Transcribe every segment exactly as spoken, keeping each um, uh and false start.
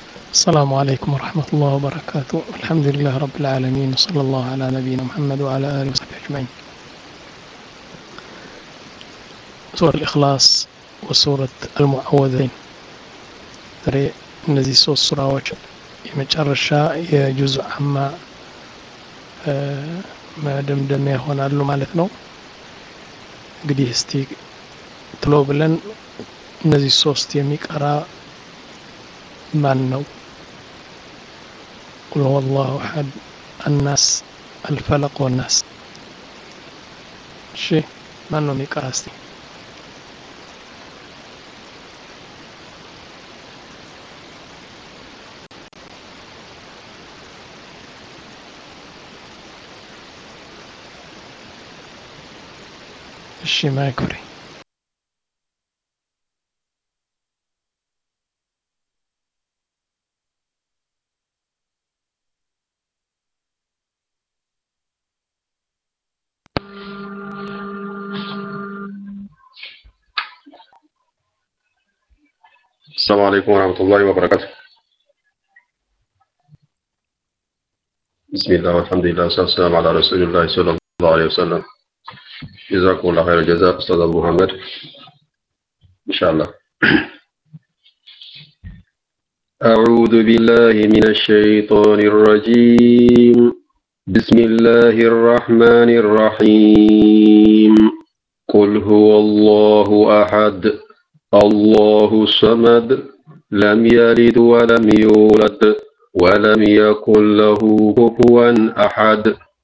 السلام عليكم ورحمة الله وبركاته. الحمد لله رب العالمين، وصلى الله على نبينا محمد وعلى آله وصحبه أجمعين. سورة الإخلاص وسورة المعوذين ترى እነዚህ ሶስት ሱራዎች የመጨረሻ የጁዝ አማ መደምደሚያ ይሆናሉ ማለት ነው። እንግዲህ እስቲ ቶሎ ብለን እነዚህ ሶስት የሚቀራ ማን ነው? قل هو الله أحد الناس الفلق والناس شيء ما نو ميقراستي الشيء ما يكفي. السلام عليكم ورحمة الله وبركاته. بسم الله والحمد لله والصلاة والسلام على رسول الله صلى الله عليه وسلم. جزاكم الله خير الجزاء أستاذ أبو محمد إن شاء الله. أعوذ بالله من الشيطان الرجيم. بسم الله الرحمن الرحيم. قل هو الله أحد الله الصمد لم يلد ولم يولد ولم يكن له كفوا أحد.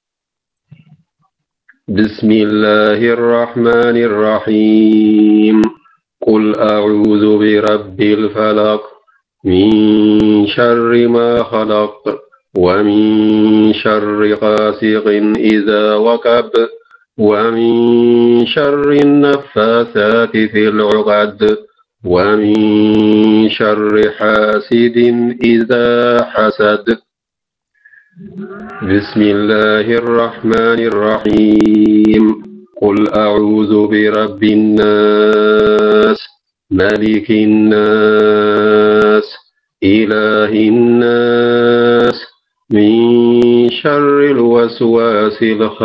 بسم الله الرحمن الرحيم. قل أعوذ برب الفلق من شر ما خلق ومن شر غاسق إذا وقب ومن شر النفاثات في العقد ومن شر حاسد إذا حسد. بسم الله الرحمن الرحيم. قل أعوذ برب الناس ملك الناس إله الناس من شر الوسواس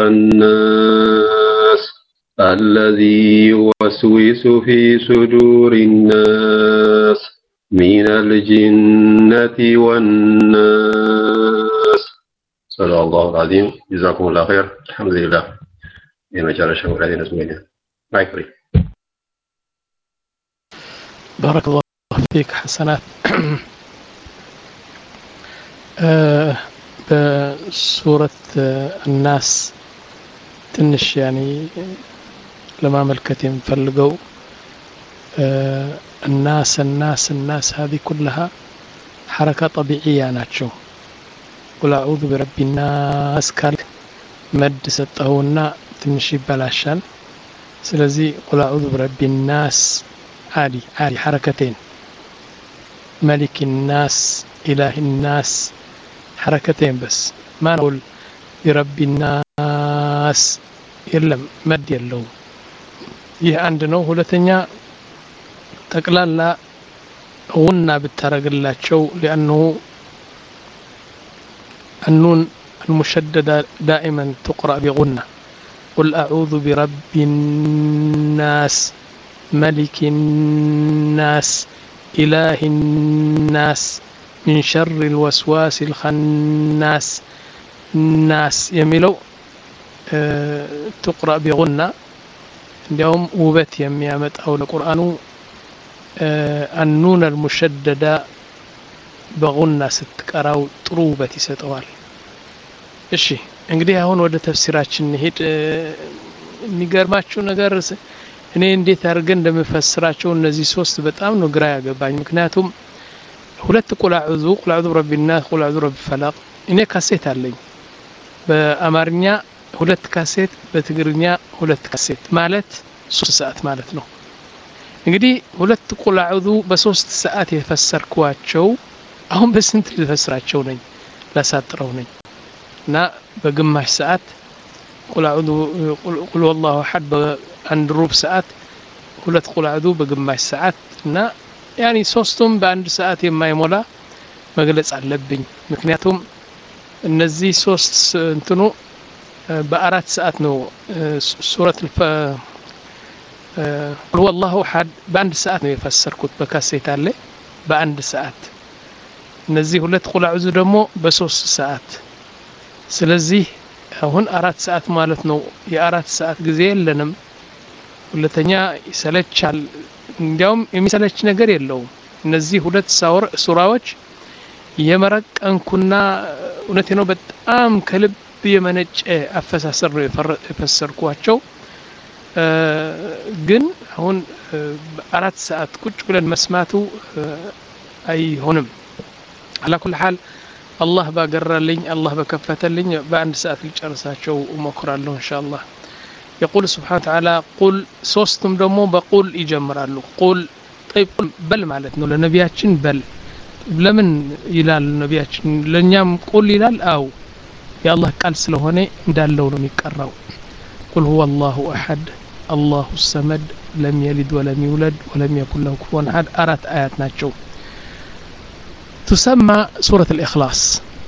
الخناس الذي يوسوس في صدور الناس من الجنة والناس. صلى الله العظيم. جزاكم الله خير. الحمد لله. بما جرى شهور هذه نسمينا. مايكري. بارك الله فيك حسنات. بسورة الناس تنش يعني لما ملكت ينفلقوا الناس الناس الناس هذه كلها حركة طبيعية ناتشو. قل أعوذ برب الناس كان مد ستهونا تنشي بلاشان سلزي قل أعوذ برب الناس عادي عادي حركتين. ملك الناس إله الناس حركتين بس ما نقول برب الناس يلم مد يلو يه عندنا هلتنيا تقلالا غنى بالترقلات شو لأنه النون المشددة دائما تقرأ بغنى. قل أعوذ برب الناس ملك الناس إله الناس من شر الوسواس الخناس. الناس يميلو أه تقرأ بغنى. اليوم وبت يميامت أو القرآن أه النون المشددة بغنى ستكراو طروبة ستوال. እሺ እንግዲህ አሁን ወደ ተፍሲራችን እንሄድ። የሚገርማችሁ ነገር እኔ እንዴት አድርገን እንደምፈስራቸው እነዚህ ሶስት በጣም ነው ግራ ያገባኝ። ምክንያቱም ሁለት ቁል አዑዙ ቁል አዑዙ ብረቢ ናስ ቁል አዑዙ ብረቢ ፈላቅ እኔ ካሴት አለኝ በአማርኛ ሁለት ካሴት፣ በትግርኛ ሁለት ካሴት ማለት ሶስት ሰዓት ማለት ነው። እንግዲህ ሁለት ቁል አዑዙ በሶስት ሰዓት የፈሰርኳቸው አሁን በስንት ልፈስራቸው ነኝ ላሳጥረው ነኝ እና በግማሽ ሰዓት ቁል አዑዙ ቁል ወላሁ አሐድ በአንድ ሩብ ሰዓት ሁለት ቁል አዑዙ በግማሽ ሰዓት እና ያኒ ሶስቱም በአንድ ሰዓት የማይሞላ መግለጽ አለብኝ ምክንያቱም እነዚህ ሶስት እንትኑ በአራት ሰዓት ነው ሱረት ቁል ሁወ አላሁ አሐድ በአንድ ሰዓት ነው የፈሰርኩት በካሴት አለ በአንድ ሰዓት እነዚህ ሁለት ቁል አዑዙ ደግሞ በሶስት ሰዓት ስለዚህ አሁን አራት ሰዓት ማለት ነው የአራት ሰዓት ጊዜ የለንም ሁለተኛ ይሰለቻል እንዲያውም የሚሰለች ነገር የለውም እነዚህ ሁለት ሱራዎች የመረቀንኩና እውነቴ ነው በጣም ከልብ የመነጨ አፈሳሰር ነው የፈሰርኳቸው ግን አሁን አራት ሰዓት ቁጭ ብለን መስማቱ አይሆንም على كل حال الله باقرلኝ الله بكفتلኝ በአንድ ሰዓት ልጨርሳቸው እሞክራለሁ ان شاء الله يقول سبحانه وتعالى قل ሶስቱም ደግሞ በቁል ይጀምራሉ ቁል طيب قل በል ማለት ነው ለነቢያችን በል ለምን ይላል ነቢያችን ለኛም ቁል ይላል አው የአላህ ቃል ስለሆነ እንዳለው ነው የሚቀራው قل هو الله احد الله الصمد لم يلد ولم يولد ولم يكن له كفوا احد አራት አያት ናቸው تسمى سورة الإخلاص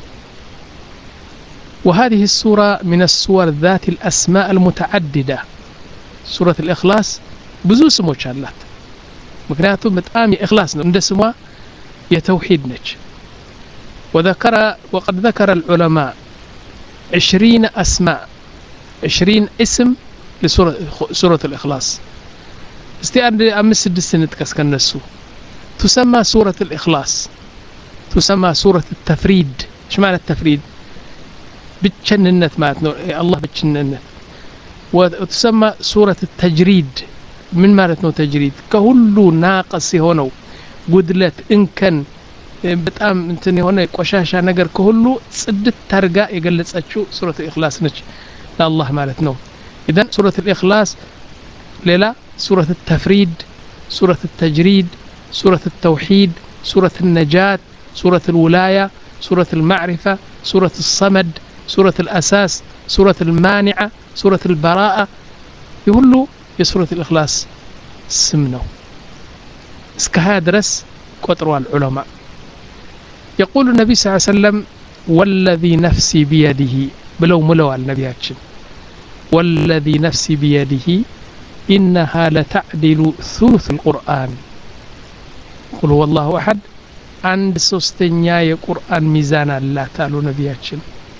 وهذه السورة من السور ذات الأسماء المتعددة سورة الإخلاص بزو سمو شالات مكنياتو متآمي إخلاص عند سمو يتوحيد نج وذكر وقد ذكر العلماء عشرين أسماء عشرين اسم لسورة سورة الإخلاص استيان أمس سدس نتكس كنسو تسمى سورة الإخلاص تسمى سورة التفريد ايش معنى التفريد بتشننت معناتنا الله بتشننت وتسمى سورة التجريد من معناتنا تجريد كهلو ناقص هونو ጉድለት እንከን በጣም እንትን የሆነ ቆሻሻ ነገር ከሁሉ ጽድት ታርጋ የገለጸችው ሱረቱ ኢኽላስ ነች ለአላህ ማለት ነው اذا سورة الإخلاص ሌላ سورة التفريد سورة التجريد سورة التوحيد سورة النجاة سورة الولاية سورة المعرفة سورة الصمد سورة الأساس سورة المانعة سورة البراءة يقولوا يا سورة الإخلاص سمنو اسكها درس قطروا العلماء يقول النبي صلى الله عليه وسلم والذي نفسي بيده بلو ملو على النبياتشن والذي نفسي بيده إنها لتعدل ثلث القرآن قل هو الله أحد عند سوستنيا የቁርአን ሚዛን አላት አሉ ነብያችን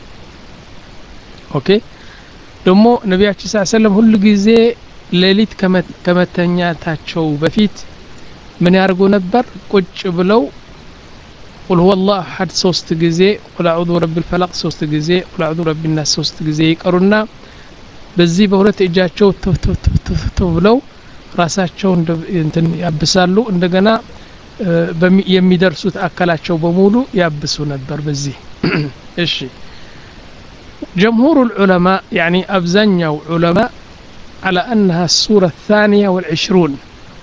ኦኬ ደግሞ ነብያችን ሰለላሁ ዐለይሂ ወሰለም ሁሉ ጊዜ ሌሊት ከመተኛታቸው በፊት ምን ያርጉ ነበር ቁጭ ብለው قل هو الله احد ሶስት ጊዜ قل اعوذ برب الفلق ሶስት ጊዜ قل اعوذ برب الناس ሶስት ጊዜ ይቀሩና በዚህ በሁለት እጃቸው ተፍ ብለው ራሳቸው እንትን ያብሳሉ እንደገና የሚደርሱት አካላቸው በሙሉ ያብሱ ነበር በዚህ እሺ جمهور العلماء يعني أبزنيو علماء على أنها السورة الثانية والعشرون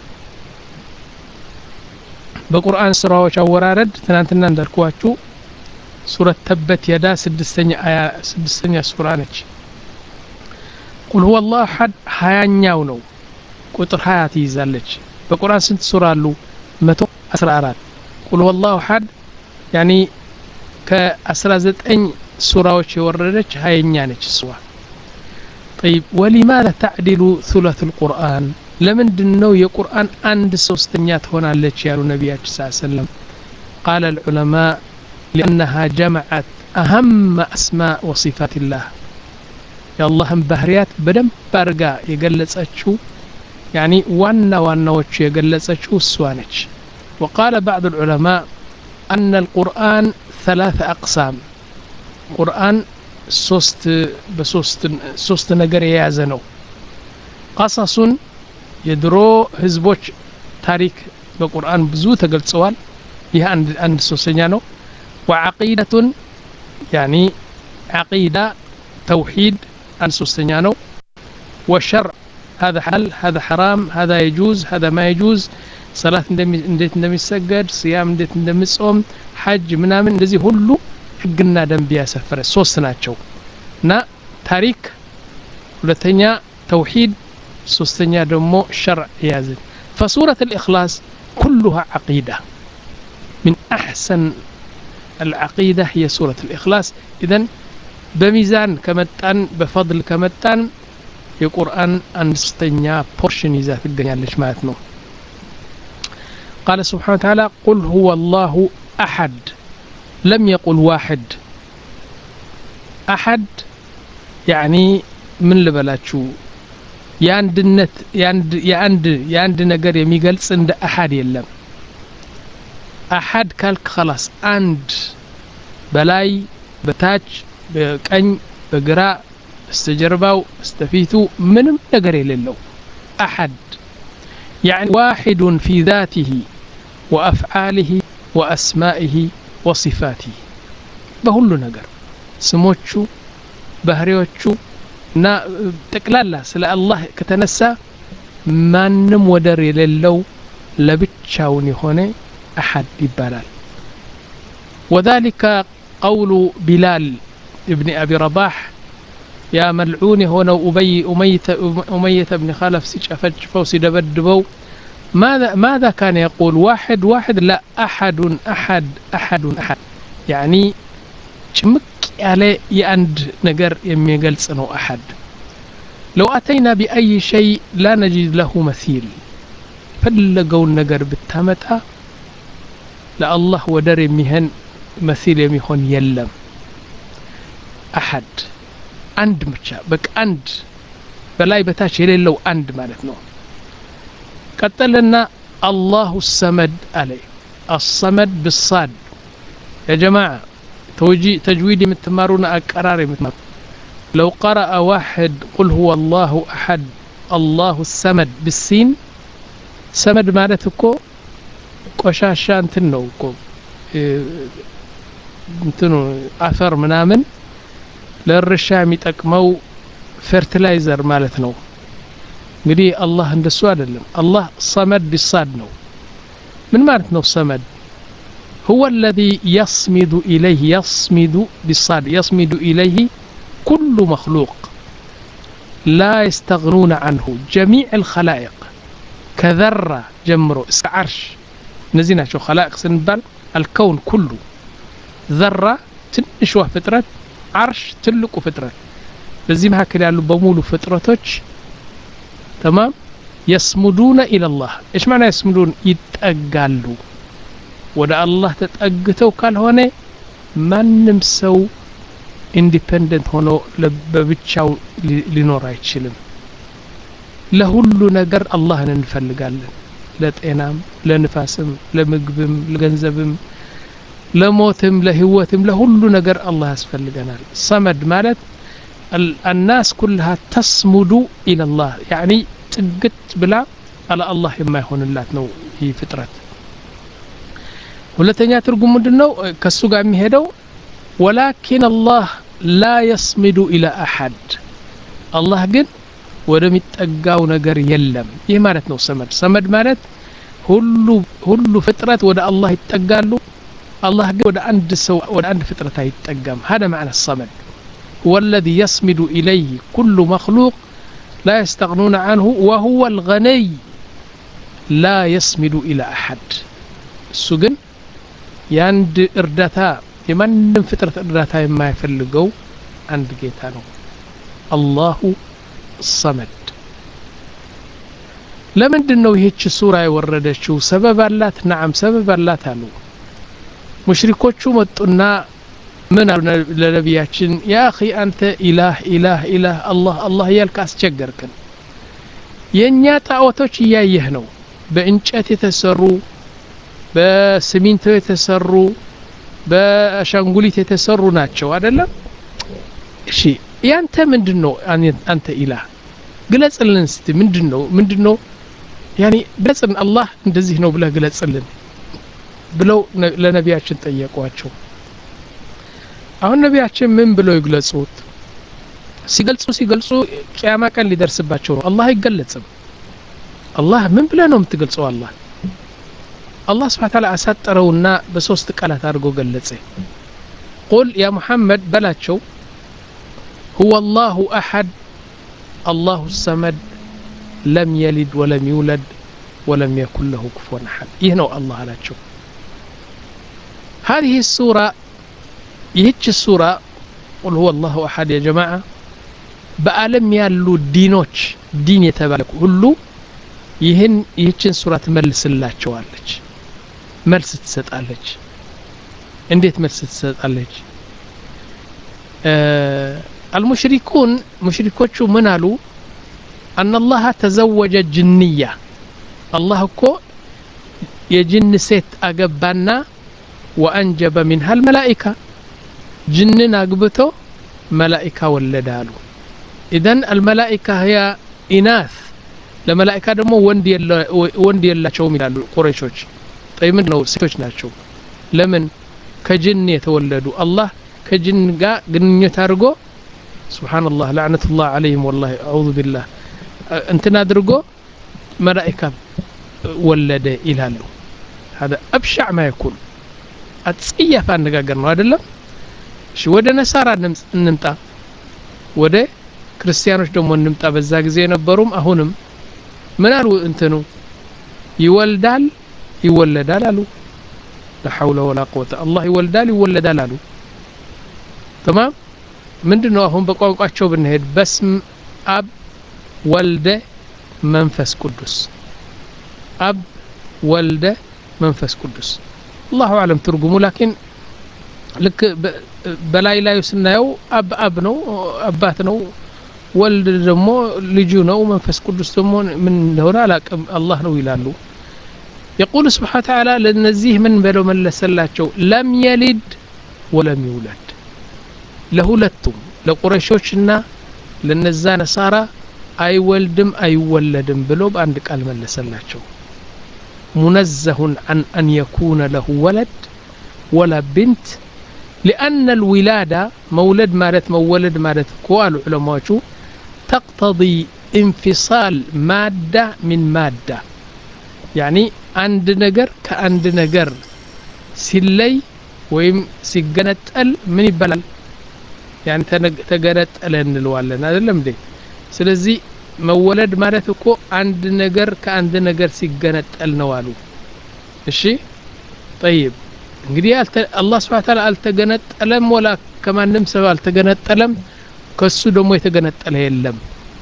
بقرآن سورة وشورارد تنانتنا ندركواتشو سورة تبت يدا سدستنيا آية سدستنيا سورانج قل هو الله أحد هايانياو نو قطر حياتي زالج بقرآن سنت سورة له متو أسرارات قل هو الله أحد يعني كأسرازت أن سورة وشوردج هايانيانج سوا طيب ولماذا تعدل ثلث القرآن لمن دنو يقرآن عند سوستنيات هنا لك يا النبي صلى الله عليه وسلم قال العلماء لأنها جمعت أهم أسماء وصفات الله يا الله بهريات بدم برقا يقلص أتشو يعني وانا وانا وتشو يقلص أتشو السوانج وقال بعض العلماء أن القرآن ثلاث أقسام قرآن سوست بسوست سوست نجر يازنو قصص يدرو هزبوش تاريخ بقرآن بزو تقلصوال ይህ አንድ አንድ ሶስተኛ ነው وعقيدة يعني عقيدة توحيد አንድ ሶስተኛ ነው وشرع هذا حل هذا حرام هذا يجوز هذا ما يجوز صلاة እንዴት እንደሚሰገድ صيام እንዴት እንደሚጾም ሐጅ ምናምን እንደዚህ ሁሉ ህግና ደንብ ያሰፈረ ሶስት ናቸው እና ታሪክ ሁለተኛ توحيد ሶስተኛ ደግሞ شرع يازن فسورة الإخلاص كلها عقيدة من أحسن العقيدة هي سورة الإخلاص. إذن بميزان كمتان بفضل كمتان የቁርአን አንድ ሶስተኛ ፖርሽን ይዛ ትገኛለች ማለት ነው። قال سبحانه وتعالى قل هو الله أحد لم يقل واحد. أحد يعني من ልበላችሁ የአንድነት የአንድ የአንድ የአንድ ነገር የሚገልጽ እንደ አሐድ የለም። አሐድ ካልክ خلاص አንድ በላይ በታች በቀኝ በግራ استجرباو استفيتو منم نجر لله. أحد يعني واحد في ذاته وأفعاله وأسمائه وصفاته بهلو نجر سموتشو بهريوتشو نا تقلالا سلا الله كتنسى ما نم ودر لله لبتشاوني هوني أحد يبالال. وذلك قول بلال ابن أبي رباح يا ملعون هنا أبي أمية أمية بن خلف سيشفج فوسي دبدبو ماذا ماذا كان يقول؟ واحد واحد لا أحد أحد أحد أحد يعني شمك على يأند نجر يميقل سنو أحد. لو أتينا بأي شيء لا نجد له مثيل فلقوا النجر بالتامتها لا الله ودر يميهن مثيل يميهن يلم. أحد عند متشا بك عند بلاي بتاش يلو عند مالتنا. قتلنا الله الصمد عليه الصمد بالصاد يا جماعة توجي تجويدي متمارون أقراري متمار. لو قرأ واحد قل هو الله أحد الله الصمد بالسين صمد مالتكو قشاشان تنوكو انتنو أثر منامن ለርሻ የሚጠቅመው ፈርቲላይዘር ማለት ነው። እንግዲህ አላህ እንደሱ አይደለም። አላህ ሰመድ ቢሳድ ነው። ምን ማለት ነው ሰመድ? هو الذي يصمد إليه يصمد بالصاد يصمد إليه كل مخلوق لا يستغنون عنه جميع الخلائق كذرة جمرو عرش نزينا شو خلائق سنبال الكون كله ذرة تنشوه فترة عرش تلقو فترة بزي ما هكذا قالوا بمولو فترتوش تمام يصمدون إلى الله. إيش معنى يصمدون؟ يتأقالوا ودا الله تتأقتو قال هنا ما نمسو independent هونو لببتشاو لنورا يتشلم لهلو نقر الله ننفلقالن لتأنام لنفاسم لمقبم لغنزبم لموتم لهوتم لهلو نجر الله يسفلقنا. صمد مالت الناس كلها تصمد إلى الله يعني تقت بلا على الله ما يهون الله نو هي فترة. ولا تنيا ترقم مدنو كالسوق عمي هدو ولكن الله لا يصمد إلى أحد. الله قل ودم يتقاو نجر يلم إيه مالت نو صمد. صمد مالت هلو هلو فترة ودا الله يتقالو الله قد عند سو وعند فترة يتقام. هذا معنى الصمد. هو الذي يصمد إليه كل مخلوق لا يستغنون عنه وهو الغني لا يصمد إلى أحد. السجن يند إرداتا يمن فترة إرداتا ما يفلقوا عند جيتانو. الله الصمد. لمن دنو هيك سورة وردشو سبب اللات. نعم سبب اللات له ሙሽሪኮቹ መጡና ምን አሉ ለነቢያችን ያ اخي አንተ ኢላህ ኢላህ ኢላህ አላህ አላህ ያልክ አስቸገርከን። የኛ ጣዖቶች እያየህ ነው በእንጨት የተሰሩ በሲሚንቶ የተሰሩ በአሻንጉሊት የተሰሩ ናቸው አይደለም? እሺ ያንተ ምንድነው? አንተ ኢላህ ግለጽልን እስቲ ምንድነው ምንድነው ያኒ ግለጽልን አላህ እንደዚህ ነው ብለህ ግለጽልን ብለው ለነቢያችን ጠየቋቸው። አሁን ነቢያችን ምን ብለው ይግለጹት? ሲገልጹ ሲገልጹ ቂያማ ቀን ሊደርስባቸው ነው። አላህ አይገለጽም። አላህ ምን ብለ ነው የምትገልጸው? አላህ አላህ Subhanahu Wa Ta'ala አሳጠረውና በሶስት ቃላት አድርጎ ገለጸ። ቁል ያ ሙሐመድ በላቸው هو الله أحد الله الصمد لم يلد ولم يولد ولم يكن له كفوا أحد. ይህ ነው አላህ አላቸው። هذه السورة ይህች ሱራ ቁል ሁወ አላሁ አሐድ ያ ጀማዓ በዓለም ያሉ ዲኖች ዲን የተባለ ሁሉ ይህን ይህችን ሱራ ትመልስላቸዋለች መልስ ትሰጣለች እንዴት መልስ ትሰጣለች المشركون مشركوቹ ምን አሉ ان الله تزوج جنيه الله እኮ የጅን ሴት አገባና وانجب منها الملائكه جنن አግብቶ መላእክት ወለዳሉ اذا الملائكه هي اناث ለመላእክት ደግሞ ወንድ ወንድ የላቸውም ይላሉ ቁረይሾች طيب ምን ነው ሴቶች ናቸው ለምን ከጅን የተወለዱ አላህ ከጅን ጋር ግንኙነት አድርጎ ሱብሃንአላህ ለعنቱላህ عليهم والله اعوذ بالله እንትና አድርጎ መላእክት ወለደ ይላሉ هذا ابشع ما يكون አጽያፍ አነጋገር ነው አይደለም እሺ ወደ ነሳራ እንምጣ ወደ ክርስቲያኖች ደግሞ እንምጣ በዛ ጊዜ ነበሩም አሁንም ምን አሉ እንትኑ ይወልዳል ይወለዳል አሉ لا حول ولا قوة الله ይወልዳል ይወለዳል አሉ تمام ምንድነው አሁን በቋንቋቸው ብንሄድ በስም አብ ወልደ መንፈስ ቅዱስ አብ ወልደ መንፈስ ቅዱስ الله اعلم ትርጉሙ لكن ልክ በላይ ላይ ስናየው አብ አብ ነው አባት ነው ወልድ ደግሞ ልጁ ነው መንፈስ ቅዱስ ደግሞ ምን እንደሆነ አላቀም አላህ ነው ይላሉ يقول سبحانه وتعالى لنزيه من بلو ملسلاቸው لم يلد ولم يولد ለሁለቱም ለቁረይሾችና ለነዛ ነሳራ አይወልድም አይወለድም ብሎ በአንድ ቃል መለሰላቸው منزه عن أن يكون له ولد ولا بنت لأن الولادة مولد مالت مولد مالت قوال علماء تقتضي انفصال مادة من مادة يعني عند نجر كعند نجر سلي ويم سجنتل من يبلل يعني تجنتل الوالن هذا لم دي سلزي مولد ማለት እኮ አንድ ነገር ከአንድ ነገር ሲገነጠል ነው አሉ እሺ طيب እንግዲህ አላህ Subhanahu Ta'ala አልተገነጠለም ወላ ከማንም ሰው አልተገነጠለም ከሱ ደግሞ የተገነጠለ የለም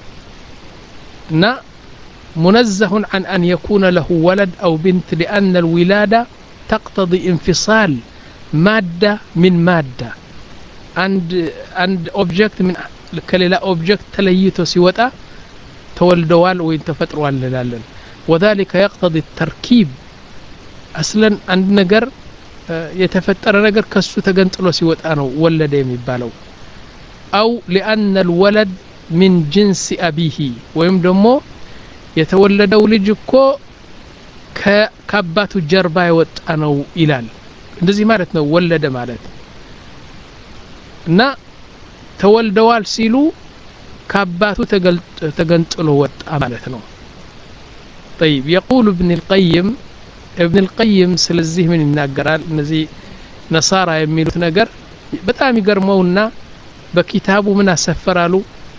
እና منزه عن أن يكون له ولد أو بنت لأن الولادة تقتضي انفصال مادة من مادة عند عند object من كلا object تليته سيوتا تولدوال وين تفطروا لالن وذلك يقتضي التركيب اصلا عند ነገር የተፈጠረ ነገር ከሱ ተገንጥሎ ሲወጣ ነው ወለደ የሚባለው او لان الولد من جنس ابيه ወይም ደግሞ የተወለደው ልጅ እኮ ከአባቱ ጀርባ የወጣ ነው ይላል እንደዚህ ማለት ነው ወለደ ማለት እና ተወልደዋል ሲሉ كاباتو تغنطلو وطا معناتنو طيب يقول ابن القيم ابن القيم سلازيه من يناغرال انزي نصارى يميلوت ነገር በጣም ይገርመውና በኪታቡ ምን አሰፈራሉ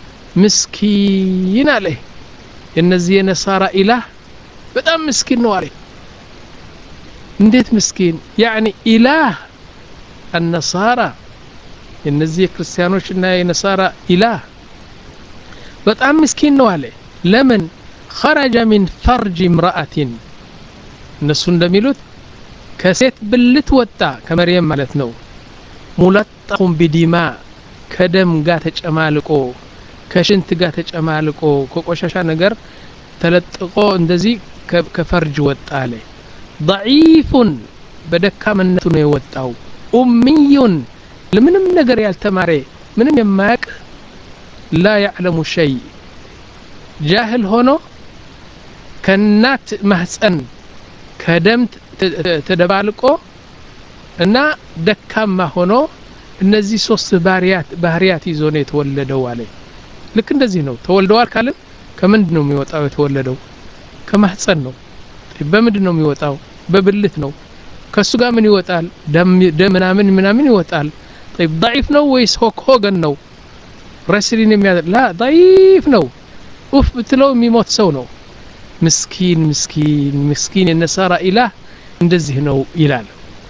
ምስኪን አለ እነዚህ የነሳራ ኢላህ በጣም ምስኪን ነው አለ እንዴት ምስኪን يعني ኢላህ النصارى እነዚህ ክርስቲያኖችና የነሳራ ኢላህ በጣም ምስኪን ነው አለ ለምን خرج من فرج امرأة እነሱ እንደሚሉት ከሴት ብልት ወጣ ከመርየም ማለት ነው ሙለጠቁም بدماء ከደም ጋር ተጨማልቆ ከሽንት ጋር ተጨማልቆ ከቆሻሻ ነገር ተለጥቆ እንደዚህ ከፈርጅ ወጣ አለ ضعيف በደካመነቱ ነው የወጣው ኡምይ ለምንም ነገር ያልተማረ ምንም የማያውቅ لا يعلم شيء جاهل ሆኖ ከናት ማህፀን ከደም ተደባልቆ እና ደካማ ሆኖ እነዚህ ሶስት ባህሪያት ባህሪያት ይዞ ነው የተወለደው አለ ልክ እንደዚህ ነው ተወልደዋል ካለ ከመንድ ነው የሚወጣው የተወለደው ከማህፀን ነው በመንድ ነው የሚወጣው በብልት ነው ከሱ ጋር ምን ይወጣል ደም ደምናምን ምናምን ይወጣል طيب ضعيف ነው ወይስ ሆኮገን ነው رسلين የሚያደር لا ضعيف ነው ኡፍ ብትለው የሚሞት ሰው ነው ምስኪን ምስኪን ምስኪን የነሳራ ኢላህ እንደዚህ ነው ይላል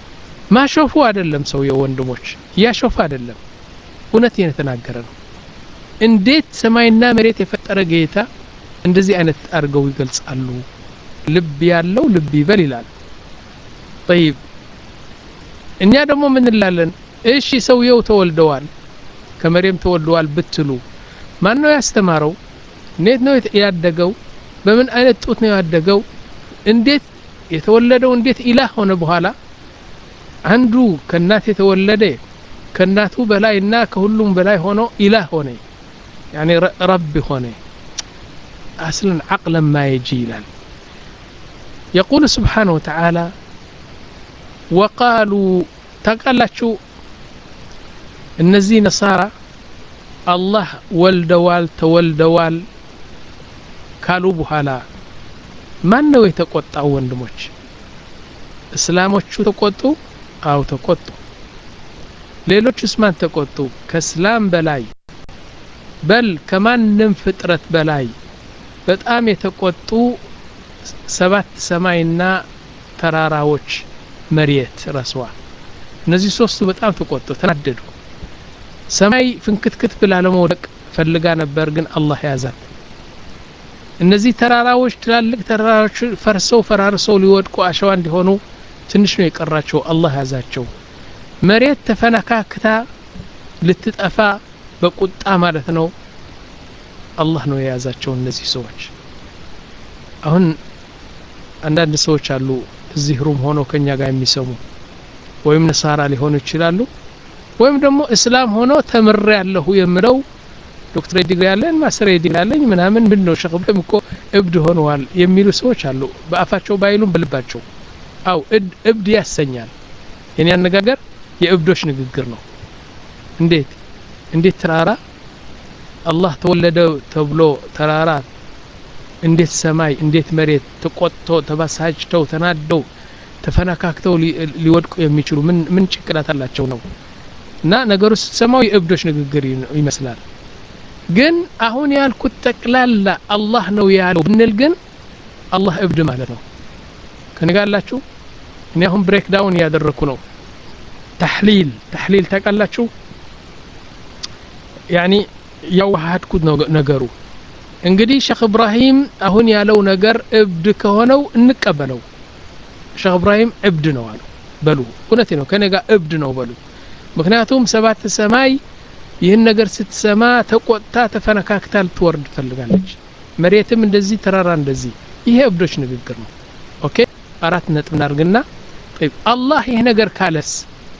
ማሾፉ አይደለም ሰው የወንድሞች ያሾፉ አይደለም እውነቴን ተናገረ ነው እንዴት ሰማይና መሬት የፈጠረ ጌታ እንደዚህ አይነት አርገው ይገልጻሉ ልብ ያለው ልብ ይበል ይላል طيب እኛ ደግሞ ምን እንላለን እሺ ሰውየው ተወልደዋል ከመሪም ተወልደዋል ብትሉ ማን ነው ያስተማረው እንዴት ነው ያደገው በምን አይነት ጡት ነው ያደገው እንዴት የተወለደው እንዴት ኢላህ ሆነ በኋላ አንዱ ከናት የተወለደ ከናቱ በላይና ከሁሉም በላይ ሆኖ ኢላህ ሆነ يعني رب ሆነ اصلا عقلا ما يجي ይላል يقول سبحانه وتعالى وقالوا تقالچو እነዚህ ነሳራ አላህ ወልደዋል ተወልደዋል ካሉ በኋላ ማን ነው የተቆጣው ወንድሞች እስላሞቹ ተቆጡ አው ተቆጡ ሌሎችስ ማን ተቆጡ ከእስላም በላይ በል ከማንም ፍጥረት በላይ በጣም የተቆጡ ሰባት ሰማይና ተራራዎች መሬት ረስዋ እነዚህ ሶስቱ በጣም ተቆጡ ተናደዱ ሰማይ ፍንክትክት ብላ ለመውደቅ ፈልጋ ነበር ግን አላህ ያዛት እነዚህ ተራራዎች ትላልቅ ተራራዎች ፈርሰው ፈራርሰው ሊወድቁ አሸዋ እንዲሆኑ ትንሽ ነው የቀራቸው አላህ ያዛቸው መሬት ተፈነካክታ ልትጠፋ በቁጣ ማለት ነው አላህ ነው የያዛቸው እነዚህ ሰዎች አሁን አንዳንድ ሰዎች አሉ እዚህ ሩም ሆኖ ከኛ ጋር የሚሰሙ ወይም ነሳራ ሊሆኑ ይችላሉ ወይም ደግሞ እስላም ሆኖ ተምር ያለው የምለው ዶክተር ዲግሪ ያለን ማስተር ዲግሪ ያለኝ ምናምን ምን ነው ሸክም እኮ እብድ ሆነዋል የሚሉ ሰዎች አሉ በአፋቸው ባይሉም በልባቸው አው እብድ ያሰኛል የኔ አነጋገር የእብዶች ንግግር ነው እንዴት እንዴት ተራራ አላህ ተወለደ ተብሎ ተራራ እንዴት ሰማይ እንዴት መሬት ተቆጥቶ ተባሳጭተው ተናደው ተፈናካክተው ሊወድቁ የሚችሉ ምን ምን ጭቅላት አላቸው ነው እና ነገሩ ስትሰማው የእብዶች ንግግር ይመስላል ግን አሁን ያልኩት ተቅላላ አላህ ነው ያለው ብንል ግን አላህ እብድ ማለት ነው ከነጋላችሁ እኔ አሁን ብሬክ ዳውን ያደረኩ ነው ተህሊል ተህሊል ተቀላችሁ يعني ያዋሃድኩት ነው ነገሩ እንግዲህ ሼክ ኢብራሂም አሁን ያለው ነገር እብድ ከሆነው እንቀበለው ሼክ ኢብራሂም እብድ ነው አሉ በሉ እውነቴ ነው ከነጋ እብድ ነው በሉ ምክንያቱም ሰባት ሰማይ ይህን ነገር ስትሰማ ተቆጣ ተፈነካክታል ትወርድ ፈልጋለች መሬትም እንደዚህ ተራራ እንደዚህ ይሄ እብዶች ንግግር ነው ኦኬ አራት ነጥብ እናርግና طيب አላህ ይሄ ነገር ካለስ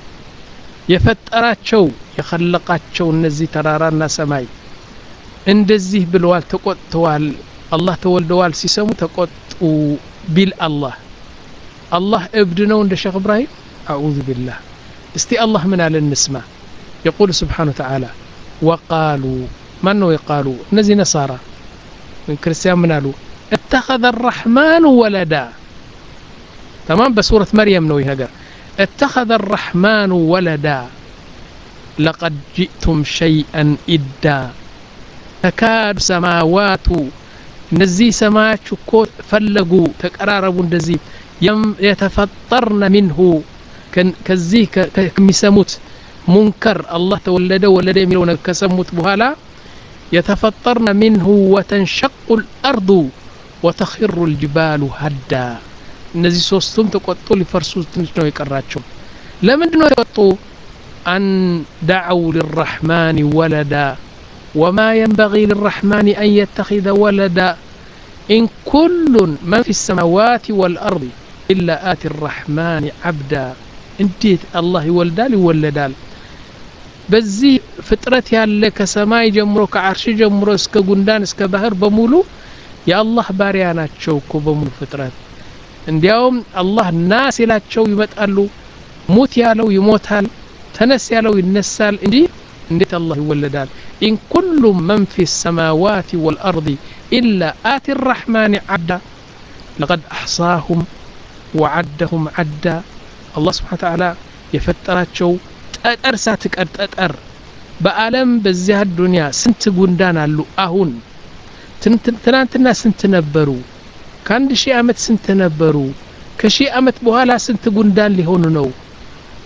የፈጠራቸው የخلقاቸው እነዚህ ተራራና ሰማይ እንደዚህ ብለዋል ተቆጥተዋል አላህ ተወልደዋል ሲሰሙ ተቆጡ ቢል አላህ አላህ እብድ ነው እንደ ሼክ ኢብራሂም አዑዙ ቢላህ እስቲ አላህ ምን አለ እንስማ يقول سبحانه وتعالى وقالوا من هو يقالوا እነዚህ ነሳራ من ክርስቲያን ምን አሉ اتخذ الرحمن ولدا تمام بسورة مريم ነው ይሄ ነገር اتخذ الرحمن ولدا لقد جئتم شيئا إدا تكاد سماوات نزي سماوات كو فلقوا تقراربوا እንደዚህ يتفطرن منه كزي كميسموت منكر الله تولد ولد يميلون كسموت بهالا يتفطرن منه وتنشق الأرض وتخر الجبال هدا እነዚህ ሶስቱም ተቆጥቶ ሊፈርሱ ትንሽ ነው የቀራቸው ለምንድን ነው ተቆጡ أن دعوا للرحمن ولدا وما ينبغي للرحمن أن يتخذ ولدا إن كل من في السماوات والأرض إلا آتي الرحمن عبدا انتيت الله يولدال يولدال بزي فترة يالك سماي جمرو كعرش جمرو اسك قندان اسك بحر بمولو يا الله باريانات شوكو بمولو فترات እንዲያውም አላህ ናስ ይላቸው ይመጣሉ ሙት ያለው ይሞታል ተነስ ያለው ይነሳል እንጂ እንዴት አላህ ይወለዳል ኢን ኩሉ መን ፊ السماوات والارض الا اتي الرحمن عبدا لقد احصاهم وعدهم عدا الله سبحانه وتعالى የፈጠራቸው ጠጠር ሳትቀር ጠጠር በአለም በዚህ ዱንያ ስንት ጉንዳን አሉ አሁን ትናንትና ስንት ነበሩ ከአንድ ሺህ ዓመት ስንት ነበሩ ከሺህ ዓመት በኋላ ስንት ጉንዳን ሊሆኑ ነው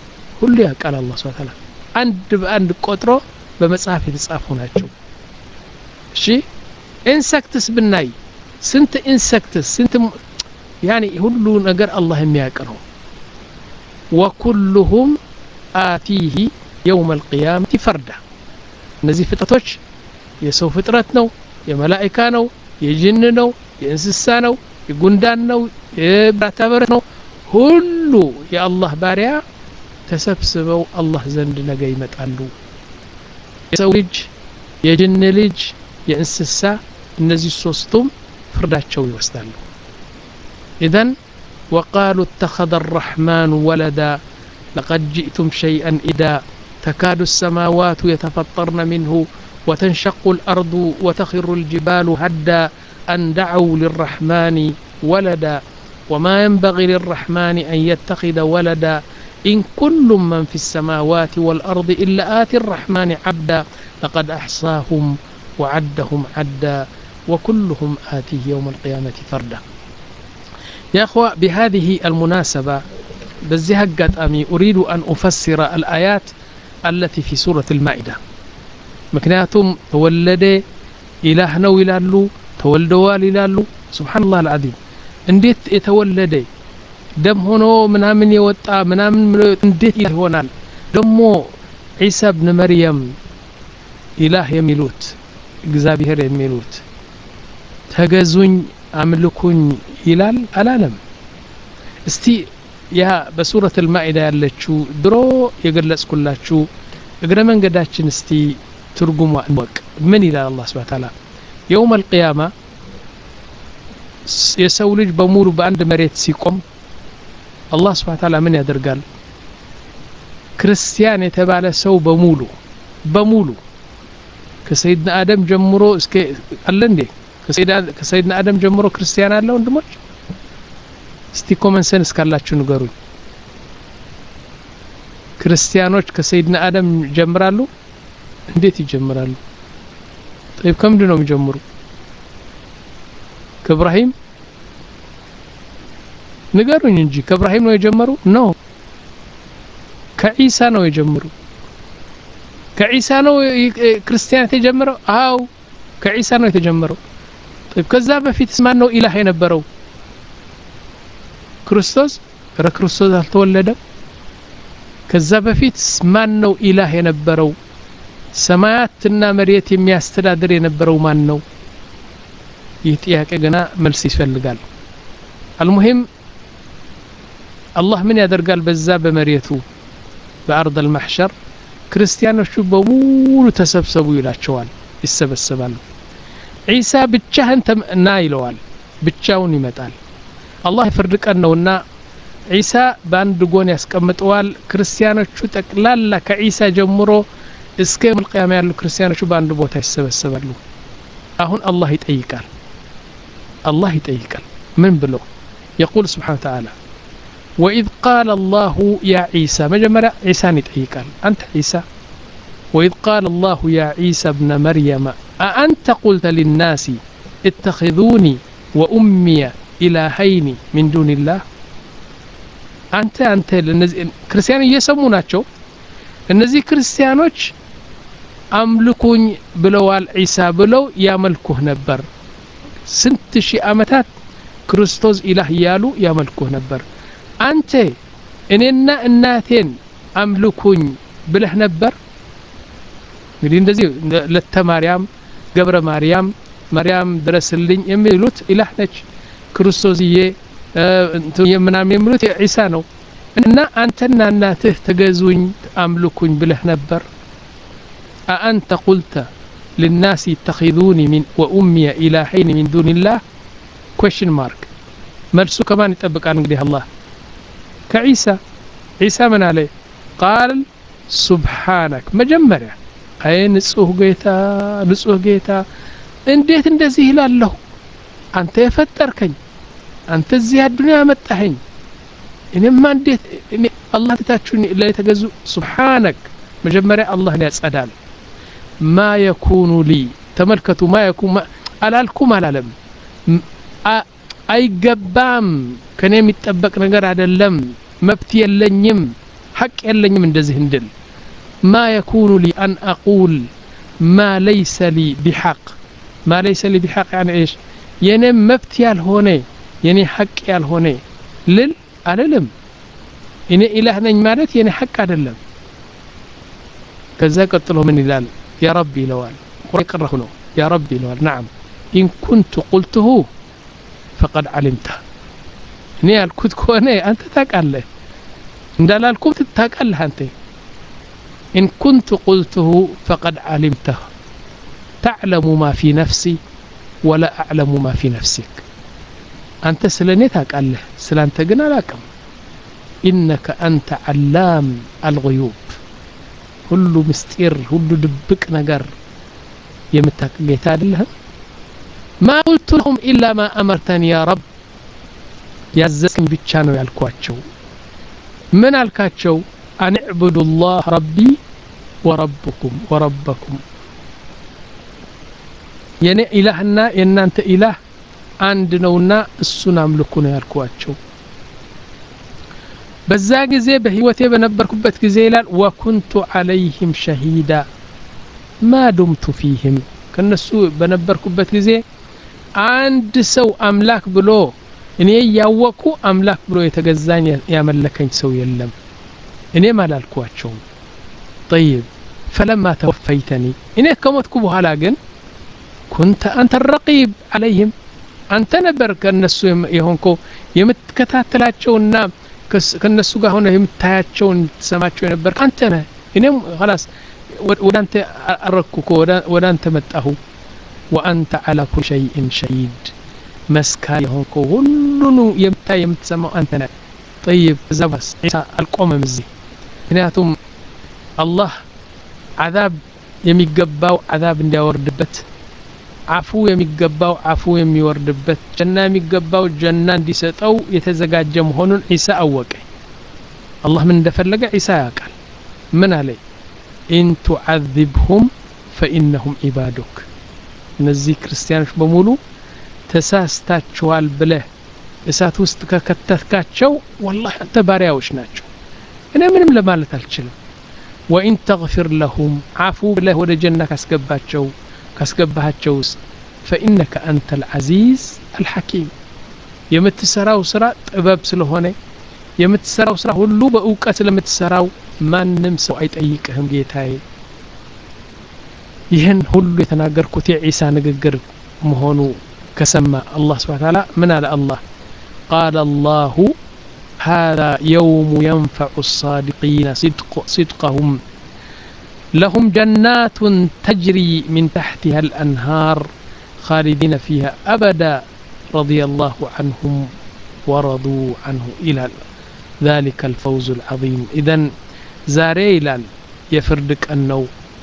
ሁሉ ያውቃል አላህ ሱብሓነሁ ወተዓላ አንድ በአንድ ቆጥሮ በመጽሐፍ የተጻፉ ናቸው እሺ ኢንሰክትስ ብናይ ስንት ኢንሰክትስ ስንት يعني ሁሉ ነገር አላህ የሚያውቅ ነው وكلهم آتيه يوم القيامة فردا እነዚህ ፍጥረቶች የሰው ፍጥረት ነው የመላእክት ነው የጅን ነው የእንስሳ ነው የጉንዳን ነው የብራታበር ነው ሁሉ የአላህ ባሪያ ተሰብስበው አላህ ዘንድ ነገ ይመጣሉ የሰው ልጅ የጅን ልጅ የእንስሳ እነዚህ ሶስቱም ፍርዳቸው ይወስዳሉ إذن وقالوا اتخذ الرحمن ولدا لقد جئتم شيئا إدا تكاد السماوات يتفطرن منه وتنشق الأرض وتخر الجبال هدا أن دعوا للرحمن ولدا وما ينبغي للرحمن أن يتخذ ولدا إن كل من في السماوات والأرض إلا آتي الرحمن عبدا لقد أحصاهم وعدهم عدا وكلهم آتيه يوم القيامة فردا يا أخوة بهذه المناسبة بزيها قد أمي أريد أن أفسر الآيات التي في سورة المائدة مكنياتهم تولد إلهنا ويلالو تولدوا لالو سبحان الله العظيم انديت يتولد دم هنا منامن يوطا منامن انديت يهونال دمو عيسى ابن مريم إله يميلوت እግዚአብሔር የሚሉት ተገዙኝ አምልኩኝ ይላል አላለም እስቲ ያ በሱረት አልማኢዳ ያለችው ድሮ የገለጽኩላችሁ እግረ መንገዳችን እስቲ ትርጉሙ እንወቅ ምን ይላል አላህ Subhanahu Wa Ta'ala يوم القيامة የሰው ልጅ በሙሉ በአንድ መሬት ሲቆም አላህ Subhanahu Wa Ta'ala ምን ያደርጋል ክርስቲያን የተባለ ሰው በሙሉ በሙሉ ከሰይድና አደም ጀምሮ እስከ አለ እንዴ ከሰይድና አደም ጀምሮ ክርስቲያን አለ ወንድሞች እስቲ ኮመን ሰንስ ካላችሁ ንገሩኝ ክርስቲያኖች ከሰይድና አደም ጀምራሉ እንዴት ይጀምራሉ طيب ከምንድን ነው የሚጀምሩ ከኢብራሂም ንገሩኝ እንጂ ከኢብራሂም ነው የጀመሩ ነው ከኢሳ ነው የጀመሩ ከኢሳ ነው ክርስቲያን የተጀመረው አው ከኢሳ ነው የተጀመረው طيب ከዛ በፊት ማን ነው ኢላህ የነበረው ክርስቶስ ክርስቶስ አልተወለደም ከዛ በፊት ማን ነው ኢላህ የነበረው ሰማያትና መሬት የሚያስተዳድር የነበረው ማን ነው ይህ ጥያቄ ገና መልስ ይፈልጋል المهم አላህ ምን ያደርጋል በዛ በመሬቱ በአርድ المحشر ክርስቲያኖቹ በሙሉ ተሰብሰቡ ይላቸዋል ይሰበሰባሉ ኢሳ ብቻህን ተና ይለዋል ብቻውን ይመጣል አላህ ይፈርድ ቀን ነውና ኢሳ ባንድ ጎን ያስቀምጠዋል ክርስቲያኖቹ ጠቅላላ ከኢሳ ጀምሮ እስከ መልቂያማ ያሉ ክርስቲያኖቹ ባንድ ቦታ ይሰበሰባሉ አሁን አላህ ይጠይቃል አላህ ይጠይቃል ምን ብሎ يقول سبحانه وتعالى وإذ قال الله يا عيسى مجمرة عيسى يطيقال أنت عيسى وإذ قال الله يا عيسى ابن مريم أأنت قلت للناس اتخذوني وأمي إلهين من دون الله أنت أنت كريستيان يسموناتشو እነዚህ ክርስቲያኖች አምልኩኝ ብለዋል ኢሳ ብለው ያመልኩህ ነበር ስንት ሺህ አመታት ክርስቶስ ኢላህ ያሉ ያመልኩህ ነበር አንተ እኔና እናቴን አምልኩኝ ብለህ ነበር እንግዲህ እንደዚህ ለተማርያም ገብረ ማርያም ማርያም ድረስልኝ የሚሉት ኢላህ ነች ክርስቶስዬ እንት የምናም የሚሉት ኢሳ ነው እና አንተና እናትህ ተገዙኝ አምልኩኝ ብለህ ነበር أأنت قلت للناس اتخذوني من وأمي إلهين من دون الله question mark مرسو كمان يطبق عن قديه الله كعيسى عيسى من عليه قال سبحانك مجمرة أي نسوه قيتا نسوه قيتا انديت اندزيه لالله أنت يفتركن أنت الزياد الدنيا متحين إنما انديت إني الله تتاتشوني إلا يتقزو سبحانك مجمرة الله يسأدال ما يكون لي تملكتوا ما يكون ما ألالكم ألالم أي قبام كان يمتبك نقر على اللم مبتي اللنيم حق يلنيم እንደዚህ እንድል ما يكون لي أن أقول ما ليس لي بحق ما ليس لي بحق يعني إيش የኔ መብት ያልሆነ የኔ ሐቅ ያልሆነ ልል አይደለም እኔ ኢላህ ነኝ ማለት የኔ ሐቅ አይደለም ከዛ ቀጥሎ ምን ይላል ያ ረቢ ይለዋል ቁርአን ቀረሁ ነው ያ ረቢ ይለዋል نعم إن كنت قلته فقد علمته እኔ ያልኩት ከሆነ አንተ ታውቃለህ እንዳላልኩት ታውቃለህ አንተ إن كنت قلته فقد علمته تعلم ما في نفسي ولا أعلم ما في نفسك أنت سلني ታውቃለህ ስላንተ ግን አላውቅም إنك أنت علام الغيوب ሁሉ ምስጢር ሁሉ ድብቅ ነገር የምታውቅ ጌታ አይደለህ ما قلت لهم إلا ما أمرتني يا رب ያዘዝከኝ ብቻ ነው ያልኳቸው ምን አልካቸው أن اعبدوا الله ربي وربكم وربكم የኔ ኢላህና የናንተ ኢላህ አንድ ነውና እሱን አምልኩ ነው ያልኳቸው በዛ ጊዜ በህይወቴ በነበርኩበት ጊዜ ይላል وكنت عليهم شهيدا ما دمت فيهم ከነሱ በነበርኩበት ጊዜ አንድ ሰው አምላክ ብሎ እኔ ያወኩ አምላክ ብሎ የተገዛኝ ያመለከኝ ሰው የለም እኔ ማላልኳቸው طيب فلما توفيتني እኔ ከሞትኩ በኋላ ግን كنت أنت الرقيب عليهم أنت نبر كالنسو يهونكو يمتكتاتلاچونا كالنسو ጋር ሆነ የምታያቸውን ተሰማቸው ነበር አንተ ነህ እኔም خلاص ወደ አንተ አረኩኮ ወደ አንተ መጣሁ وأنت على كل شيء شهيد مسكا يهونكو ሁሉኑ የምታይ የምትሰማው አንተ ነህ طيب زبس عيسى القوم مزي ምክንያቱም አላህ عذاب የሚገባው عذاب እንዲያወርድበት አፉ የሚገባው አፉ የሚወርድበት ጀና የሚገባው ጀና እንዲሰጠው የተዘጋጀ መሆኑን ኢሳ አወቀ አላህ ምን እንደፈለገ ኢሳ ያውቃል ምን አለ ኢን ቱዓذبهم فإنهم عبادك እነዚህ ክርስቲያኖች በሙሉ ተሳስታቸዋል ብለህ እሳት ውስጥ ከከተትካቸው والله አንተ ባሪያዎች ናቸው እኔ ምንም ለማለት አልችልም وإن تغفر لهم عفو ብለህ ወደ ጀና ካስገባቸው ካስገባሃቸውስ فإنك أنت العزيز الحكيم የምትሰራው ስራ ጥበብ ስለሆነ የምትሰራው ስራ ሁሉ በእውቀት ለምትሰራው ማንንም ሰው አይጠይቅህም ጌታዬ ይህን ሁሉ የተናገርኩት የኢሳ ንግግር መሆኑ ከሰማ አላህ Subhanahu Wa Ta'ala ምን አለ አላህ قال الله هذا يوم ينفع الصادقين صدق صدقهم لهم جنات تجري من تحتها الأنهار خالدين فيها أبدا رضي الله عنهم ورضوا عنه إلى ذلك الفوز العظيم إذن زاريلال يفردك أنه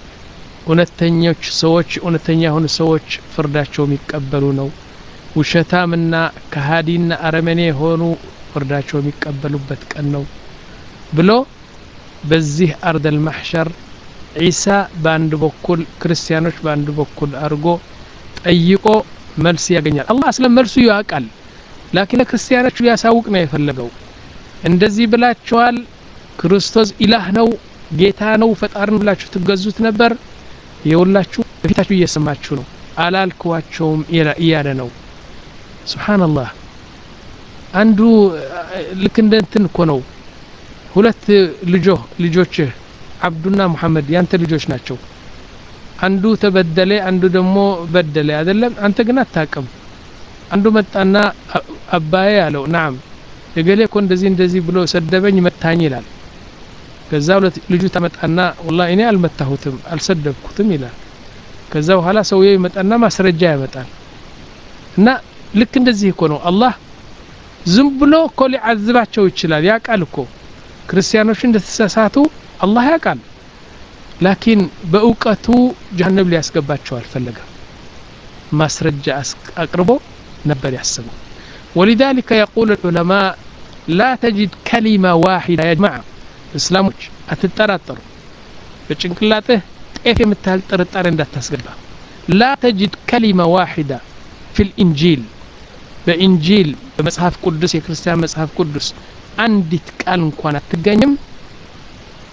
እውነተኞች ሰዎች እውነተኛ ሆነ ሰዎች ፍርዳቸው የሚቀበሉ ነው ውሸታምና ከሃዲና አረመኔ ሆኑ ፍርዳቸው የሚቀበሉበት ቀን ነው ብሎ በዚህ አርደል ማህሸር ኢሳ ባንድ በኩል ክርስቲያኖች ባንድ በኩል አርጎ ጠይቆ መልስ ያገኛል አላህ አስለም መልሱ ያውቃል ላኪን ለክርስቲያኖቹ ያሳውቅ ነው የፈለገው እንደዚህ ብላችኋል ክርስቶስ ኢላህ ነው ጌታ ነው ፈጣሪ ነው ብላችሁ ትገዙት ነበር ይውላችሁ በፊታችሁ እየሰማችሁ ነው አላልኳቸውም እያለ ነው ሱብሃንአላህ አንዱ ልክ እንደ እንትን እኮ ነው ሁለት ልጆ ልጆች አብዱና መሐመድ ያንተ ልጆች ናቸው አንዱ ተበደለ አንዱ ደግሞ በደለ አይደለም አንተ ግን አታቀም አንዱ መጣና አባዬ ያለው نعم የገሌ እኮ እንደዚህ እንደዚህ ብሎ ሰደበኝ መታኝ ይላል ከዛ ሁለት ልጁ ተመጣና والله እኔ አልመታሁትም አልሰደብኩትም ይላል ከዛ በኋላ ሰውዬው ይመጣና ማስረጃ ያመጣል እና ልክ እንደዚህ እኮ ነው አላህ ዝም ብሎ እኮ ሊዓዝባቸው ይችላል ያቃል እኮ ክርስቲያኖች እንደተሳሳቱ አላህ ያቃል ላኪን በእውቀቱ ጀሃነም ሊያስገባቸው አልፈለገም ማስረጃ አቅርቦ ነበር ያሰበው ولذلك يقول العلماء لا تجد كلمة واحدة يا جماعة እስላሞች አትጠራጠሩ በጭንቅላትህ ጤፍ የምታህል ጥርጣሬ እንዳታስገባ لا تجد كلمة واحدة في الإنجيل በኢንጂል በመጽሐፍ ቅዱስ የክርስቲያን መጽሐፍ ቅዱስ አንዲት ቃል እንኳን አትገኝም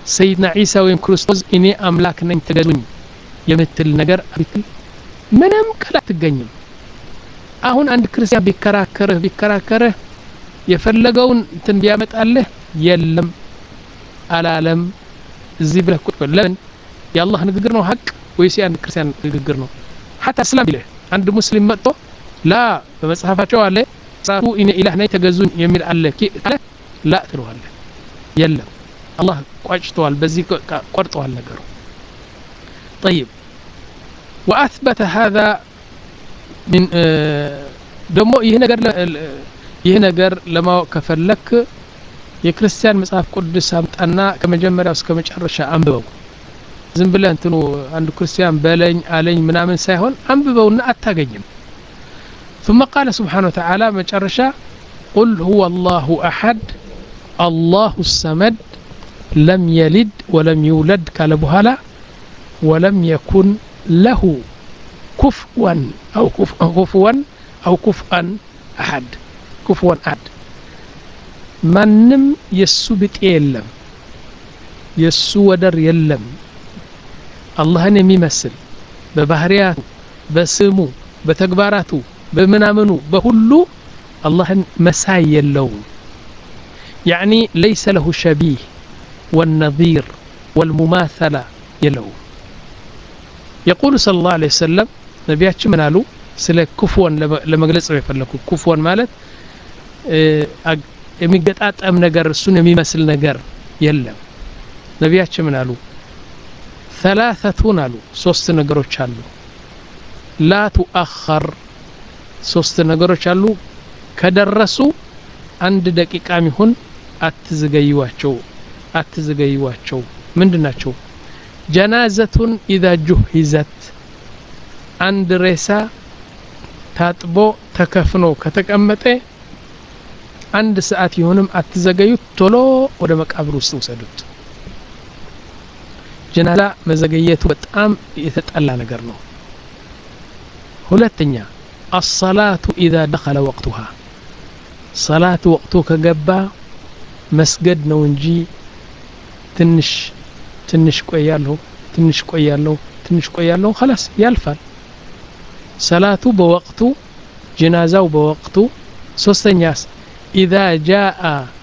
سيدنا عيسى ወይም ክርስቶስ እኔ አምላክ ነኝ ተገዙኝ የምትል ነገር አብትል ምንም ቃል አትገኝም አሁን አንድ ክርስቲያን ቢከራከርህ ቢከራከርህ የፈለገውን እንትን ቢያመጣልህ የለም አላለም እዚህ ብለህ ቁጥር ለምን የአላህ ንግግር ነው ሐቅ ወይስ የአንድ ክርስቲያን ንግግር ነው حتى እስላም ይልህ አንድ ሙስሊም መጥቶ ላ በመጽሐፋቸው አለ ራሱ እኔ ኢላህ ነኝ ተገዙኝ የሚል አለ አለ ላ ትለዋለህ የለም አላህ ቋጭቷል በዚህ ቆርጧል ነገሩ طيب واثبت هذا من ደሞ ይሄ ነገር ይሄ ነገር ለማወቅ ከፈለክ የክርስቲያን መጽሐፍ ቅዱስ አምጣና ከመጀመሪያው እስከ መጨረሻ አንብበው ዝም ብለህ እንትኑ አንድ ክርስቲያን በለኝ አለኝ ምናምን ሳይሆን አንብበውና አታገኝም ثم قال سبحانه وتعالى መጨረሻ قل هو الله احد الله الصمد لم يلد ولم يولد قال بحالا ولم يكن له كفوا او كفوا او كفوا احد كفوا احد ማንም የሱ ብጤ የለም የሱ ወደር የለም አላህን የሚመስል በባህሪያቱ በስሙ በተግባራቱ በመናመኑ በሁሉ አላህን መሳይ የለው يعني ليس له شبيه والنظير والمماثلة يلو يقول صلى الله عليه وسلم نبياتش من قالوا سلا كفوا لما جلس يفلكوا كفوا مالت የሚገጣጣም ነገር እሱን የሚመስል ነገር የለም ነብያችን ምን አሉ ثلاثه አሉ ሶስት ነገሮች አሉ لا تؤخر ሶስት ነገሮች አሉ ከደረሱ አንድ ደቂቃም ይሁን አትዘገዩዋቸው አትዘገዩዋቸው ምንድናቸው ጀናዘቱን اذا جهزت አንድ ሬሳ ታጥቦ ተከፍኖ ከተቀመጠ አንድ ሰዓት ይሁንም አትዘገዩት ቶሎ ወደ መቃብር ውስጥ ወሰዱት ጀናዛ መዘገየቱ በጣም የተጠላ ነገር ነው ሁለተኛ الصلاه اذا دخل وقتها صلاه وقته ከገባ መስገድ ነው እንጂ ትንሽ ትንሽ ቆያለሁ ትንሽ ቆያለሁ ትንሽ ቆያለሁ خلاص ያልፋል ሰላቱ በወቅቱ ጀናዛው በወቅቱ ሶስተኛስ إذا جاء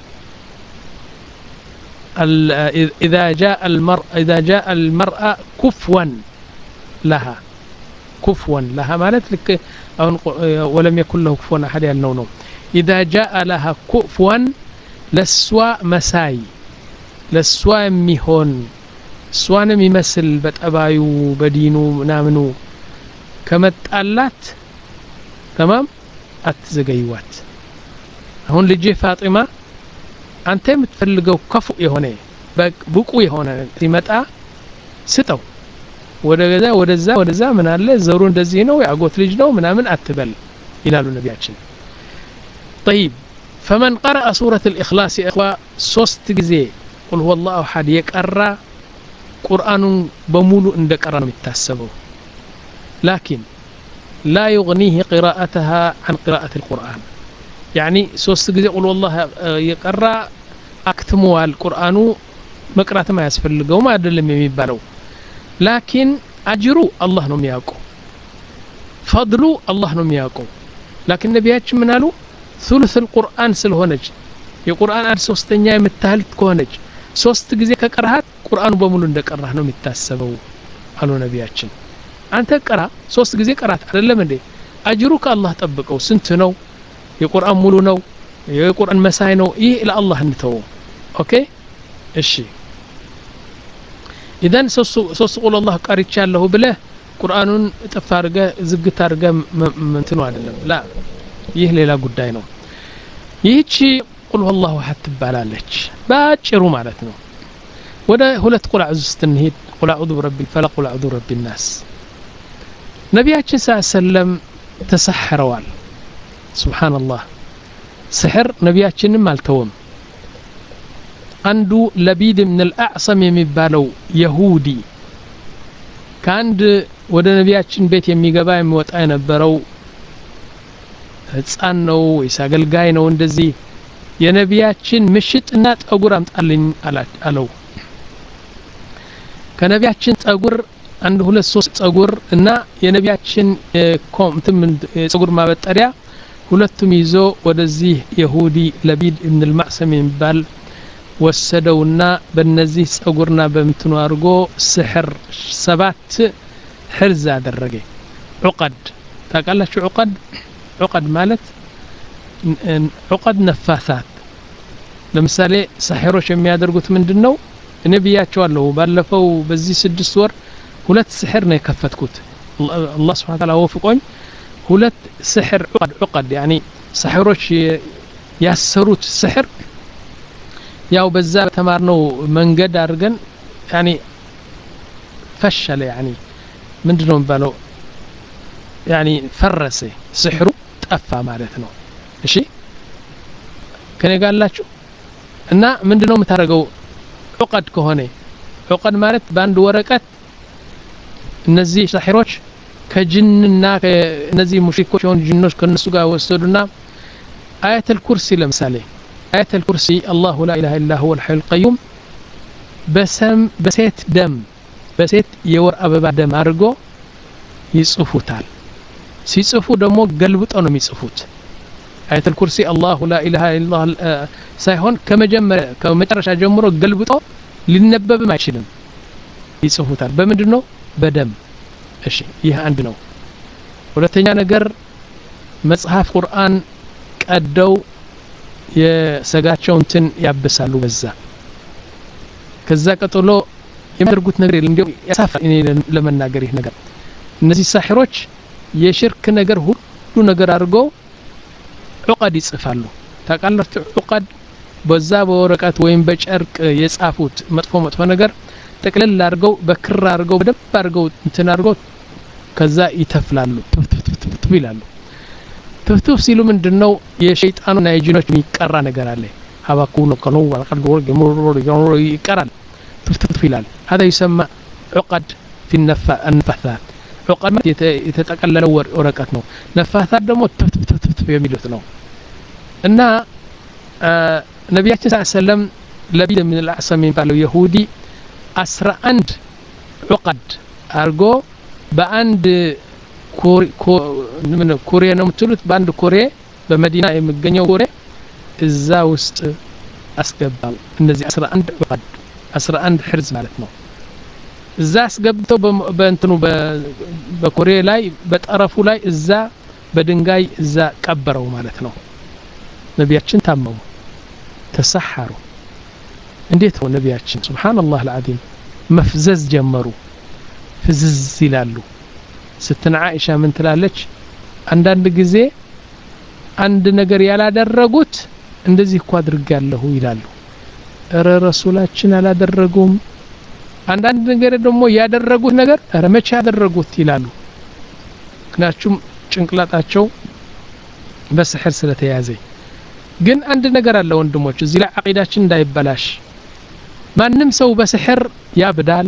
إذا جاء المرء إذا جاء المرأة كفوا لها كفوا لها مالت لك ولم يكن له كفوا أحد يالنونو إذا جاء لها كفوا لسوا مساي لسوا ميهون سوان ميمثل بتأبايو بدينو نامنو كمتقالات تمام أتزغيوات አሁን ልጅ ፋጢማ አንተ የምትፈልገው ከፉ የሆነ በቁ የሆነ ሲመጣ ስጠው ወደዛ ወደዛ ወደዛ ምን አለ ዘሩ እንደዚህ ነው ያጎት ልጅ ነው ምናምን አትበል ይላሉ ነብያችን طيب فمن قرأ سورة الإخلاص يا اخوة ሶስት ጊዜ قل هو الله احد يقرا ቁርአኑን በሙሉ እንደቀራ ነው የሚታሰበው لكن لا يغنيه قراءتها عن قراءة القرآن يعني ሶስት ጊዜ قل والله يقرا አክትሟል ቁርአኑ መቅራት ማያስፈልገውም አይደለም የሚባለው لكن አጅሩ አላህ ነው የሚያውቀው ፈድሉ አላህ ነው የሚያውቀው لكن ነብያችን ምን አሉ ثلث القرآن ስለሆነች የቁርአን አንድ ሶስተኛ የምታህል ከሆነች ሶስት ጊዜ ከቀራሃት ቁርአኑ በሙሉ እንደቀራህ ነው የሚታሰበው አሉ ነብያችን አንተ ቀራ ሶስት ጊዜ ቀራት አይደለም እንዴ አጅሩ ከአላህ ጠብቀው ስንት ነው የቁርአን ሙሉ ነው የቁርአን መሳይ ነው ይህ ለአላህ እንተው ኦኬ እሺ ኢዳን ሶስት ቁል አላህ ቀርቻለሁ ብለ ቁርአኑን ጥፍ አድርገ ዝግት አድርገ እንትኑ አይደለም ላ ይህ ሌላ ጉዳይ ነው ይህቺ ቁል والله احد ትባላለች ባጭሩ ማለት ነው ወደ ሁለት ቁል አዑዝ ስትንሂድ ቁል አዑዙ برب الفلق ቁል አዑዙ برب الناس ነብያችን ሰለላሁ ተሰሐረዋል سبحان الله سحر ነብያችንም አልተወም አንዱ ለቢድ من الاعصم የሚባለው ይሁዲ ካንድ ወደ ነብያችን ቤት የሚገባ የሚወጣ የነበረው ህፃን ነው ወይስ አገልጋይ ነው እንደዚህ የነብያችን ምሽጥና ጠጉር አምጣልኝ አለው ከነቢያችን ጸጉር አንድ ሁለት ሶስት ጸጉር እና የነቢያችን ኮምትም ጸጉር ማበጠሪያ ሁለቱም ይዞ ወደዚህ ይሁዲ ለቢድ ኢብኑ አልማዕሰም የሚባል ወሰደውና በእነዚህ ጸጉርና በእንትኑ አድርጎ ስሕር ሰባት ሕርዝ አደረገ ዑቀድ ታውቃላችሁ ዑቀድ ዑቀድ ማለት ዑቀድ ነፋሳት ለምሳሌ ሳሒሮች የሚያደርጉት ምንድነው እኔ ብያቸዋለሁ ባለፈው በዚህ ስድስት ወር ሁለት ስሕር ነው የከፈትኩት አላህ Subhanahu Wa Ta'ala ወፍቆኝ ሁለት ስሕር ዑቀድ ዑቀድ يعني ሳሒሮች ያሰሩት ስሕር ያው በዛ ተማርነው መንገድ አድርገን يعني ፈሸለ يعني ምንድነው ባለው يعني ፈረሰ ስሕሩ ጠፋ ማለት ነው እሺ ከኔ ጋር አላችሁ እና ምንድነው የምታደርገው ዑቀድ ከሆነ ዑቀድ ማለት በአንድ ወረቀት እነዚህ ሳሒሮች ከጅንና ከነዚህ ሙሽሪኮች የሆኑ ጅኖች ከነሱ ጋር ወሰዱና አያተል ኩርሲ ለምሳሌ አያተል ኩርሲ አላሁ ላ ኢላሃ ኢላ ሁወል ሐዩል ቀዩም በሰም በሴት ደም በሴት የወር አበባ ደም አድርጎ ይጽፉታል ሲጽፉ ደግሞ ገልብጠው ነው የሚጽፉት አያተል ኩርሲ አላሁ ላ ኢላሃ ኢላ ሳይሆን ከመጀመሪያ ከመጨረሻ ጀምሮ ገልብጠው ሊነበብም አይችልም ይጽፉታል በምንድነው በደም እሺ ይህ አንድ ነው ሁለተኛ ነገር መጽሐፍ ቁርአን ቀደው የሰጋቸውን እንትን ያበሳሉ በዛ ከዛ ቀጥሎ የሚያደርጉት ነገር እንደው ያሳፋል እኔ ለመናገር ይህ ነገር እነዚህ ሳሒሮች የሽርክ ነገር ሁሉ ነገር አድርገው ዑቀድ ይጽፋሉ ታውቃላችሁ ዑቀድ በዛ በወረቀት ወይም በጨርቅ የጻፉት መጥፎ መጥፎ ነገር ጠቅለል አድርገው በክር አድርገው በደብ አድርገው እንትን አድርገው ከዛ ይተፍላሉ ትፍትፍ ይላሉ ትፍትፍ ሲሉ ምንድነው የሸይጣኑና የጂኖች የሚቀራ ነገር አለ ሀባኩ ነው ከነው ወልቀድ ወርግ ሙሩሩ ይቀራል ትፍትፍ ይላል هذا يسمى عقد في النفا النفاثات عقد የተጠቀለለው ወረቀት ነው ነፋሳት ደግሞ ትፍትፍ የሚሉት ነው እና ነብያችን ሰለላሁ ዐለይሂ ወሰለም ለቢድ ኢብኑ አልአዕሰም የሚባለው ይሁዲ አስራ አንድ ዑቀድ አርጎ በአንድ ኮሬ ነው የምትሉት በአንድ ኮሬ በመዲና የሚገኘው ኮሬ እዛ ውስጥ አስገባው እነዚህ አስራ አንድ ዑቀድ አስራ አንድ ሕርዝ ማለት ነው እዛ አስገብተው በእንትኑ በኮሬ ላይ በጠረፉ ላይ እዛ በድንጋይ እዛ ቀበረው ማለት ነው ነብያችን ታመሙ ተሰሐሩ እንዴት ነው ነብያችን ሱብሃንአላህ አልዓዚም መፍዘዝ ጀመሩ ፍዝዝ ይላሉ ስትና አይሻ ምን ትላለች አንዳንድ ጊዜ አንድ ነገር ያላደረጉት እንደዚህ እኮ አድርጋለሁ ይላሉ እረ ረሱላችን አላደረጉም አንዳንድ ነገር ደግሞ ያደረጉት ነገር እረ መቼ ያደረጉት ይላሉ ምክንያቱም ጭንቅላታቸው በስሕር ስለተያዘ ግን አንድ ነገር አለ ወንድሞች እዚህ ላይ አቂዳችን እንዳይበላሽ ማንም ሰው በስሕር ያብዳል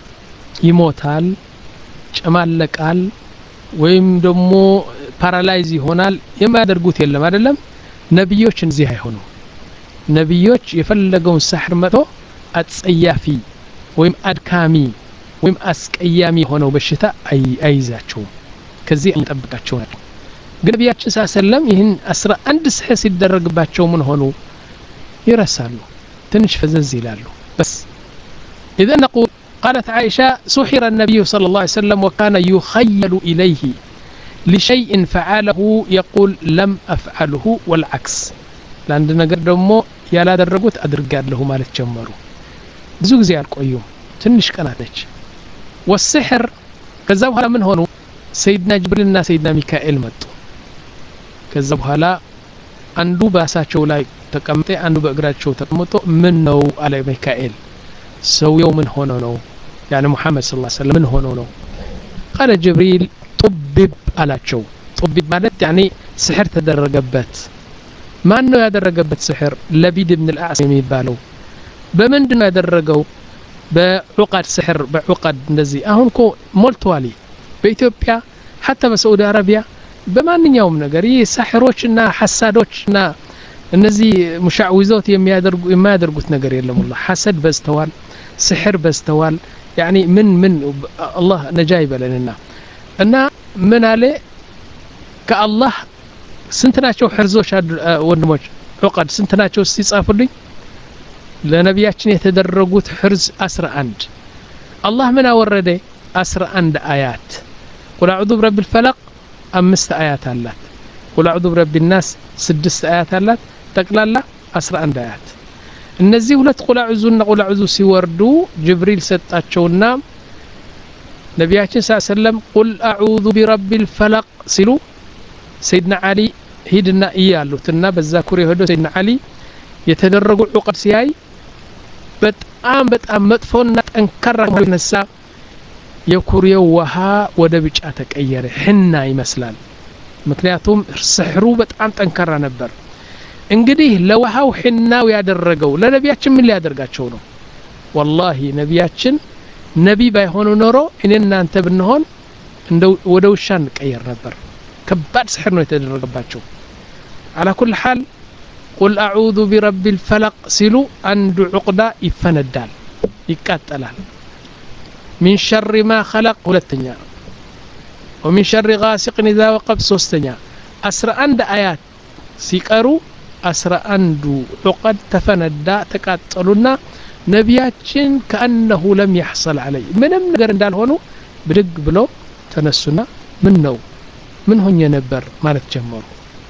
ይሞታል ጨማለቃል ወይም ደግሞ ፓራላይዝ ይሆናል የማያደርጉት የለም አይደለም ነብዮች እንዚህ አይሆኑ ነብዮች የፈለገውን ስሕር መጥቶ አጸያፊ ወይም አድካሚ ወይም አስቀያሚ ሆነው በሽታ አይይዛቸውም ከዚህ እንጠብቃቸው ነው ግን ነብያችን ሰለላሁ ዐለይሂ ወሰለም ይህን አስራ አንድ ስሕር ሲደረግባቸው ምን ሆኑ ይረሳሉ ትንሽ ፈዘዝ ይላሉ بس إذا نقول قالت عائشة سحر النبي صلى الله عليه وسلم وكان يخيل إليه لشيء فعله يقول لم أفعله والعكس لأننا قدموا يلا درجوت أدرجال له مالك جمرو بزوج زي القيوم تنش كناتج والسحر كذبها من هنا سيدنا جبريل سيدنا ميكائيل متو كذبها لا አንዱ ባሳቸው ላይ ተቀምጠ አንዱ በእግራቸው ተቀምጦ ምን ነው አለ ሚካኤል ሰውየው ምን ሆኖ ነው يعني محمد صلى الله عليه وسلم ምን ሆኖ ነው قال جبريل طبب አላቸው طبب ማለት يعني سحر ተደረገበት ማን ነው ያደረገበት سحر ለቢድ ኢብኑ አልአዕሰም የሚባለው በመንድን ነው ያደረገው በዑቀድ سحر በዑቀድ እንደዚህ አሁን እኮ ሞልቷል በኢትዮጵያ حتى በሳዑዲ አረቢያ በማንኛውም ነገር ይህ ሳሕሮችና ሐሳዶችና እነዚህ ሙሻዕዊዞት የሚያደርጉ የሚያደርጉት ነገር የለም والله ሐሰድ በዝተዋል ስሕር በዝተዋል يعني من من الله نجاي بلننا እና ምን አለ ከአላህ ስንት ናቸው ህርዞች ወንድሞች ዑቀድ ስንት ናቸው ሲጻፉልኝ ለነቢያችን የተደረጉት ህርዝ አስራ አንድ አላህ ምን አወረደ አስራ አንድ አያት ቁል አዑዙ ቢረቢል ፈለቅ አምስት አያት አላት ቁል አዑዙ ቢረቢን ናስ ስድስት አያት አላት ጠቅላላ አስራ አንድ አያት እነዚህ ሁለት ቁል አዑዙና ቁል አዑዙ ሲወርዱ ጅብሪል ሰጣቸውና ነቢያችን ሰለላሁ ዐለይሂ ወሰለም ቁል አዑዙ ቢረቢል ፈለቅ ሲሉ ሰይድና አሊ ሂድና እያሉትና በዛ ኩሬ ሄዶ ሰይድና አሊ የተደረጉ ዑቀድ ሲያይ በጣም በጣም መጥፎና ጠንካራ ነሳ የኩሬው ውሃ ወደ ቢጫ ተቀየረ ህና ይመስላል ምክንያቱም ስህሩ በጣም ጠንካራ ነበር እንግዲህ ለውሃው ህናው ያደረገው ለነቢያችን ምን ሊያደርጋቸው ነው والله ነቢያችን ነቢ ባይሆኑ ኖሮ እኔና አንተ ብንሆን እንደው ወደ ውሻ እንቀየር ነበር ከባድ ስህር ነው የተደረገባቸው على كل حال قل اعوذ برب الفلق ሲሉ አንዱ ዑቅዳ ይፈነዳል ይቃጠላል من شر ما خلق ሁለተኛ ومن شر غاسق اذا وقب ሶስተኛ አስራ አንድ አያት ሲቀሩ አስራ አንዱ ዑቅድ ተፈነዳ ተቃጠሉና ነቢያችን كأنه لم يحصل عليه ምንም ነገር እንዳልሆኑ ብድግ ብሎ ተነሱና ምን ነው ምን ሆኜ ነበር ማለት ጀመሩ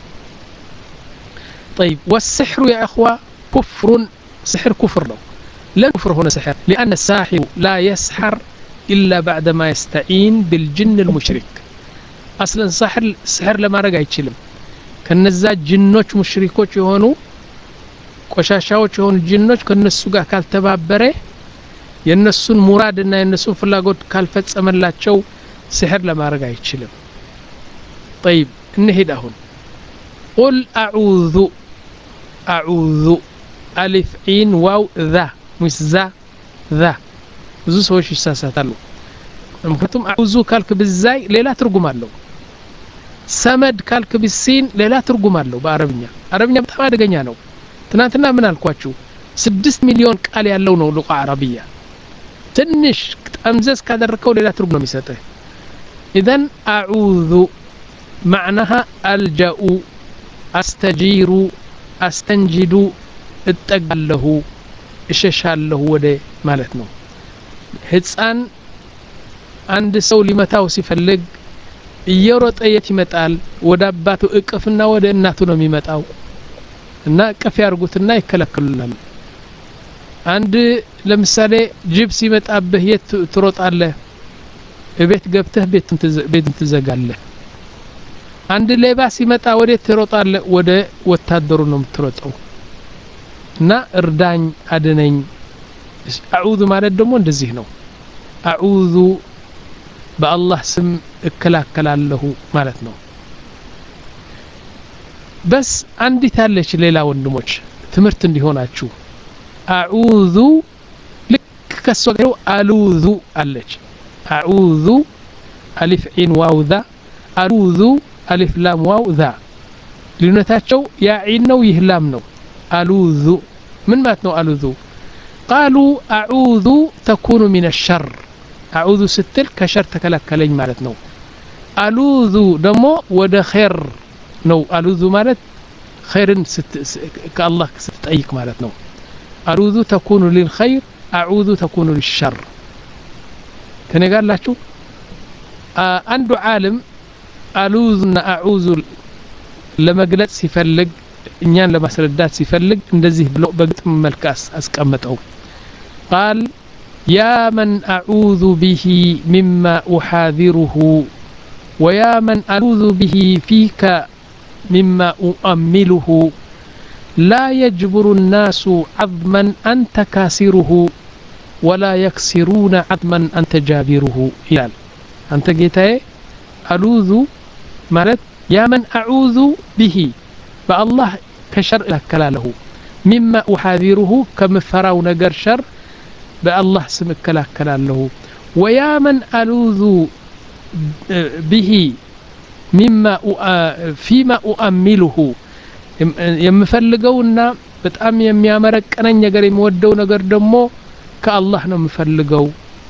طيب والسحر يا اخوه كفر سحر كفر ነው لا كفر هنا سحر لأن الساحر لا يسحر إلا بعدما يستعين بالجن المشرك اصلا سحر سحر لما رجع አይችልም ከነዛ ጅኖች ሙሽሪኮች የሆኑ ቆሻሻዎች የሆኑ ጅኖች ከነሱ ጋር ካልተባበረ የነሱን ሙራድና የነሱን ፍላጎት ካልፈጸመላቸው سحر ለማድረግ አይችልም طيب እንሄድ አሁን قل اعوذ اعوذ الف عين واو ذا مش ذا ذا ብዙ ሰዎች ይሳሳታሉ ምክንያቱም አዑዙ ካልክ በዛይ ሌላ ትርጉም አለው ሰመድ ካልክ በሲን ሌላ ትርጉም አለው በአረብኛ አረብኛ በጣም አደገኛ ነው ትናንትና ምን አልኳችሁ ስድስት ሚሊዮን ቃል ያለው ነው ሉቃ አረብያ ትንሽ ጠምዘዝ ካደረከው ሌላ ትርጉም ነው የሚሰጠው اذا اعوذ معناها الجا استجير استنجد اتقله እሸሻለሁ ወደ ማለት ነው ህፃን አንድ ሰው ሊመታው ሲፈልግ እየሮጠ የት ይመጣል ወደ አባቱ እቅፍና ወደ እናቱ ነው የሚመጣው እና እቅፍ ያርጉትና ይከለክሉናል አንድ ለምሳሌ ጅብ ሲመጣብህ የት ትሮጣለህ እቤት ገብተህ ቤት ትዘጋለህ አንድ ሌባ ሲመጣ ወደ ትሮጣለህ ወደ ወታደሩ ነው የምትሮጠው እና እርዳኝ አድነኝ አዑዙ ማለት ደግሞ እንደዚህ ነው አዑዙ በአላህ ስም እከላከላለሁ ማለት ነው በስ አንዲት አለች ሌላ ወንድሞች ትምርት እንዲሆናችሁ አዑዙ ልክ ከሰው አሉዙ አለች አዑዙ አሊፍ ዒን ዋው ዛ አሉዙ አሊፍ ላም ዋው ዛ ልዩነታቸው ያ ዒን ነው ይህ ላም ነው አሉዙ ምን ማለት ነው አሉዙ قالوا اعوذ تكون من الشر اعوذ ستل كشر تكلكلኝ ማለት ነው አሉዙ ደግሞ ወደ ኸይር ነው አሉዙ ማለት ኸይርን ከአላህ ስትጠይቅ ማለት ነው አሉዙ تكون للخير اعوذ تكون للشر ከነጋላችሁ አንዱ ዓለም አሉዙና አዑዙ ለመግለጽ ሲፈልግ እኛን ለማስረዳት ሲፈልግ እንደዚህ ብሎ በግጥም መልካስ አስቀመጠው قال يا من اعوذ به مما احاذره ويا من اعوذ به فيك مما اؤمله لا يجبر الناس عظما انت كاسره ولا يكسرون عظما انت جابره يال انت جيتاي اعوذ ማለት يا من اعوذ به بالله كشر لكلاله مما احاذره كمفراو نجر شر بالله سمك لكلاله ويا من الوذ به مما فيما اؤمله يمفلغونا በጣም የሚያመረቀነኝ ነገር የሚወደው ነገር ደግሞ ከአላህ ነው የምፈልገው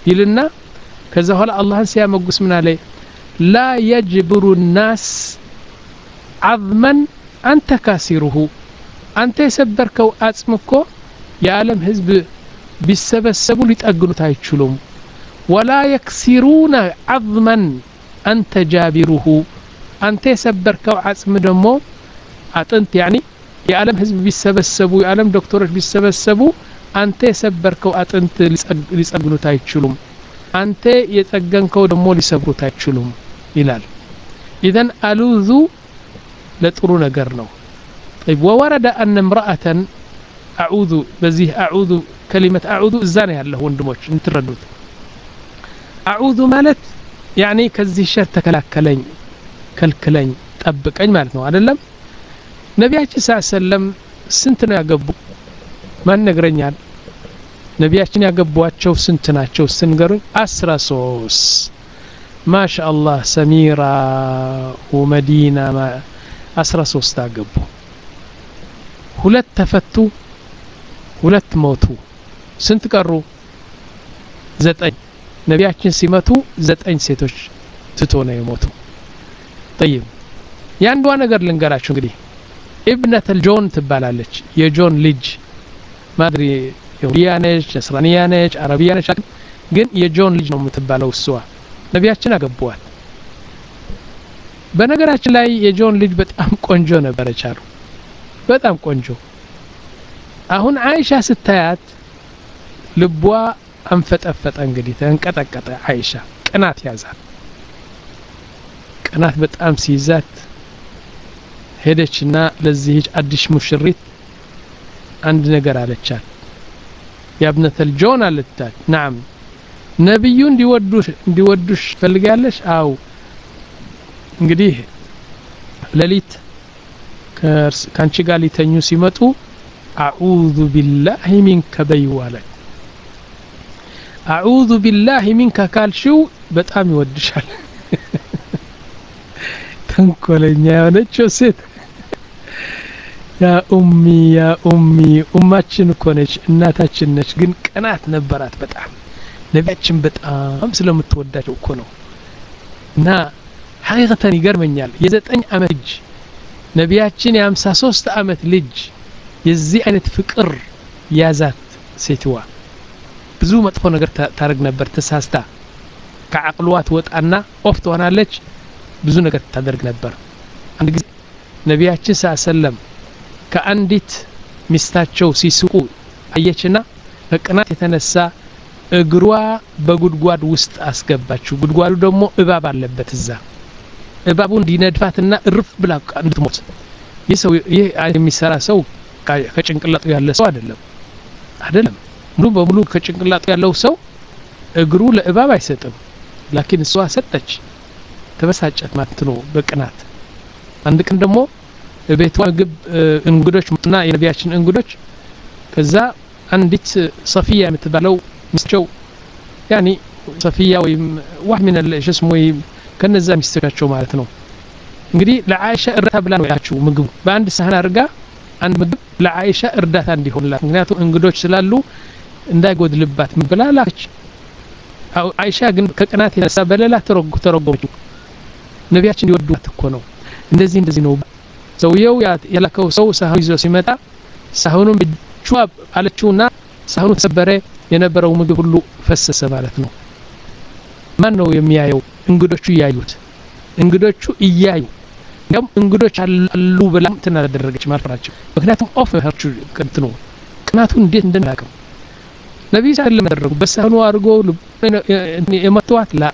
ይልና ከዛ ኋላ አላህን ሲያመጉስ ምን አለ لا يجبر الناس عظما أنت كاسره أنت يسبركو أصمكو የዓለም ህዝብ ቢሰበሰቡ ሊጠግኑት አይችሉም ولا يكسرون عظما أنت جابره أنت يسبركو عصم ደሞ አጥንት يعني የዓለም ህዝብ ቢሰበሰቡ የዓለም ዶክተሮች ቢሰበሰቡ አንተ የሰበርከው አጥንት ሊጸግኑት አይችሉም አንተ የጸገንከው ደሞ ሊሰብሩት አይችሉም ይላል اذا አሉዙ ለጥሩ ነገር ነው طيب وورد أن امرأة أعوذ بزيه أعوذ كلمة أعوذ الزاني هله وندموش نتردد أعوذ مالت يعني كزي شر تكلاكلين كالكلين تأبكين مالتنا عدلم نبياتي صلى الله عليه وسلم سنتنا يقبو ما نقرن يعني نبياتي يقبواتشو سنتنا شو سنقرن أسرى صوص ما شاء الله سميرة ومدينة ما أسرى صوص تقبو ሁለት ተፈቱ ሁለት ሞቱ ስንት ቀሩ ዘጠኝ ነቢያችን ሲመቱ ዘጠኝ ሴቶች ትቶ ነው የሞቱ طيب ያንዷ ነገር ልንገራችሁ እንግዲህ ኢብነተ ጆን ትባላለች የጆን ልጅ ማድሪ ይሁዲያነች እስራኒያነች አረቢያነች ግን የጆን ልጅ ነው የምትባለው እሷ ነቢያችን አገቧት በነገራችን ላይ የጆን ልጅ በጣም ቆንጆ ነበረች አሉ በጣም ቆንጆ አሁን አይሻ ስታያት ልቧ አንፈጠፈጠ እንግዲህ ተንቀጠቀጠ አይሻ ቅናት ያዛት ቅናት በጣም ሲይዛት ሄደችና ለዚህ አዲስ ሙሽሪት አንድ ነገር አለቻት ያብነተል ጆን አለቻት نعم ነብዩ እንዲወዱሽ እንዲወዱሽ ፈልጋለሽ አው እንግዲህ ለሊት كانش قال يتنيو سيمتو أعوذ بالله منك بيوالا أعوذ بالله منك قال شو بتأم يودشال تنقلن يا ونجو سيد يا أمي يا أمي أماتشن كونش እናታችን ነች ግን ቀናት ነበራት በጣም ነቢያችን በጣም ስለምትወዳቸው እኮ ነው እና ሐቂቀተን ይገርመኛል የዘጠኝ አመት ልጅ ነቢያችን የሃምሳ ሶስት አመት ልጅ የዚህ አይነት ፍቅር ያዛት ሴትዋ ብዙ መጥፎ ነገር ታረግ ነበር ተሳስታ ከአቅሏ ትወጣና ኦፍ ትሆናለች ብዙ ነገር ታደርግ ነበር አንድ ጊዜ ነቢያችን ሰለላም ከአንዲት ሚስታቸው ሲስቁ አየችና በቅናት የተነሳ እግሯ በጉድጓድ ውስጥ አስገባችው ጉድጓዱ ደግሞ እባብ አለበት እዛ እባቡ እንዲነድፋትና እርፍ ብላ እንድትሞት ይሰው ይሄ የሚሰራ ሰው ከጭንቅላቱ ያለ ሰው አይደለም አይደለም ሙሉ በሙሉ ከጭንቅላቱ ያለው ሰው እግሩ ለእባብ አይሰጥም ላኪን እሷ ሰጠች ተበሳጨት ማለት ነው በቅናት አንድ ቀን ደግሞ ቤቷ ግብ እንግዶች መጥና የነቢያችን እንግዶች ከዛ አንዲት ሶፊያ የምትባለው ሚስቸው ያኒ ሶፊያ ወይ واحد من الجسم ወይ ከነዛ ሚስቶቻቸው ማለት ነው እንግዲህ ለአይሻ እርዳታ ብላ ነው ያቸው ምግብ በአንድ ሳህን አርጋ አንድ ምግብ ለአይሻ እርዳታ እንዲሆንላት ምክንያቱም እንግዶች ስላሉ እንዳይጎድልባት ምብላላች አይሻ ግን ከቅናት የተነሳ በሌላ ተረጉ ተረጎመች ነቢያችን ይወዱት እኮ ነው እንደዚህ እንደዚህ ነው ሰውየው ያላከው ሰው ሳህኑ ይዞ ሲመጣ ሳህኑን ብቻ አለችውና ሳህኑ ተሰበረ የነበረው ምግብ ሁሉ ፈሰሰ ማለት ነው ማን ነው የሚያየው እንግዶቹ ያዩት እንግዶቹ እያዩ ያም እንግዶች አሉ ብላም ተናደረገች ማለት ናቸው ምክንያቱም ኦፍ ሀርቹ ከንትኑ ቅናቱ እንዴት እንደናቀም ነብዩ ሰለላሁ ዐለይሂ ወሰለም በሳህኑ አርጎ የመተዋት ላ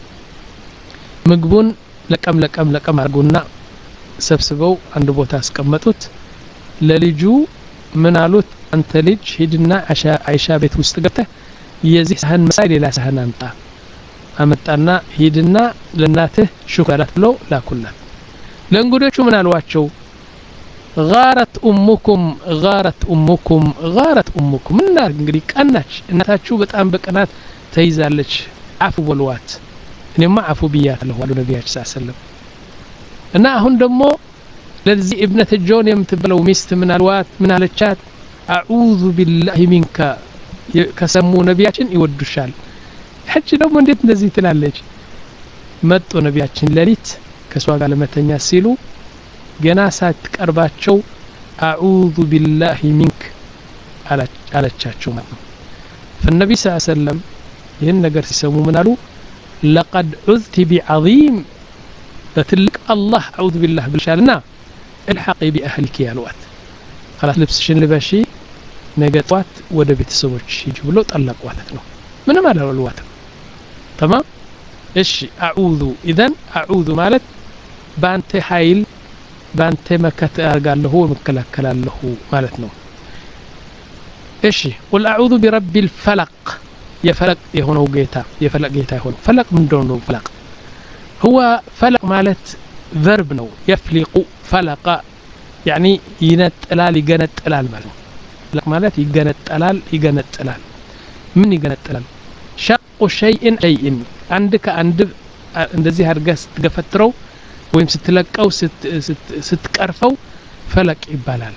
ምግቡን ለቀም ለቀም ለቀም አርጎና ሰብስበው አንድ ቦታ አስቀመጡት ለልጁ ምን አሉት አንተ ልጅ ሂድና አይሻ ቤት ውስጥ ገብተህ የዚህ ሳህን መሳይ ሌላ ሳህን አምጣ አመጣና ሂድና ለናትህ ሹክራላት ብለው ላኩላት ለእንግዶቹ ምን አሏቸው غارت امكم غارت امكم غارت امكم እና እንግዲህ ቀናች እናታችሁ በጣም በቀናት ተይዛለች አፉ ወልዋት እኔማ አፉ ብያለሁ አሉ ነብያችን ሰለላሁ ዐለይሂ ወሰለም እና አሁን ደግሞ ለዚህ ኢብነተ ጆን የምትበለው ሚስት ምን አልዋት ምን አለቻት አዑዙ ቢላሂ ሚንካ ከሰሙ ነብያችን ይወዱሻል ሐጅ ደግሞ እንዴት እንደዚህ ትላለች መጡ ነቢያችን ለሊት ከሷ ጋር ለመተኛ ሲሉ ገና ሳትቀርባቸው አዑዙ ቢላሂ ሚንክ አለቻቸው ማለት ነው فالنبي صلى الله عليه وسلم ይህን ነገር ሲሰሙ ምን አሉ لقد عذت بعظيم በትልቅ አላህ አዑዙ ቢላህ ብልሻልና الحقي باهلك ያሏት خلاص ልብስሽን ልበሺ ነገ ጧት ወደ ቤተሰቦች ሂጂ ብሎ ጠለቋት ነው ምንም አላልዋትም تمام እሺ አዑዙ اذا አዑዙ ማለት ባንተ ኃይል ባንተ መከተ አርጋለሁ መከላከላለሁ ማለት ነው እሺ قل اعوذ برب الفلق يفلق የሆነው ጌታ የፈለቅ ጌታ ይሆን ፈለቅ ምንድነው ፈለቅ هو فلق ማለት verb ነው يفلق فلق يعني ينطلال يغنطلال ማለት ነው فلق ማለት ይገነጠላል ይገነጠላል ምን ይገነጠላል شق شيء شيء عندك عند እንደዚህ አድርገህ ስትገፈትረው ወይም ስትለቀው ስትቀርፈው ፈለቅ ይባላል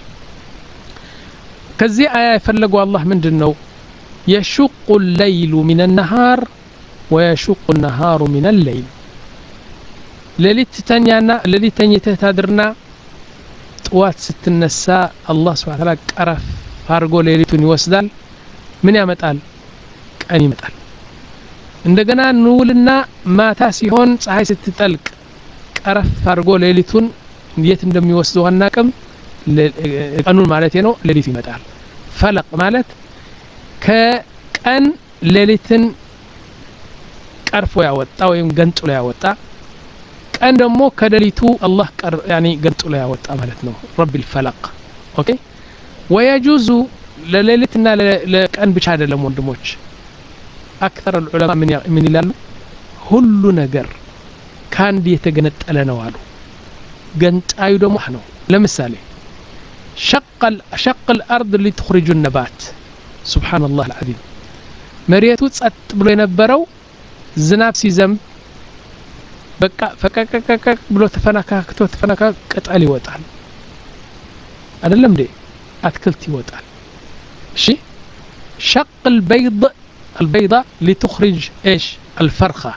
ከዚህ አያ የፈለገው አላህ ምንድነው يشق الليل من النهار ويشق النهار من الليل ሌሊት ተኛና ሌሊት ተኝተህ ታድርና ጧት ስትነሳ አላህ Subhanahu Wa Ta'ala ቀረፍ አርጎ ሌሊቱን ይወስዳል ምን ያመጣል ቀን ይመጣል እንደገና ንውልና ማታ ሲሆን ፀሐይ ስትጠልቅ ቀረፍ አርጎ ሌሊቱን እንዴት እንደሚወስደው አናቀም ቀኑን ማለት ነው ሌሊት ይመጣል ፈለቅ ማለት ከቀን ሌሊትን ቀርፎ ያወጣ ወይም ገንጥሎ ያወጣ ቀን ደግሞ ከሌሊቱ አላህ ቀር يعني ገንጥሎ ያወጣ ማለት ነው رب الفلق ኦኬ ويجوز ለሌሊትና ለቀን ብቻ አይደለም ወንድሞች اكثر العلماء من من ይላሉ ሁሉ ነገር ካንዲ የተገነጠለ ነው አሉ ገንጣዩ ደግሞ ነው ለምሳሌ شق شق الارض لتخرج النبات سبحان الله العظيم መሬቱ ጸጥ ብሎ የነበረው ዝናብ ሲዘንብ በቃ ፈቀቀቀቀ ብሎ ተፈናካክቶ ተፈናካ ቅጠል ይወጣል አይደለም እንዴ አትክልት ይወጣል እሺ شق البيض البيضة لتخرج ايش الفرخة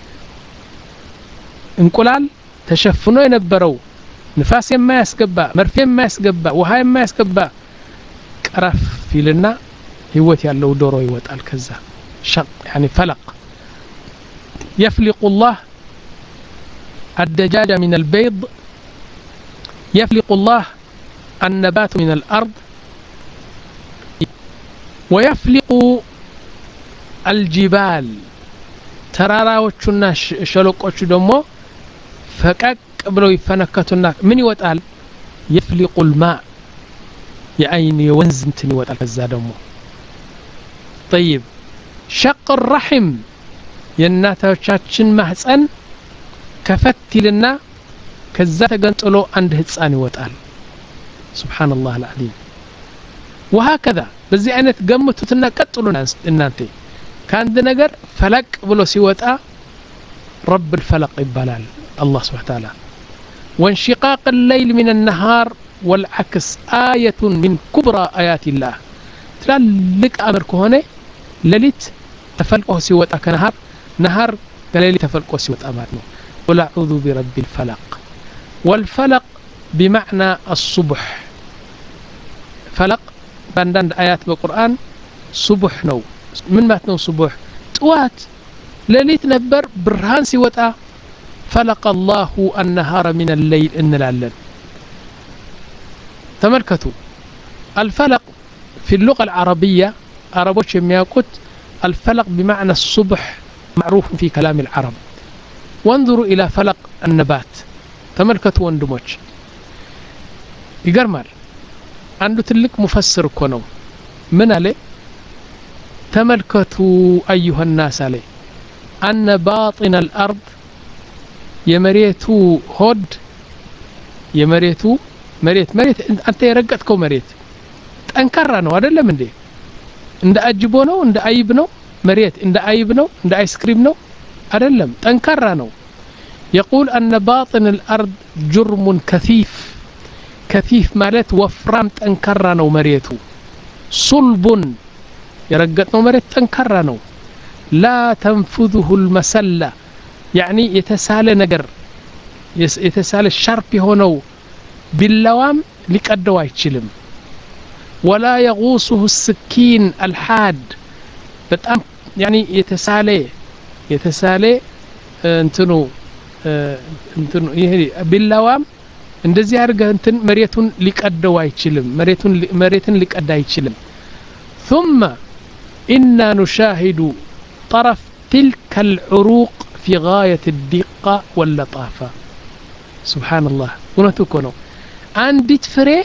እንቁላል ተሸፍኖ የነበረው ንፋስ የማያስገባ መርፌ የማያስገባ ውሃ የማያስገባ ቀረፍ ይልና ህይወት ያለው ዶሮ ይወጣል ከዛ شق يعني فلق يفلق الله الدجاج من البيض يفلق الله النبات من الأرض ويفلق الجبال ተራራዎቹና ሸለቆቹ ደግሞ ፈቀቅ ብለው ይፈነከቱና ምን ይወጣል يفلق الماء የአይን የወንዝ እንትን ይወጣል ከዛ ደግሞ طيب شق الرحم የእናቶቻችን ማህፀን ከፈትልና ከዛ ተገንጥሎ አንድ ህፃን ይወጣል سبحان الله العظيم وهكذا በዚህ አይነት ገምቱትና ቀጥሉና እናንተ ካንድ ነገር ፈለቅ ብሎ ሲወጣ رب الفلق ይባላል الله سبحانه وتعالى وانشقاق الليل من النهار والعكس آية من كبرى آيات الله تلالك أمر كهونة ليلت تفلقه سوى كنهار نهار ليلت تفلقه سوى أمرنا قل أعوذ برب الفلق والفلق بمعنى الصبح فلق بندن آيات بالقرآن صبح نو من ماتنو صبح توات ليلت نبر برهان سوى فلق الله النهار من الليل إن لالن تملكتوا الفلق في اللغة العربية عربوش يمياكوت الفلق بمعنى الصبح معروف في كلام العرب وانظروا إلى فلق النبات تملكتوا واندموش يقرمال عنده تلك مفسر كونو من عليه تملكتوا أيها الناس عليه أن باطن الأرض يمريتو هود يمريتو مريت مريت أنت يرقتكو مريت أنكرنا ነው አይደለም እንዴ እንደ አጅቦ ነው እንደ አይብ ነው مريت እንደ አይብ ነው እንደ አይስክሪም ነው አይደለም ጠንካራ ነው يقول أن باطن الأرض جرم كثيف كثيف ማለት ወፍራም ጠንካራ ነው መሬቱ صلب يرقتنو مريت ጠንካራ ነው لا تنفذه المسلة يعني يتسال نجر يتسال الشرب هونو باللوام لقدو አይችልም ولا يغوصه السكين الحاد በጣም يعني يتسال يتسال እንትኑ እንትኑ ይሄ باللوام እንደዚህ አድርገ እንትን መሬቱን ሊቀደው አይችልም መሬቱን መሬትን ሊቀዳ አይችልም ثم إنا نشاهد طرف تلك العروق في غاية الدقة واللطافة سبحان الله ونتوكونو عندي فري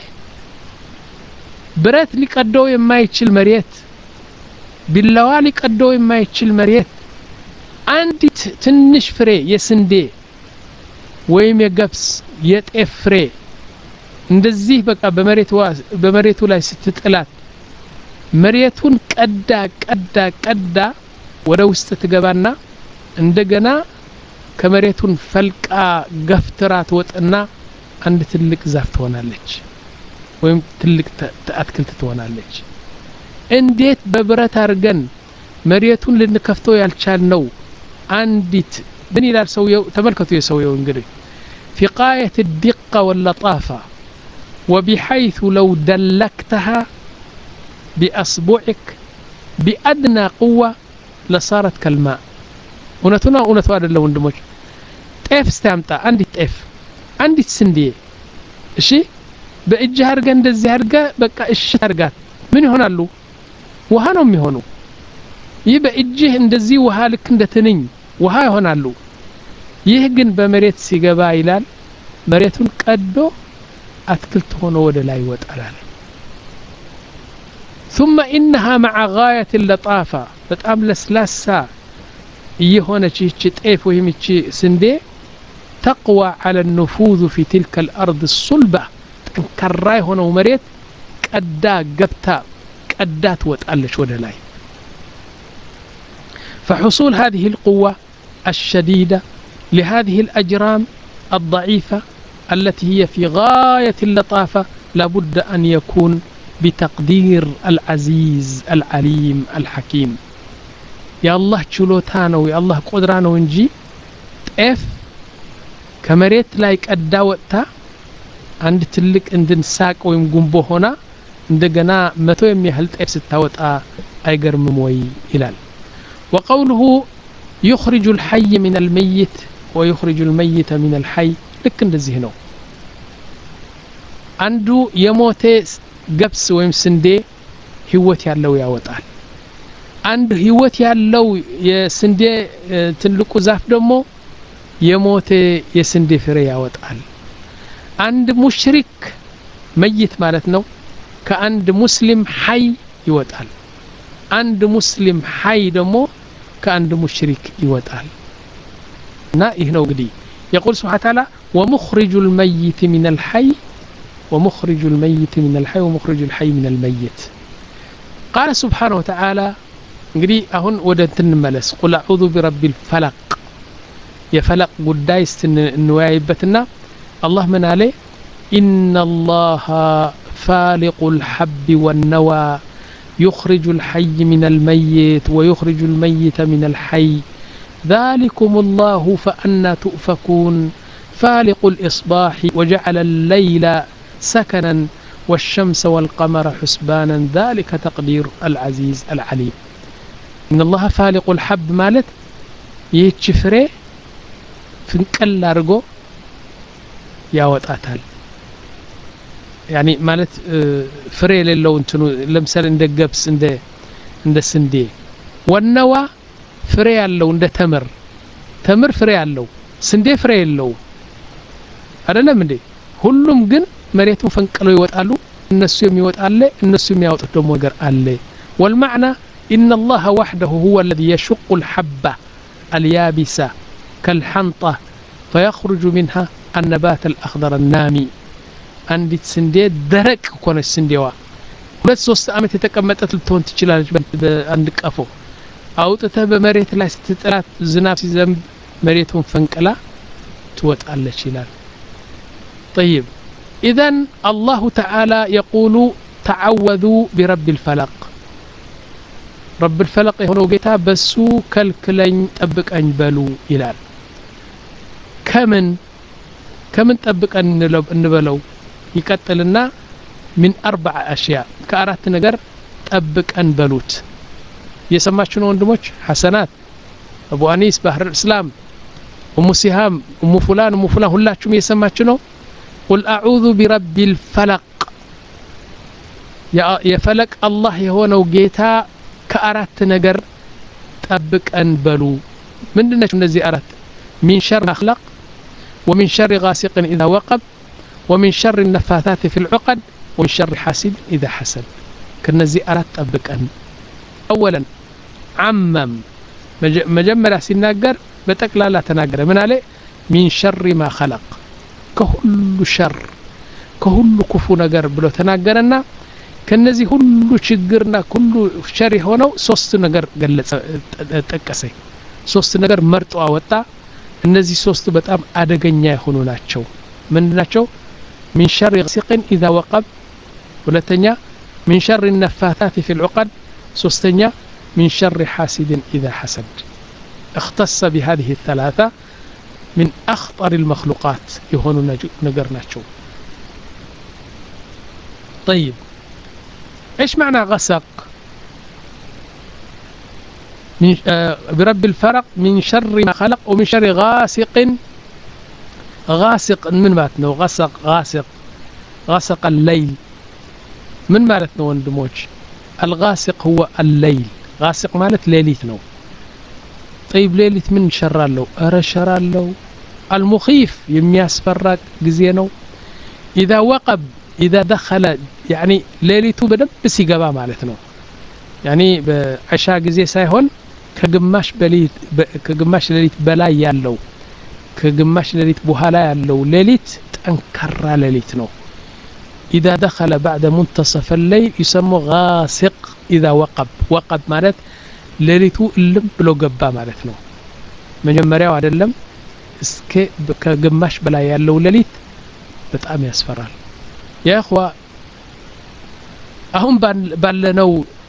برات لقدو يما يتشل مريت باللوا لقدو يما يتشل مريت عندي تنش فري يسندي ወይም የገብስ የጤፍ ፍሬ እንደዚህ በቃ በመሬት በመሬቱ ላይ ስትጥላት መሬቱን ቀዳ ቀዳ ቀዳ ወደ ውስጥ ትገባና እንደገና ከመሬቱን ፈልቃ ገፍትራ ትወጥና አንድ ትልቅ ዛፍ ትሆናለች ወይም ትልቅ አትክልት ትሆናለች እንዴት በብረት አርገን መሬቱን ልንከፍተው ያልቻልነው አንዲት بني لا سويو تملكتوا يسويو انجري في غاية الدقة واللطافة وبحيث لو دلكتها بأصبعك بأدنى قوة لصارت كالماء ونتنا ونتوا هذا اللون دموج تقف استمتع عندي تقف عندي سندي እሺ በእጅ አርገ እንደዚህ አርገ በቃ እሺ ታርጋት ምን ይሆናሉ ውሃ ነው የሚሆነው ይህ በእጅህ እንደዚህ ውሃ ልክ እንደተነኝ ውሃ ይሆናሉ ይህ ግን በመሬት ሲገባ ይላል መሬቱን ቀዶ አትክልት ሆኖ ወደ ላይ ይወጣል ثم انها مع غايه اللطافه በጣም ለስላሳ እየሆነች ይህች ጤፍ ወይም ይህች ስንዴ تقوى على النفوذ في تلك الارض الصلبه كراي ሆነው መሬት ቀዳ ገብታ ቀዳ ትወጣለች ወደ ላይ فحصول هذه القوة الشديدة لهذه الأجرام الضعيفة التي هي في غاية اللطافة لابد أن يكون بتقدير العزيز العليم الحكيم يا الله تشلوتانو يا الله قدرانو انجي تقف كمريت لايك أداوتا عند تلك اندن ساق ويم قنبو هنا عندنا متو يميهل تقف ستاوتا أيقر مموي إلال وقوله يخرج الحي من الميت ويخرج الميت من الحي لك እንደዚህ ነው አንዱ የሞተ ገብስ ወይም ስንዴ ህይወት ያለው ያወጣል አንድ ህይወት ያለው የስንዴ ትልቁ ዛፍ ደግሞ የሞተ የስንዴ ፍሬ ያወጣል አንድ ሙሽሪክ መይት ማለት ነው ከአንድ ሙስሊም ሐይ ይወጣል አንድ ሙስሊም ሐይ ደግሞ كأن مشرك يوتال نا إهنا قدي يقول سبحانه وتعالى ومخرج الميت من الحي ومخرج الميت من الحي ومخرج الحي من الميت قال سبحانه وتعالى قدي أهن ودنتن ملس قل أعوذ برب الفلق يا فلق قدايست النوايبتنا الله من عليه إن الله فالق الحب والنوى يخرج الحي من الميت ويخرج الميت من الحي ذلكم الله فأنا تؤفكون فالق الإصباح وجعل الليل سكنا والشمس والقمر حسبانا ذلك تقدير العزيز العليم إن الله فالق الحب مالت يتشفري فنقل لارغو يا وطاتال يعني مالت فري للو انتنو لمثال عند قبس عند عند سندي والنوى فري ያለው እንደ ተምር ተምር ፍሬ ያለው ስንዴ ፍሬ ያለው አይደለም እንዴ ሁሉም ግን መሬቱን ፈንቅለው ይወጣሉ እነሱ የሚወጣለ እነሱ የሚያወጡት ደግሞ ነገር አለ والمعنى ان الله وحده هو الذي يشق الحبة اليابسة كالحنطة فيخرج منها النبات الأخضر النامي አንዲት ስንዴ ደረቅ ኮነች ስንዴዋ ሁለት ሶስት አመት የተቀመጠት ልትሆን ትችላለች በአንድ ቀፎ አውጥተ በመሬት ላይ ስትጥላት ዝናብ ሲዘንብ መሬቱን ፈንቅላ ትወጣለች ይላል طيب اذا الله تعالى يقول تعوذوا برب الفلق رب الفلق የሆነው ጌታ በሱ ከልክለኝ ጠብቀኝ በሉ ይላል ከምን ከምን ጠብቀን እንበለው ይቀጥልና من أربع أشياء كأرات نجر ጠብቀን በሉት የሰማችሁ ነው ወንድሞች ሐሰናት አቡ አኒስ ባህር الاسلام ኡሙ ሲሃም ኡሙ ፉላን ኡሙ ፉላን ሁላችሁም የሰማችሁ ነው قل اعوذ برب الفلق يا فلق الله የሆነው ጌታ ከአራት ነገር ጠብቀን በሉ ምንድነው እነዚህ አራት من شر ما خلق ومن شر غاسق اذا وقب ومن شر النفاثات في العقد ومن شر حاسد اذا حسد كنزي أرات طبقن اولا عمم مجمرة سيناجر بتقلالا تناجر من عليه من شر ما خلق كل شر كل كفو نجر بلو تناجرنا كنزي كل شجرنا كل شر هونو ሶስት ነገር ገለጸ ተጠቀሰ ሶስት ነገር መርጦ አወጣ እነዚህ ሶስቱ በጣም አደገኛ የሆኑ ናቸው ምንድናቸው من شر غاسق اذا وقب ሁለተኛ من شر النفاثات في العقد سوستنيا من شر حاسد إذا حسد اختص بهذه الثلاثة من أخطر المخلوقات يهون نقرناتشو طيب ايش معنى غسق من آه برب الفرق من شر ما خلق ومن شر غاسق غاسق من ماتنو غسق غاسق غسق الليل من مالتنا وندموج الغاسق هو الليل غاسق مالت ليليت نو طيب ليليت من شر له ارى شر له المخيف يمياسفرق غزي نو اذا وقب اذا دخل يعني ليليته بدب سيغبا مالتنا يعني بعشاء غزي ሳይሆን ከግማሽ በሊት ከግማሽ ሌሊት በላይ ያለው ከግማሽ ሌሊት በኋላ ያለው ሌሊት ጠንካራ ሌሊት ነው إذا دخل بعد منتصف الليل يسمى غاسق إذا وقب وقب مالت ليلتو اللم بلو قبا مالتنا مجمرياو عدلم اسكي كقماش بلا يالو ليلت بتقام يسفرال يا إخوة أهم بالنو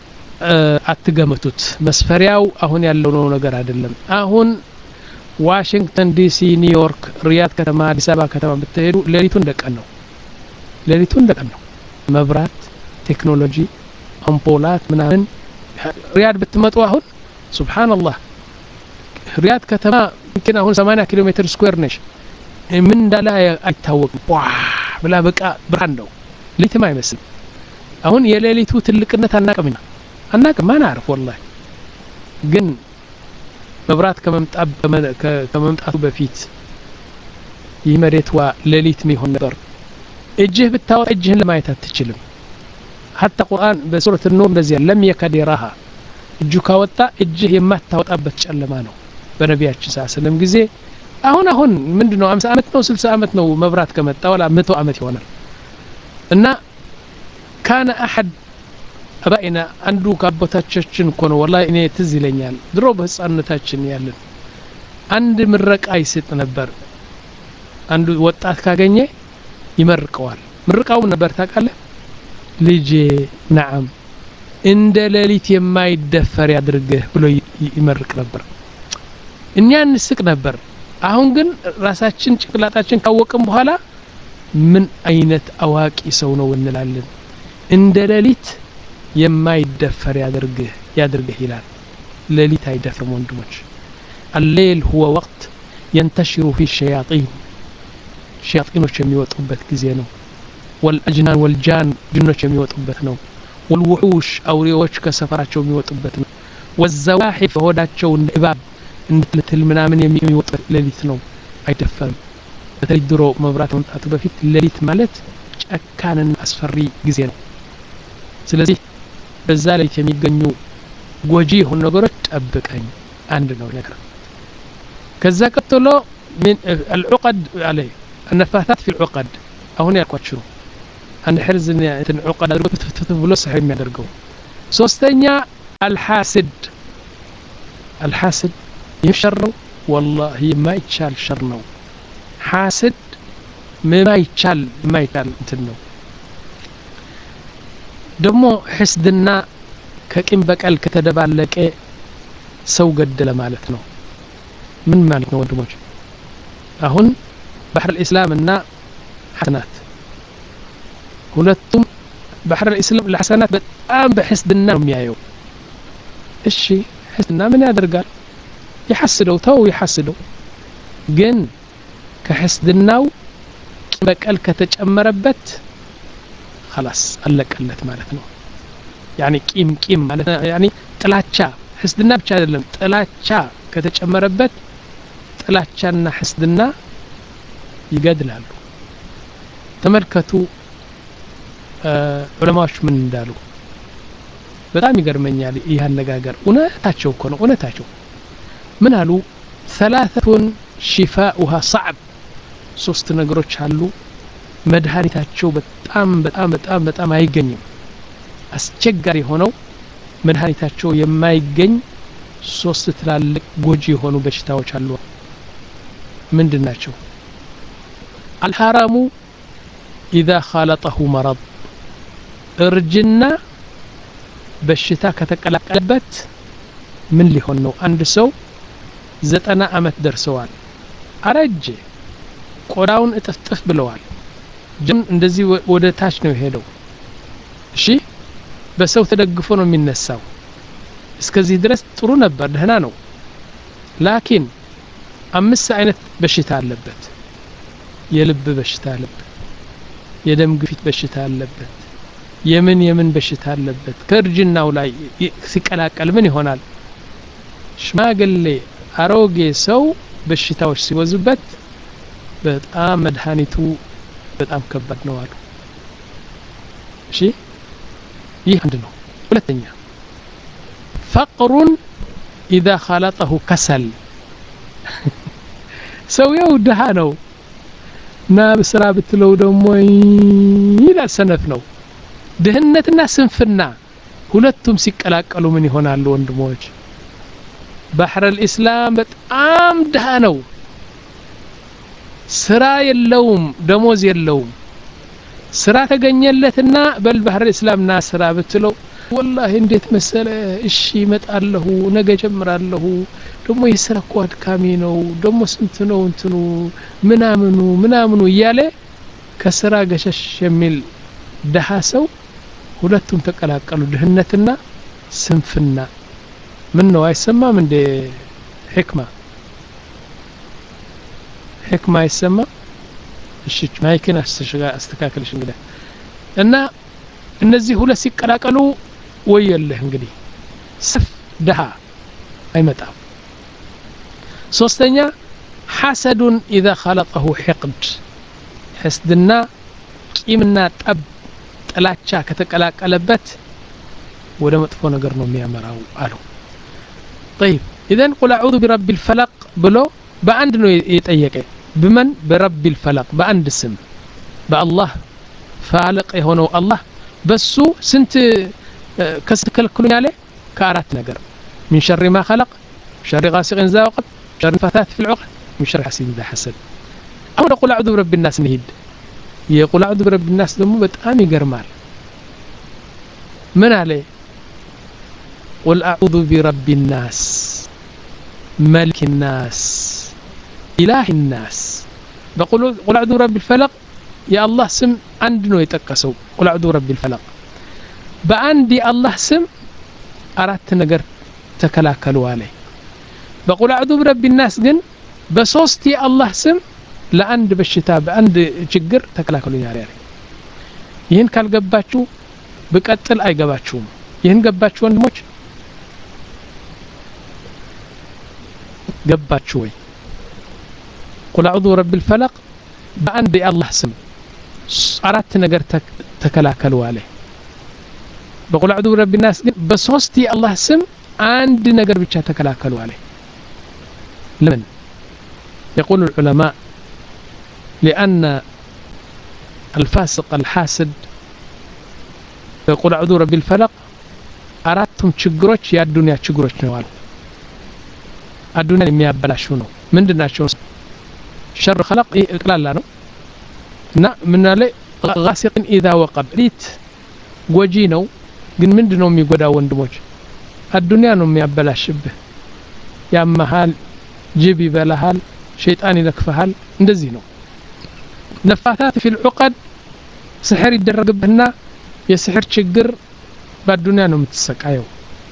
أتقامتوت مسفرياو أهون يالو نو نقر عدلم أهون واشنطن دي سي نيويورك رياض كتما دي سابا كتما بتهيرو ليلتو ندك أنو ليلتو ندك أنو مبرات تكنولوجي أمبولات منهن رياض بتمتو أهون سبحان الله رياض كتما يمكن أهون ثمانية كيلومتر سكوير نش من دلا يتوق واه بلا بقى براندو ليت ما يمثل أهون يليلتو تلقنا تناقمنا أناك ما نعرف والله جن مبرات كممتأب كممتأب بفيت يمرت وليلت ميهون نظر اجه بالتاوى اجه لما يتتشلم حتى القرآن بسورة النور نزيل لم يكد يراها اجه كاوتا اجه يما تاوتأبت شلمانو بنبيات شساء سلم جزي اهون اهون من دنو امس امتنو سلسة امتنو مبرات كمتا ولا متو امت يونا ان كان احد أبائنا عنده كابوتاتشن كونو والله إني تزي لنيال دروب هسأنتاتشن يالن عند مرق أي ست نبر عنده وطات كاغنية يمرقوال مرقاو نبر تاقال لجي نعم عند ليلت يما يدفر يادرقه بلو يمرق نبر إنيان نسك نبر አሁን ግን ራሳችን ጭቅላታችን ካወቅን በኋላ ምን አይነት አዋቂ ሰው ነው እንላለን እንደ ሌሊት የማይደፈር ያድርግህ ያድርግህ ይላል ሌሊት አይደፍርም ወንድሞች الليل هو وقت ينتشر فيه الشياطين شياطينوች የሚወጡበት ጊዜ ነው والأجنان والجان ጅኖች የሚወጡበት ነው والوحوش አውሬዎች ከሰፈራቸው የሚወጡበት ነው والزواحف ሆዳቸው እባብ እንድትል ምናምን የሚወጡበት ሌሊት ነው አይደፈርም በተለይ ድሮ መብራት መምጣቱ በፊት ሌሊት ማለት ጨካንና አስፈሪ ጊዜ ነው ስለዚህ በዛ ላይ የሚገኙ ጎጂ የሆኑ ነገሮች ጠብቀኝ አንድ ነው ነገር ከዛ ቀጥሎ من العقد عليه النفاثات في العقد አሁን ያልኳችሁ አንድ ህርዝ እንትን عقد አድርጎ ትፍትፍ ብሎ ሰህ የሚያደርገው ሶስተኛ الحاسد الحاسد يشر والله ما يتشال شر ነው حاسد ما يتشال ما يتشال እንትን ነው ደግሞ حسدنا ከቂም በቀል ከተደባለቀ ሰው ገደለ ማለት ነው። ምን ማለት ነው ወንድሞች? አሁን ባህር الاسلام እና ሐሰናት ሁለቱም ባህር الاسلام ለሐሰናት በጣም በሕስድና ነው የሚያየው። እሺ ሕስድና ምን ያደርጋል? ይሐስደው ተው ይሐስደው። ግን ከሕስድናው ቂም በቀል ከተጨመረበት خلاص አለቀለት ማለት ነው። يعني ቂም ቂም ማለት يعني ጥላቻ ሕስድና ብቻ አይደለም ጥላቻ ከተጨመረበት ጥላቻና ሕስድና ይገድላሉ። ተመልከቱ ዑለማዎች ምን እንዳሉ በጣም ይገርመኛል። ይህ አነጋገር እውነታቸው እኮ ነው እውነታቸው። ምን አሉ? ثلاثة شفاؤها صعب ሶስት ነገሮች አሉ መድኃኒታቸው በጣም በጣም በጣም በጣም አይገኝም። አስቸጋሪ ሆነው መድኃኒታቸው የማይገኝ ሶስት ትላልቅ ጎጂ የሆኑ በሽታዎች አሉ። ምንድናቸው? الحرام إذا خالطه مرض እርጅና በሽታ ከተቀላቀለበት ምን ሊሆን ነው? አንድ ሰው ዘጠና አመት ደርሰዋል አረጀ ቆዳውን እጥፍጥፍ ብለዋል ጅም እንደዚህ ወደ ታች ነው ሄደው እሺ በሰው ተደግፎ ነው የሚነሳው እስከዚህ ድረስ ጥሩ ነበር ደህና ነው ላኪን አምስት አይነት በሽታ አለበት የልብ በሽታ አለበት የደም ግፊት በሽታ አለበት የምን የምን በሽታ አለበት ከርጅናው ላይ ሲቀላቀል ምን ይሆናል ሽማግሌ አሮጌ ሰው በሽታዎች ሲወዙበት በጣም መድኃኒቱ በጣም ከባድ ነው አሉ እሺ ይህ አንድ ነው ሁለተኛ فقر اذا خلطه كسل ሰውየው ደሃ ነው ና በስራ ብትለው ደግሞ ይላል ሰነፍ ነው ድህነትና ስንፍና ሁለቱም ሲቀላቀሉ ምን ይሆናሉ ወንድሞች ባህር الاسلام በጣም ደሃ ነው ስራ የለውም ደሞዝ የለውም ስራ ተገኘለትና በል ባህር الاسلام ና ስራ ብትለው والله እንዴት መሰለ እሺ መጣለሁ ነገ ጀምራለሁ ደሞ የስራ እኮ አድካሚ ነው ደሞ ስንት ነው እንትኑ ምናምኑ ምናምኑ እያለ ከስራ ገሸሽ የሚል ደሃ ሰው ሁለቱም ተቀላቀሉ ድህነትና ስንፍና ምን ነው አይሰማም እንደ ህክማ ህክማ አይሰማ እሺ ማይክን አስተካክልሽ እንግዲህ እና እነዚህ ሁለት ሲቀላቀሉ ወየለህ እንግዲህ ስፍ ደሃ አይመጣም ሶስተኛ حسد اذا خلطه حقد حسدنا ቂምና ጠብ ጥላቻ ከተቀላቀለበት ወደ መጥፎ ነገር ነው የሚያመራው አሉ طيب اذا قل اعوذ برب الفلق ብሎ በአንድ ነው የጠየቀ በመን برب الفلق በአንድ ስም በአላህ ፋልቅ የሆነው አላህ በሱ ስንት ከስከልኩኝ አለ ከአራት ነገር من شر ما خلق شر غاسق اذا وقب شر فتاة في العقد من شر حسد اذا حسد او قل اعوذ برب الناس نهيد يقول اعوذ برب الناس دم በጣም ይገርማል ምን አለ قل اعوذ برب الناس ملك الناس اله الناس بقول قل اعوذ برب الفلق يا الله سم عند ነው የጠቀሰው قل اعوذ برب الفلق በአንድ የአላህ ስም አራት ነገር ተከላከሉ አለ በقل اعوذ برب الناس ግን በሶስት የአላህ ስም ለአንድ በሽታ በአንድ ችግር ተከላከሉ ያለ ይሄን ካልገባችሁ በቀጥል አይገባችሁም ይሄን ገባችሁ ወንድሞች ገባችሁ ወይ قل اعوذ برب الفلق በአንድ የአላህ ስም አራት ነገር ተከላከሉ አለ በقل اعوذ برب الناس ግን በሶስት የአላህ ስም አንድ ነገር ብቻ ተከላከሉ አለ لمن يقول العلماء لأن الفاسق الحاسد يقول اعوذ برب الفلق አራቱም ችግሮች የአዱንያ ችግሮች ነው አሉ አዱንያ የሚያበላሹ ነው ምንድናቸው شر خلق اقلالا ነው እና ምን አለ غاسق اذا وقب ሪት ጎጂ ነው ግን ምንድነው የሚጎዳው ወንድሞች አዱንያ ነው የሚያበላሽብህ ያመሃል ጅብ ይበላሃል ሸይጣን ይለክፈሃል እንደዚህ ነው ነፋታት في العقد سحر ይደረግብህና የስሕር ችግር በአዱንያ ነው የምትሰቃየው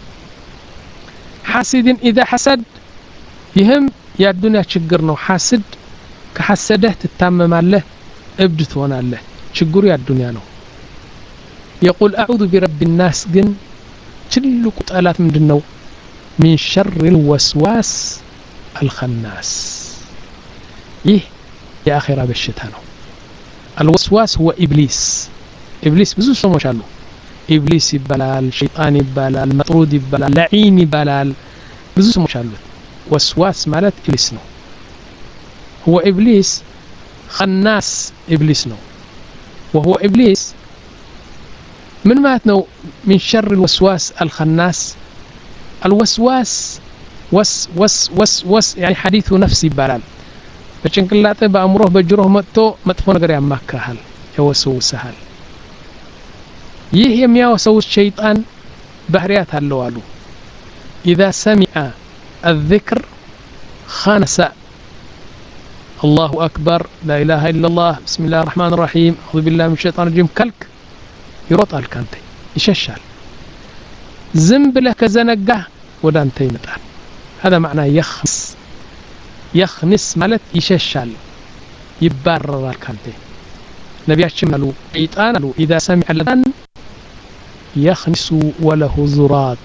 حاسد اذا حسد ይህም የአዱንያ ችግር ነው حاسد ከሐሰደህ ትታመማለህ እብድ ትሆናለህ ችግሩ የአዱንያ ነው يقول اعوذ برب الناس ግን ትልቁ ጠላት ምንድነው من شر الوسواس الخناس ይህ የአኺራ በሽታ ነው الوسواس هو ابليس ابليس ብዙ ስሞች አሉ ኢብሊስ ይባላል ሸይጣን ይባላል መጥሩድ ይባላል ለዒን ይባላል ብዙ ስሞች አሉ ወስዋስ ማለት ኢብሊስ ነው هو ابليس خناس ابليس ነው وهو ابليس من ماتنا من شر الوسواس الخناس الوسواس وس وس وس وس يعني حديث نفسي يبالال በጭንቅላትህ በአእምሮህ በጅሮህ መጥቶ መጥፎ ነገር ያማክርሃል ያወሰውስሃል ይህ የሚያወሰው ሸይጣን ባህሪያት አለው አሉ اذا سمع الذكر خانس الله اكبر لا اله الا الله بسم الله الرحمن الرحيم اعوذ بالله من الشيطان الرجيم كلك ይሮጣል ካንተ ይሸሻል ዝም ብለህ ከዘነጋህ ወደ አንተ ይመጣል هذا معناه يخنس يخنس ማለት ይሸሻል ይባረራል ካንተ ነቢያችን አሉ ሸይጣን አሉ اذا سمع الأذان يخنس وله زرات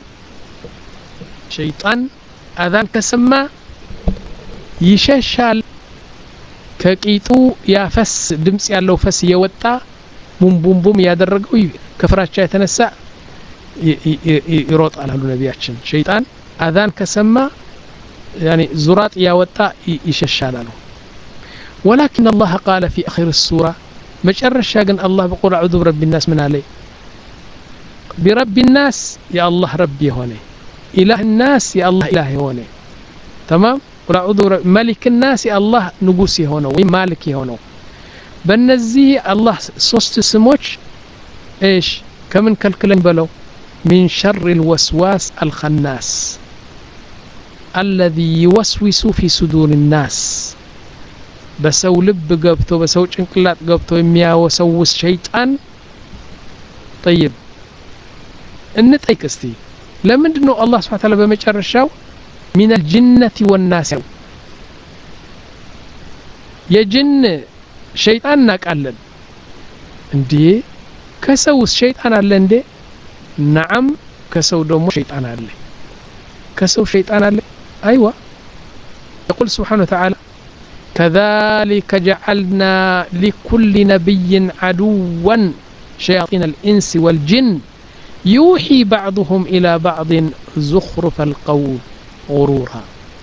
ሸይጣን አዛን ከሰማ ይሸሻል ከቂጡ ያፈስ ድምጽ ያለው ፈስ እየወጣ ቡም ቡም ቡም ያደረገው ከፍራቻ የተነሳ ይሮጣል አሉ ነቢያችን ሸይጣን አዛን ከሰማ يعني زرات ያወጣ ይሸሻል አሉ ولكن الله قال في اخر السوره መጨረሻ ግን አላህ በቁል አዑዙ برب الناس ምን አለ برب الناس يا الله ربي هونه اله الناس يا الله اله هونه تمام قل اعوذ ملك الناس يا الله ንጉስ የሆነው ወይ ማሊክ የሆነው በእነዚህ አላህ ሶስት ስሞች ايش ከምን ከልክለን በለው من شر الوسواس الخناس الذي يوسوس في صدور الناس በሰው ልብ ገብቶ በሰው ጭንቅላት ገብቶ የሚያወሰውስ ሸይጣን طيب እንጠይቅ እስቲ ለምንድነው አላህ Subhanahu Wa Ta'ala በመጨረሻው من الجنة والناس የጅን ሸይጣን ናቃለን እንዴ ከሰውስ ሸይጣን አለ እንዴ نعم ከሰው ደግሞ ሸይጣን አለ ከሰው ሸይጣን አለ ايوه يقول سبحانه وتعالى كذلك جعلنا لكل نبي عدوا شياطين الانس والجن يوحي بعضهم الى بعض زخرف القول غرورا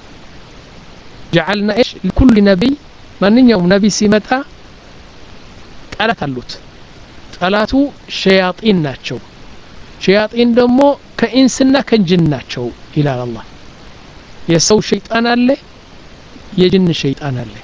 جعلنا ايش لكل نبي ማንኛውም ነብይ ሲመጣ ጠላት አሉት ጠላቱ ሸያጢን ናቸው ሸያጢን ደግሞ ከኢንስና ከጅን ናቸው ይላል አላህ የሰው ሸይጣን አለ የጅን ሸይጣን አለ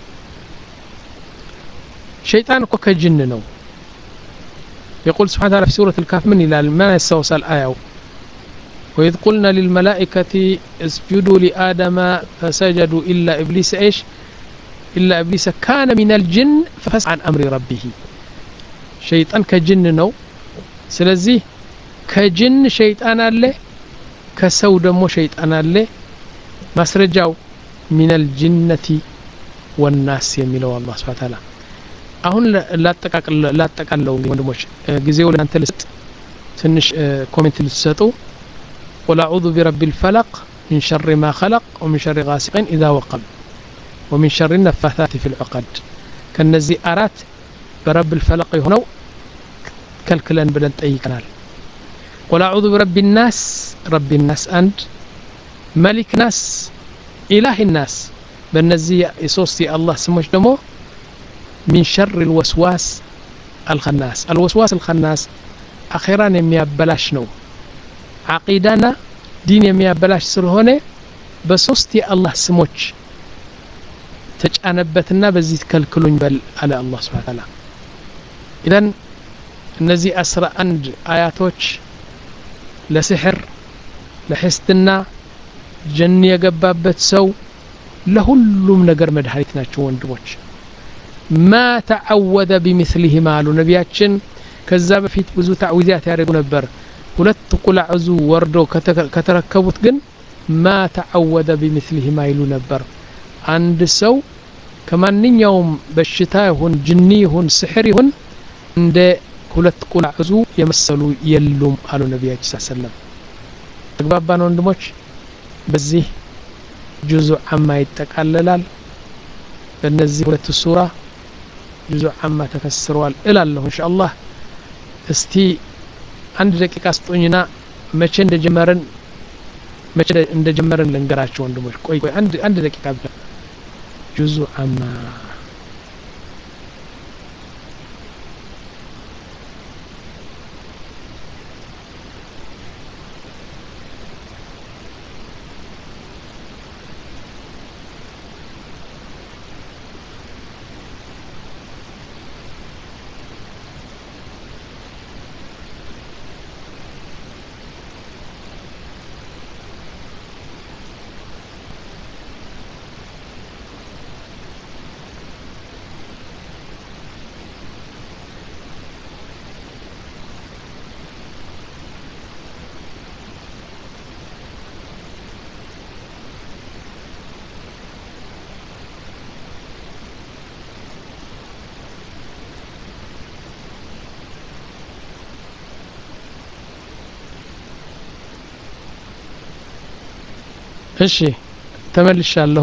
ሸይጣን እኮ ከጅን ነው يقول سبحانه وتعالى في سورة الكهف من إلى ما يستوصل الآية وإذ قلنا للملائكة اسجدوا لآدم فسجدوا إلا إبليس إيش إلا إبليس كان من الجن ففسق عن أمر ربه شيطان كجن نو سلزي كجن شيطان الله كسو دمو شيطان الله مسرجاو من الجنة والناس يميلوا الله سبحانه وتعالى አሁን ላጠቃቀል ላጠቃለው ወንድሞች ጊዜው ለአንተ ልስጥ ትንሽ ኮሜንት ልትሰጡ قل اعوذ برب الفلق من شر ما خلق ومن شر غاسق اذا وقب ومن شر النفاثات في العقد كنزي ارات برب الفلق يهونو كلكلن بدن طيقنال قل اعوذ برب الناس رب الناس انت ملك ناس اله الناس بنزي يسوسي الله سموش دمو من شر الوسواس الخناس الوسواس الخناس اخيرا يميابلاش نو عقيدنا دين يميابلاش ስለሆነ በሶስት የአላህ ስሞች ተጫነበትና በዚህ ተከልክሉኝ በል አለ አላህ Subhanahu Wa Ta'ala اذا እነዚህ አስራ አንድ አያቶች ለሲህር ለሕስትና ጀን የገባበት ሰው ለሁሉም ነገር መድኃኒት ናቸው ወንድሞች ما تعوذ بمثلهما አሉ ነቢያችን ከዛ በፊት ብዙ ተዕዊዛት ያደርጉ ነበር ሁለት ቁል አዑዙ ወርዶ ከተረከቡት ግን ما تعوذ بمثلهما ይሉ ነበር አንድ ሰው ከማንኛውም በሽታ ይሁን ጅኒ ይሁን ሲህር ይሁን እንደ ሁለት ቁል አዑዙ የመሰሉ የሉም አሉ ነቢያችን ሰለላሁ ዐለይሂ ወሰለም ተግባባን ወንድሞች በዚህ ጁዙ አማ ይጠቃለላል በእነዚህ ሁለት ሱራ ጁዙ አማ ተፈስሯል እላለሁ ኢንሻአላህ እስቲ አንድ ደቂቃ ስጡኝና መቼ እንደጀመረን መቼ እንደጀመረን ልንገራችሁ ወንድሞች ቆይ ቆይ አንድ አንድ ደቂቃ ብቻ ጁዙ አማ እሺ ተመልሻለሁ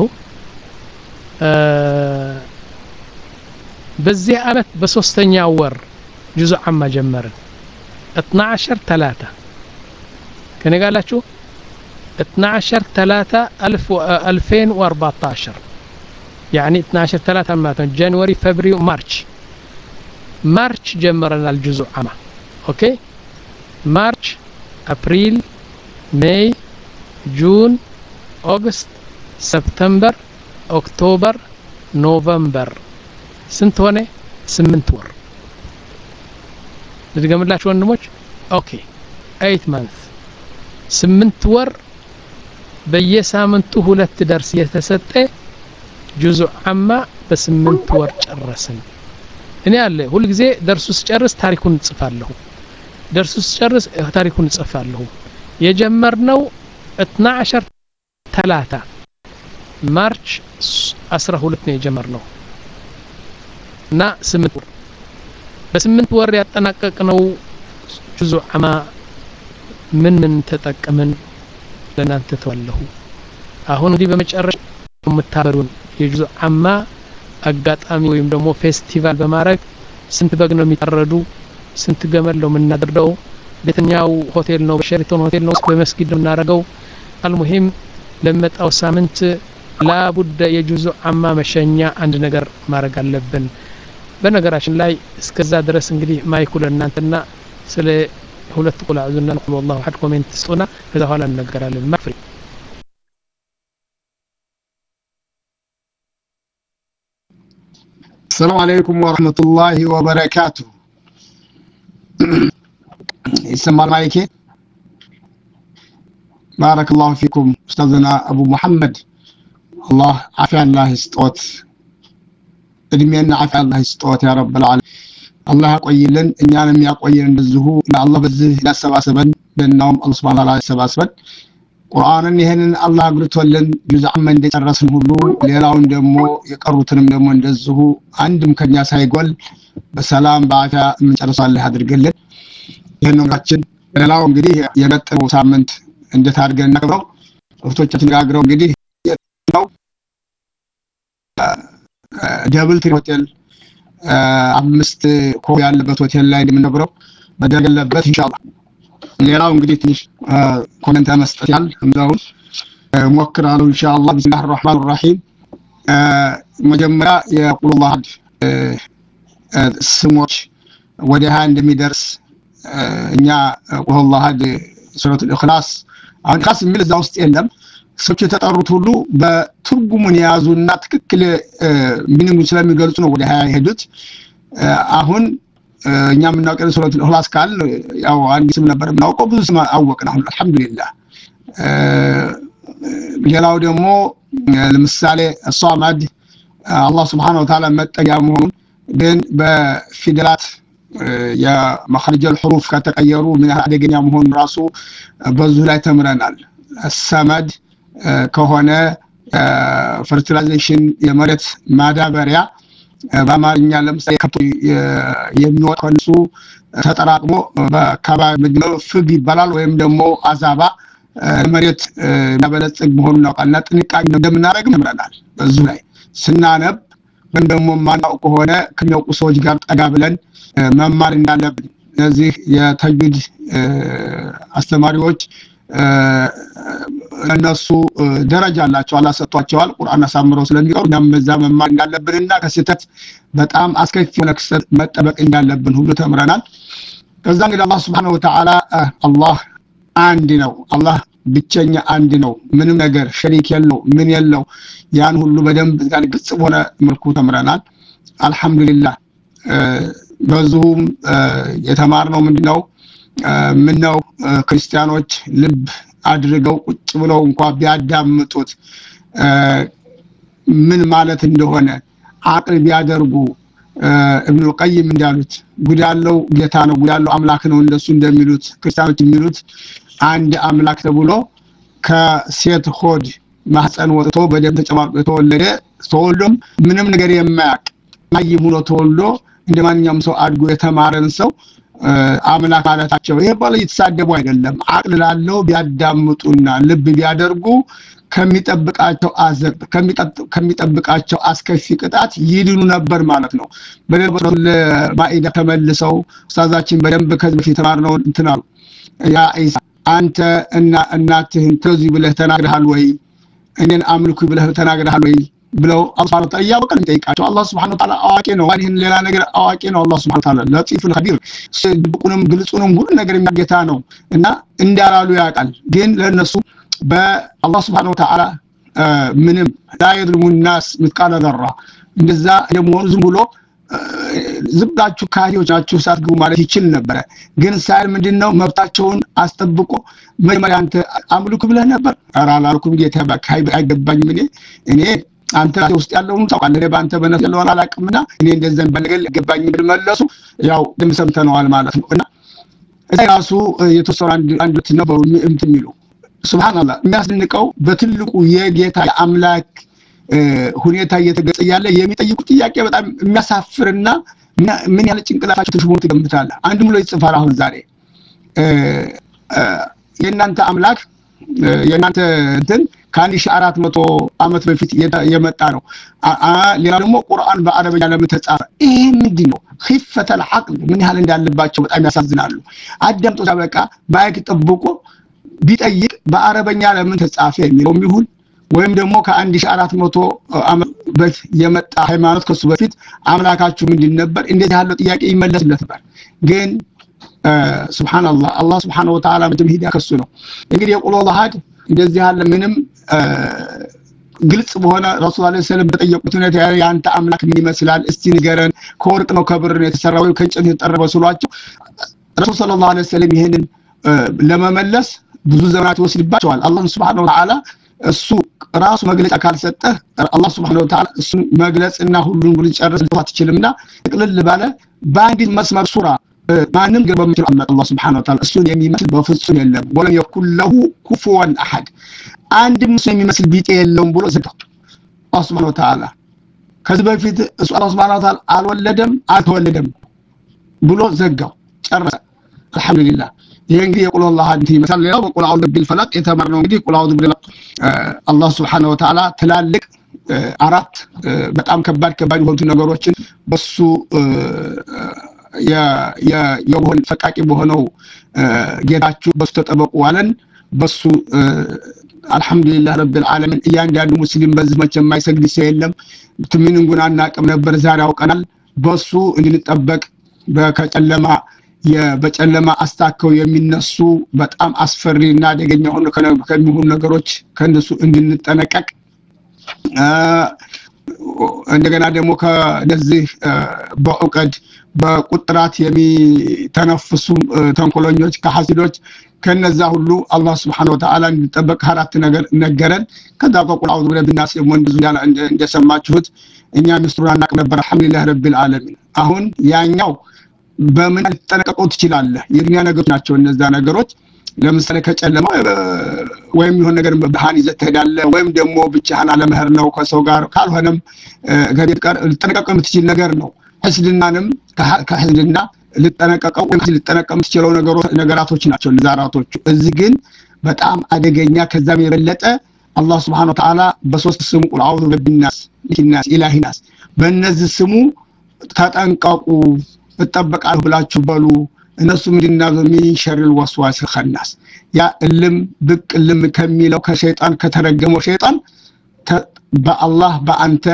በዚህ አመት በሶስተኛው ወር ጁዙ አማ ጀመርን اثنا عشر ثلاثة ከኔ ጋላችሁ اثنا عشر ثلاثة ألفين وأربعة عشر يعني اثنا عشر ثلاثة ማለት ጃንዋሪ ፌብሩዋሪ ማርች ማርች ጀመረና الجزء አማ ኦኬ ማርች አፕሪል ሜይ ጁን ኦገስት ሰፕተምበር ኦክቶበር ኖቨምበር ስንት ሆነ ስምንት ወር ልድገምላችሁ ወንድሞች ኦኬ eight months ስምንት ወር በየሳምንቱ ሁለት ደርስ የተሰጠ ጁዙ አማ በስምንት ወር ጨረስን እኔ አለ ሁሉ ጊዜ ደርሱ ሲጨርስ ታሪኩን ጽፋለሁ ደርሱ ሲጨርስ ታሪኩን ጽፋለሁ የጀመርነው اثنا عشر ثلاثة ማርች አስራ ሁለት ነው የጀመርነው እና ስምንት ወር በስምንት ወር ያጠናቀቅነው ጁዙ አማ ምን ምን ተጠቀምን ለናንተ ተወለሁ አሁን እንግዲህ በመጨረሻ የምታበሩን የጁዙ አማ አጋጣሚ ወይም ደግሞ ፌስቲቫል በማድረግ ስንት በግ ነው የሚታረዱ ስንት ገመል ነው የምናደርገው በየትኛው ሆቴል ነው በሸሪቶን ሆቴል ነው በመስጊድ ነው የምናደርገው አልሙሂም ለመጣው ሳምንት ላቡደ የጁዙ አማ መሸኛ አንድ ነገር ማድረግ አለብን በነገራችን ላይ እስከዛ ድረስ እንግዲህ ማይኩ ለእናንተና ስለ ሁለት ቁል አዑዙና ቁል والله احد ኮሜንት ስጡና ከዛ ኋላ እንነገራለን ማፍሪ السلام عليكم ورحمة الله وبركاته يسمى مايكي بارك الله فيكم أستاذنا أبو محمد الله عافية الله يستوت ادمينا عافية الله يستوت يا رب العالمين الله يقويلن إننا يقويلن بالزهو لا الله بالزه لا سبع سبن بأنهم الله سبحانه وتعالى سبع سبن قرآن هنا الله قلت ولن جزء من دي الرسم هلو ليلاون دمو يقربتن دمو اندزهو عندهم كنياس هيقول بسلام بعثة من رسول الله هذا القلن لأنه قاتشن ليلاون قديه ينطر وسامنت እንዴት አድርገን እናቀብረው ወፍቶቻችን ጋግረው እንግዲህ ነው ደብል ትሪ ሆቴል አምስት ኮ ያለበት ሆቴል ላይ እንደምንብረው በደገለበት ኢንሻአላህ ሌላው እንግዲህ ትንሽ ኮሜንት መስጠት ያል እንደው ሞክራለሁ ኢንሻአላህ ቢስሚላሂር ረህማኒር ረሂም መጀመሪያ የቁልላህ ስሞች ወደ ሃያ እንደሚደርስ እኛ ቁልላህ ሱረቱል ኢኽላስ አሁን ኻስ የሚል እዛ ውስጥ የለም ሰዎች የተጠሩት ሁሉ በትርጉሙን ያዙና ትክክል ምንም ስለሚገልጹ ነው ወደ ሃያ ሄዱት አሁን እኛ የምናውቀው ሱረቱል ኢኽላስ ካል ያው አንድ ስም ነበር የምናውቀው ብዙ ስም አወቅን አሁን አልহামዱሊላህ ሌላው ደግሞ ለምሳሌ ሷማድ አላህ Subhanahu Wa Ta'ala መጠጊያ መሆኑን ግን በፊደላት የመخرج الحروف ከተቀየሩ ምን አደገኛ መሆኑን ራሱ በዙ ላይ ተምረናል ሰመድ ከሆነ ፈርቲላይዜሽን የመሬት ማዳበሪያ በአማርኛ ለምሳሌ ከቶ የሚወጣው ተጠራቅሞ በአካባቢ ምንድነው ፍግ ይባላል ወይም ደግሞ አዛባ መሬት ያበለጽግ መሆኑን እናውቃለን ጥንቃቄ እንደምናደርግ ተምረናል በዙ ላይ ስናነብ ወይም ደግሞ ማናው ከሆነ ከሚያውቁ ሰዎች ጋር ጠጋ ብለን መማር እንዳለብን ስለዚህ የተጅዊድ አስተማሪዎች እነሱ ደረጃ አላቸው አላህ ሰጥቷቸዋል ቁርአን አሳምረው ስለሚቀሩ እኛም በዛ መማር እንዳለብንና ከስተት በጣም አስከፊ የሆነ ክስተት መጠበቅ እንዳለብን ሁሉ ተምረናል ከዛ እንግዲህ አላህ Subhanahu Wa Ta'ala አላህ አንድ ነው አላህ ብቸኛ አንድ ነው ምንም ነገር ሸሪክ የለው ምን የለው ያን ሁሉ በደንብ ግልጽ ሆነ መልኩ ተምረናል አልহামዱሊላህ በዙም የተማርነው ምንድነው ምንነው ክርስቲያኖች ልብ አድርገው ቁጭ ብለው እንኳን ቢያዳምጡት ምን ማለት እንደሆነ አቅል ቢያደርጉ ኢብኑ ቀይም እንዳሉት ጉዳለው ጌታ ነው ጉዳለው አምላክ ነው እንደሱ እንደሚሉት ክርስቲያኖች የሚሉት አንድ አምላክ ተብሎ ከሴት ሆድ ማህፀን ወጥቶ በደም ተጨማርቆ የተወለደ ተወልዶም ምንም ነገር የማያቅ ማይም ሆኖ ተወልዶ እንደማንኛውም ሰው አድጎ የተማረን ሰው አምላክ ማለታቸው ይሄ ባለ የተሳደቡ አይደለም አቅል ላለው ቢያዳምጡና ልብ ቢያደርጉ ከሚጠብቃቸው አዘብ ከሚጠብቃቸው አስከፊ ቅጣት ይድኑ ነበር ማለት ነው በለበሰው ማኢዳ ተመልሰው ኡስታዛችን በደንብ ከዚህ በፊት ተማርነው እንትናሉ ያ ኢሳ አንተ እና እናትህን ተዚህ ብለህ ተናግረሃል ወይ እኔን አምልኩ ብለህ ተናግረሃል ወይ ብለው አላህ Subhanahu Wa Ta'ala ያወቀን ጠይቃቸው አላህ Subhanahu Wa Ta'ala አዋቂ ነው ይሄን ሌላ ነገር አዋቂ ነው አላህ Subhanahu Wa Ta'ala ለጢፉል ኸቢር ድብቁንም ግልጹንም ሁሉ ነገር የሚያጌታ ነው እና እንዳራሉ ያቃል ግን ለነሱ በአላህ Subhanahu Wa Ta'ala ምንም ዳይድሙ الناس ምትቃለ ዘራ እንደዛ የመሆኑ ዝም ብሎ ዝብላችሁ ካሪዎች ናችሁ ሳትግቡ ማለት ይችል ነበር ግን ሳይል ምንድነው መብታቸውን አስጠብቆ መጀመሪያ አንተ አምልኩ ብለህ ነበር አራላልኩም ጌታ ባካይ አይገባኝም እኔ እኔ አንተ ውስጥ ያለውን ታውቃለህ ባንተ በነፍ ያለውን አላቅምና እኔ እንደዘን በነገል ገባኝ ብለመለሱ ያው ደምሰምተነዋል ማለት ነው እና እዛሱ የተሰራ አንድ አንድ ነበሩ እንትሚሉ ሱብሃንአላህ የሚያስደንቀው በትልቁ የጌታ አምላክ ሁኔታ እየተገጸ ያለ የሚጠይቁ ጥያቄ በጣም የሚያሳፍርና ምን ያለ ጭንቅላታቸው ተሽሞት ይገምታል አንድ ሙሉ ይጽፋል አሁን ዛሬ የናንተ አምላክ የናንተ እንትን ከአንድ መቶ አመት በፊት የመጣ ነው ሌላ ደግሞ ቁርአን በአረበኛ ለምን ተጻፈ ይሄ ምንድነው خفة العقل ምን ያህል እንዳለባቸው በጣም ያሳዝናሉ አዳምጦ ታበቃ ማይክ ጠብቆ ቢጠይቅ በአረበኛ ለምን ተጻፈ የሚለው ይሁን ወይም ደግሞ ከአንድ መቶ አመት በፊት የመጣ ሃይማኖት ከሱ በፊት አምላካችሁ ምንድን ነበር እንደዚህ ያለው ጥያቄ ይመለስለት ነበር ግን ሱብሃንአላህ አላህ Subhanahu Wa Ta'ala ምንም ሂዳ ከሱ ነው እንግዲህ የቁል አላህ እንደዚህ ያለ ምንም ግልጽ በሆነ ረሱል ሰለላሁ ዐለይሂ ወሰለም በጠየቁት ሁኔታ ያንተ አምላክ ምን ይመስላል እስቲ ንገረን ከወርቅ ነው ከብር ነው የተሰራው ከእንጨት የተጠረበ ስሏቸው ረሱል ሰለላሁ ዐለይሂ ወሰለም ይሄንን ለመመለስ ብዙ ዘመናት ወስድባቸዋል አላህ Subhanahu Wa Ta'ala እሱ ራሱ መግለጫ ካልሰጠ አላህ Subhanahu Wa Ta'ala እሱ መግለጽና ሁሉን ሁሉ ጨርስ አትችልምና ጥቅልል ባለ በአንድ መስመር ሱራ ማንም ገበምትል አላህ Subhanahu Wa Ta'ala እሱን የሚመስል በፍጹም የለም ወለም يكن له كفوا احد አንድም ሰው የሚመስል ቢጤ የለውም ብሎ ዘጋው አላህ Subhanahu Wa Ta'ala ከዚህ በፊት እሱ አላህ Subhanahu Wa Ta'ala አልወለደም አልተወለደም ብሎ ዘጋው ጨረሰ አልহামዱሊላህ ይሄ እንግዲህ የቁል አላህ አንተ ይመስል ሌላው በቁል አውድ ቢልፈለቅ የተማርነው እንግዲህ ቁል አውድ ቢል አላህ Subhanahu Wa Ta'ala ትላልቅ አራት በጣም ከባድ ከባድ የሆኑ ነገሮችን በሱ ያ ያ የሆነ ፈቃቂ በሆነው ጌታችሁ በሱ ተጠበቁ አለን በሱ አልহামዱሊላህ ረብል ዓለሚን እያንዳንዱ ሙስሊም በዚህ መቼም የማይሰግድ ሰው የለም ትምንን ጉና እናቀም ነበር ዛሬ አውቀናል በሱ እንድንጠበቅ በከጨለማ የበጨለማ አስታከው የሚነሱ በጣም አስፈሪና አደገኛ ሆኖ ከሚሆኑ ነገሮች ከነሱ እንድንጠነቀቅ እንደገና ደግሞ ከነዚህ በዑቀድ በቁጥራት የሚተነፍሱ ተንኮለኞች ከሐሲዶች ከነዛ ሁሉ አላህ Subhanahu Wa Ta'ala እንዲጠበቅ አራት ነገር ነገረን ከዛ በቁል አውዱ ቢናስ ወንድዙ ያለ እንደሰማችሁት እኛ ምስጥሩን አናቅ ነበር አልহামዱሊላህ ረቢል ዓለሚን አሁን ያኛው በምን ተጠነቀቁት ይችላል የዱንያ ነገሮች ናቸው እነዛ ነገሮች ለምሳሌ ከጨለማ ወይም ይሆን ነገር በሃን ይዘት ተዳለ ወይም ደግሞ ብቻህን አለመህር ነው ከሰው ጋር ካልሆነም ከቤት ጋር ልጠነቀቅ የምትችል ነገር ነው ህስድናንም ከህስድና ልጠነቀቀው ወይ ልጠነቀም ትችለው ነገሮች ነገራቶች ናቸው ለዛራቶቹ እዚህ ግን በጣም አደገኛ ከዛም የበለጠ አላህ Subhanahu Wa Ta'ala በሶስት ስሙ ቁል አውዱ ቢናስ ሊናስ ኢላሂናስ በእነዚህ ስሙ ተጠንቀቁ ተጠበቃሉ ብላችሁ በሉ እነሱ ምንድነው ሚንሸርል ወስዋስ الخناس ያ እልም ብቅ እልም ከሚለው ከሸይጣን ከተረገመው ሸይጣን በአላህ በአንተ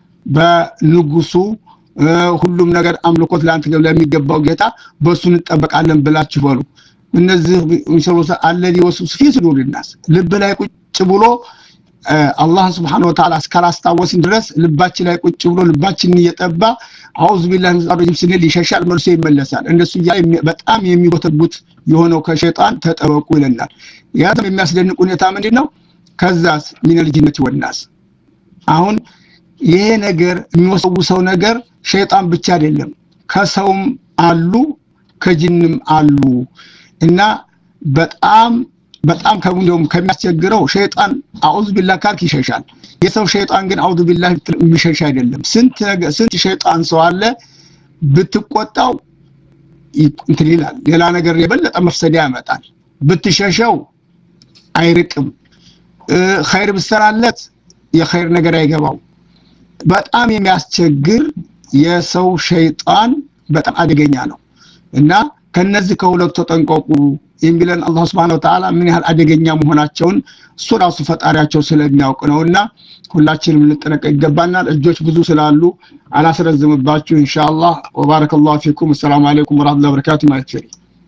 በንጉሱ ሁሉም ነገር አምልኮት ላንተ ለሚገባው ጌታ በሱን ተጠበቃለን ብላችሁ በሉ እነዚህ ሚሰሉት አለዚ ወስውስ في صدور الناس ልብ ላይ ቁጭ ብሎ አላህ Subhanahu Wa Ta'ala እስካላስታወስን ድረስ ልባችን ላይ ቁጭ ብሎ ልባችን እየጠባ አውዝ ቢላህ ንዛረጅም ስንል ይሸሻል መልሶ ይመለሳል እንደሱ በጣም የሚጎተጉት የሆነው ከሸይጣን ተጠበቁ ይለናል ያ የሚያስደንቅ ሁኔታ ምንድነው ከዛስ ሚነል ጂነት ወናስ አሁን ይሄ ነገር የሚወሰውሰው ነገር ሸይጣን ብቻ አይደለም ከሰውም አሉ ከጂንም አሉ እና በጣም በጣም ከሙንዶም ከሚያስቸግረው ሸይጣን አውዝ ቢላህ ካልክ ይሸሻል የሰው ሸይጣን ግን አውዝ ቢላህ የሚሸሽ አይደለም ስንት ስንት ሸይጣን ሰው አለ ብትቆጣው እንትን ይላል ሌላ ነገር የበለጠ መፍሰዳ ያመጣል ብትሸሸው አይርቅም ኸይር ብሰራለት የኸይር ነገር አይገባው በጣም የሚያስቸግር የሰው ሸይጣን በጣም አደገኛ ነው እና ከነዚህ ከሁለቱ ተጠንቀቁ የሚለን አላህ Subhanahu Wa Ta'ala ምን ያህል አደገኛ መሆናቸውን እሱ ራሱ ፈጣሪያቸው ስለሚያውቅ ነውና ሁላችንም ልንጠነቀቅ ይገባናል እጆች ብዙ ስላሉ አላስረዝምባችሁ ኢንሻአላህ ወባረከላሁ ፊኩም ሰላም አለይኩም ወራህመቱላሂ ወበረካቱሁ ማይክሪ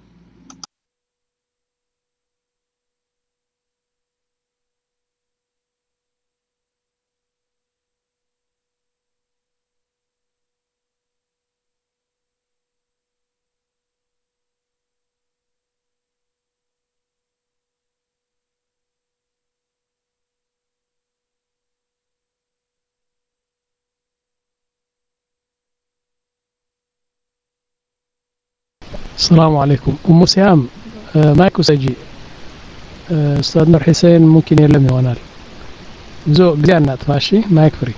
السلام عليكم ام سيام مايكو سجي استاذ نور حسين ممكن يلم يونال زو جانات ماشي مايك فري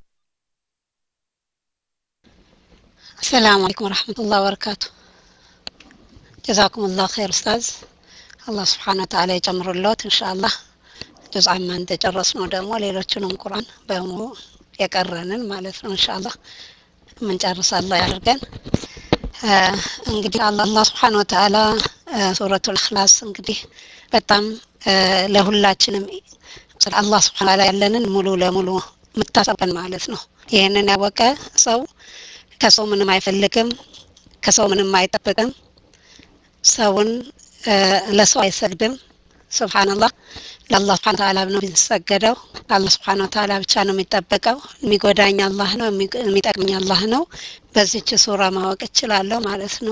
السلام عليكم ورحمة الله وبركاته جزاكم الله خير أستاذ الله سبحانه وتعالى يجمر اللوت إن شاء الله جزء ما أنت جرسنا دمو ليلتنا من القرآن بهمو يقررن مالتنا إن شاء الله من جرس الله يرجن እንግዲህ አላህ Subhanahu Wa Ta'ala ሱረቱል ኢኽላስ እንግዲህ በጣም ለሁላችንም ስለ አላህ Subhanahu Wa Ta'ala ያለንን ሙሉ ለሙሉ መታሰብን ማለት ነው ይሄንን ያወቀ ሰው ከሰው ምንም አይፈልግም ከሰው ምንም አይጠብቅም ሰውን ለሰው አይሰግድም ሱብሃንአላህ ለአላህ Subhanahu Wa Ta'ala ነው የሚሰገደው አላህ Subhanahu Wa Ta'ala ብቻ ነው የሚጠበቀው የሚጎዳኝ አላህ ነው የሚጠቅመኝ አላህ ነው በዚህች ሱራ ማወቅ ይችላልው ማለት ነው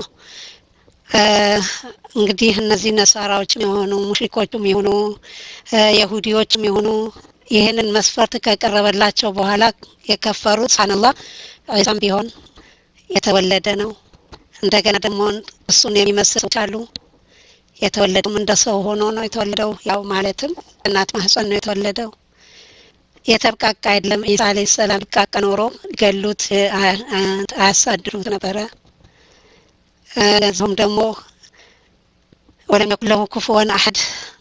እንግዲህ እነዚህ ነሳራዎችም የሆኑ ሙሽሪኮችም የሆኑ ይሁዲዎችም የሆኑ ይሄንን መስፈርት ከቀረበላቸው በኋላ የከፈሩት ሱብሃንአላህ ኢሳም ቢሆን የተወለደ ነው እንደገና ደግሞ እሱን የሚመስሉ አሉ የተወለደው እንደሰው ሆኖ ነው የተወለደው ያው ማለትም እናት ማህፀን ነው የተወለደው የተብቃቃ አይደለም ኢሳ አለይሂ ሰላም ቃቃ ኖሮ ገሉት አያሳድሩት ነበር ለዛም ደግሞ ወለም يكن كفوا احد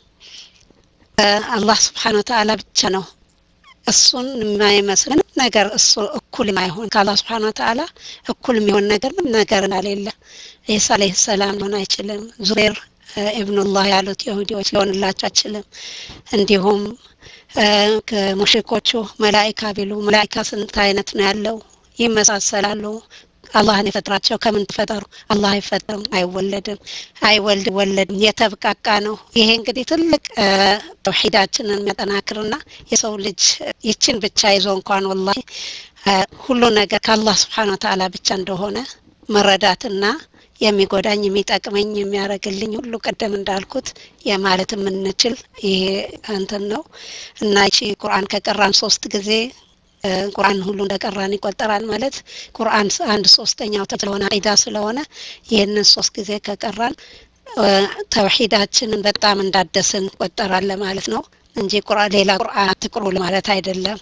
አላህ Subhanahu Wa Ta'ala ብቻ ነው እሱን የማይመስል ነገር እሱ እኩል የማይሆን ከአላህ Subhanahu Wa Ta'ala እኩል የሚሆን ነገር ምን ነገር እንዳለ ኢሳ አለይሂ ሰላም ሆነ አይችልም ዙቤር ኢብኑላህ ያሉት ይሁዲዎች ሊሆንላቸው አይችልም እንዲሁም ከሙሽሪኮቹ መላእክት ቢሉ መላእክት ስንት አይነት ነው ያለው ይመሳሰላሉ አላህን የፈጠራቸው ከምን ተፈጠሩ አላህ አይፈጠርም አይወለድም አይወልድ ወለድ የተብቃቃ ነው ይሄ እንግዲህ ትልቅ ተውሂዳችንን የሚያጠናክርና የሰው ልጅ ይችን ብቻ ይዞ እንኳን ወላሂ ሁሉ ነገር ከአላህ Subhanahu Wa Ta'ala ብቻ እንደሆነ መረዳትና የሚጎዳኝ የሚጠቅመኝ የሚያረግልኝ ሁሉ ቀደም እንዳልኩት የማለት የምንችል ይሄ እንትን ነው እና እቺ ቁርአን ከቀራን ሶስት ጊዜ ቁርአን ሁሉ እንደቀራን ይቆጠራል ማለት ቁርአን አንድ ሶስተኛው ስለሆነ አይዳ ስለሆነ ይሄንን ሶስት ጊዜ ከቀራን ተውሂዳችንን በጣም እንዳደስን ይቆጠራል ማለት ነው እንጂ ቁርአን ሌላ ቁርአን አትቅሩ ማለት አይደለም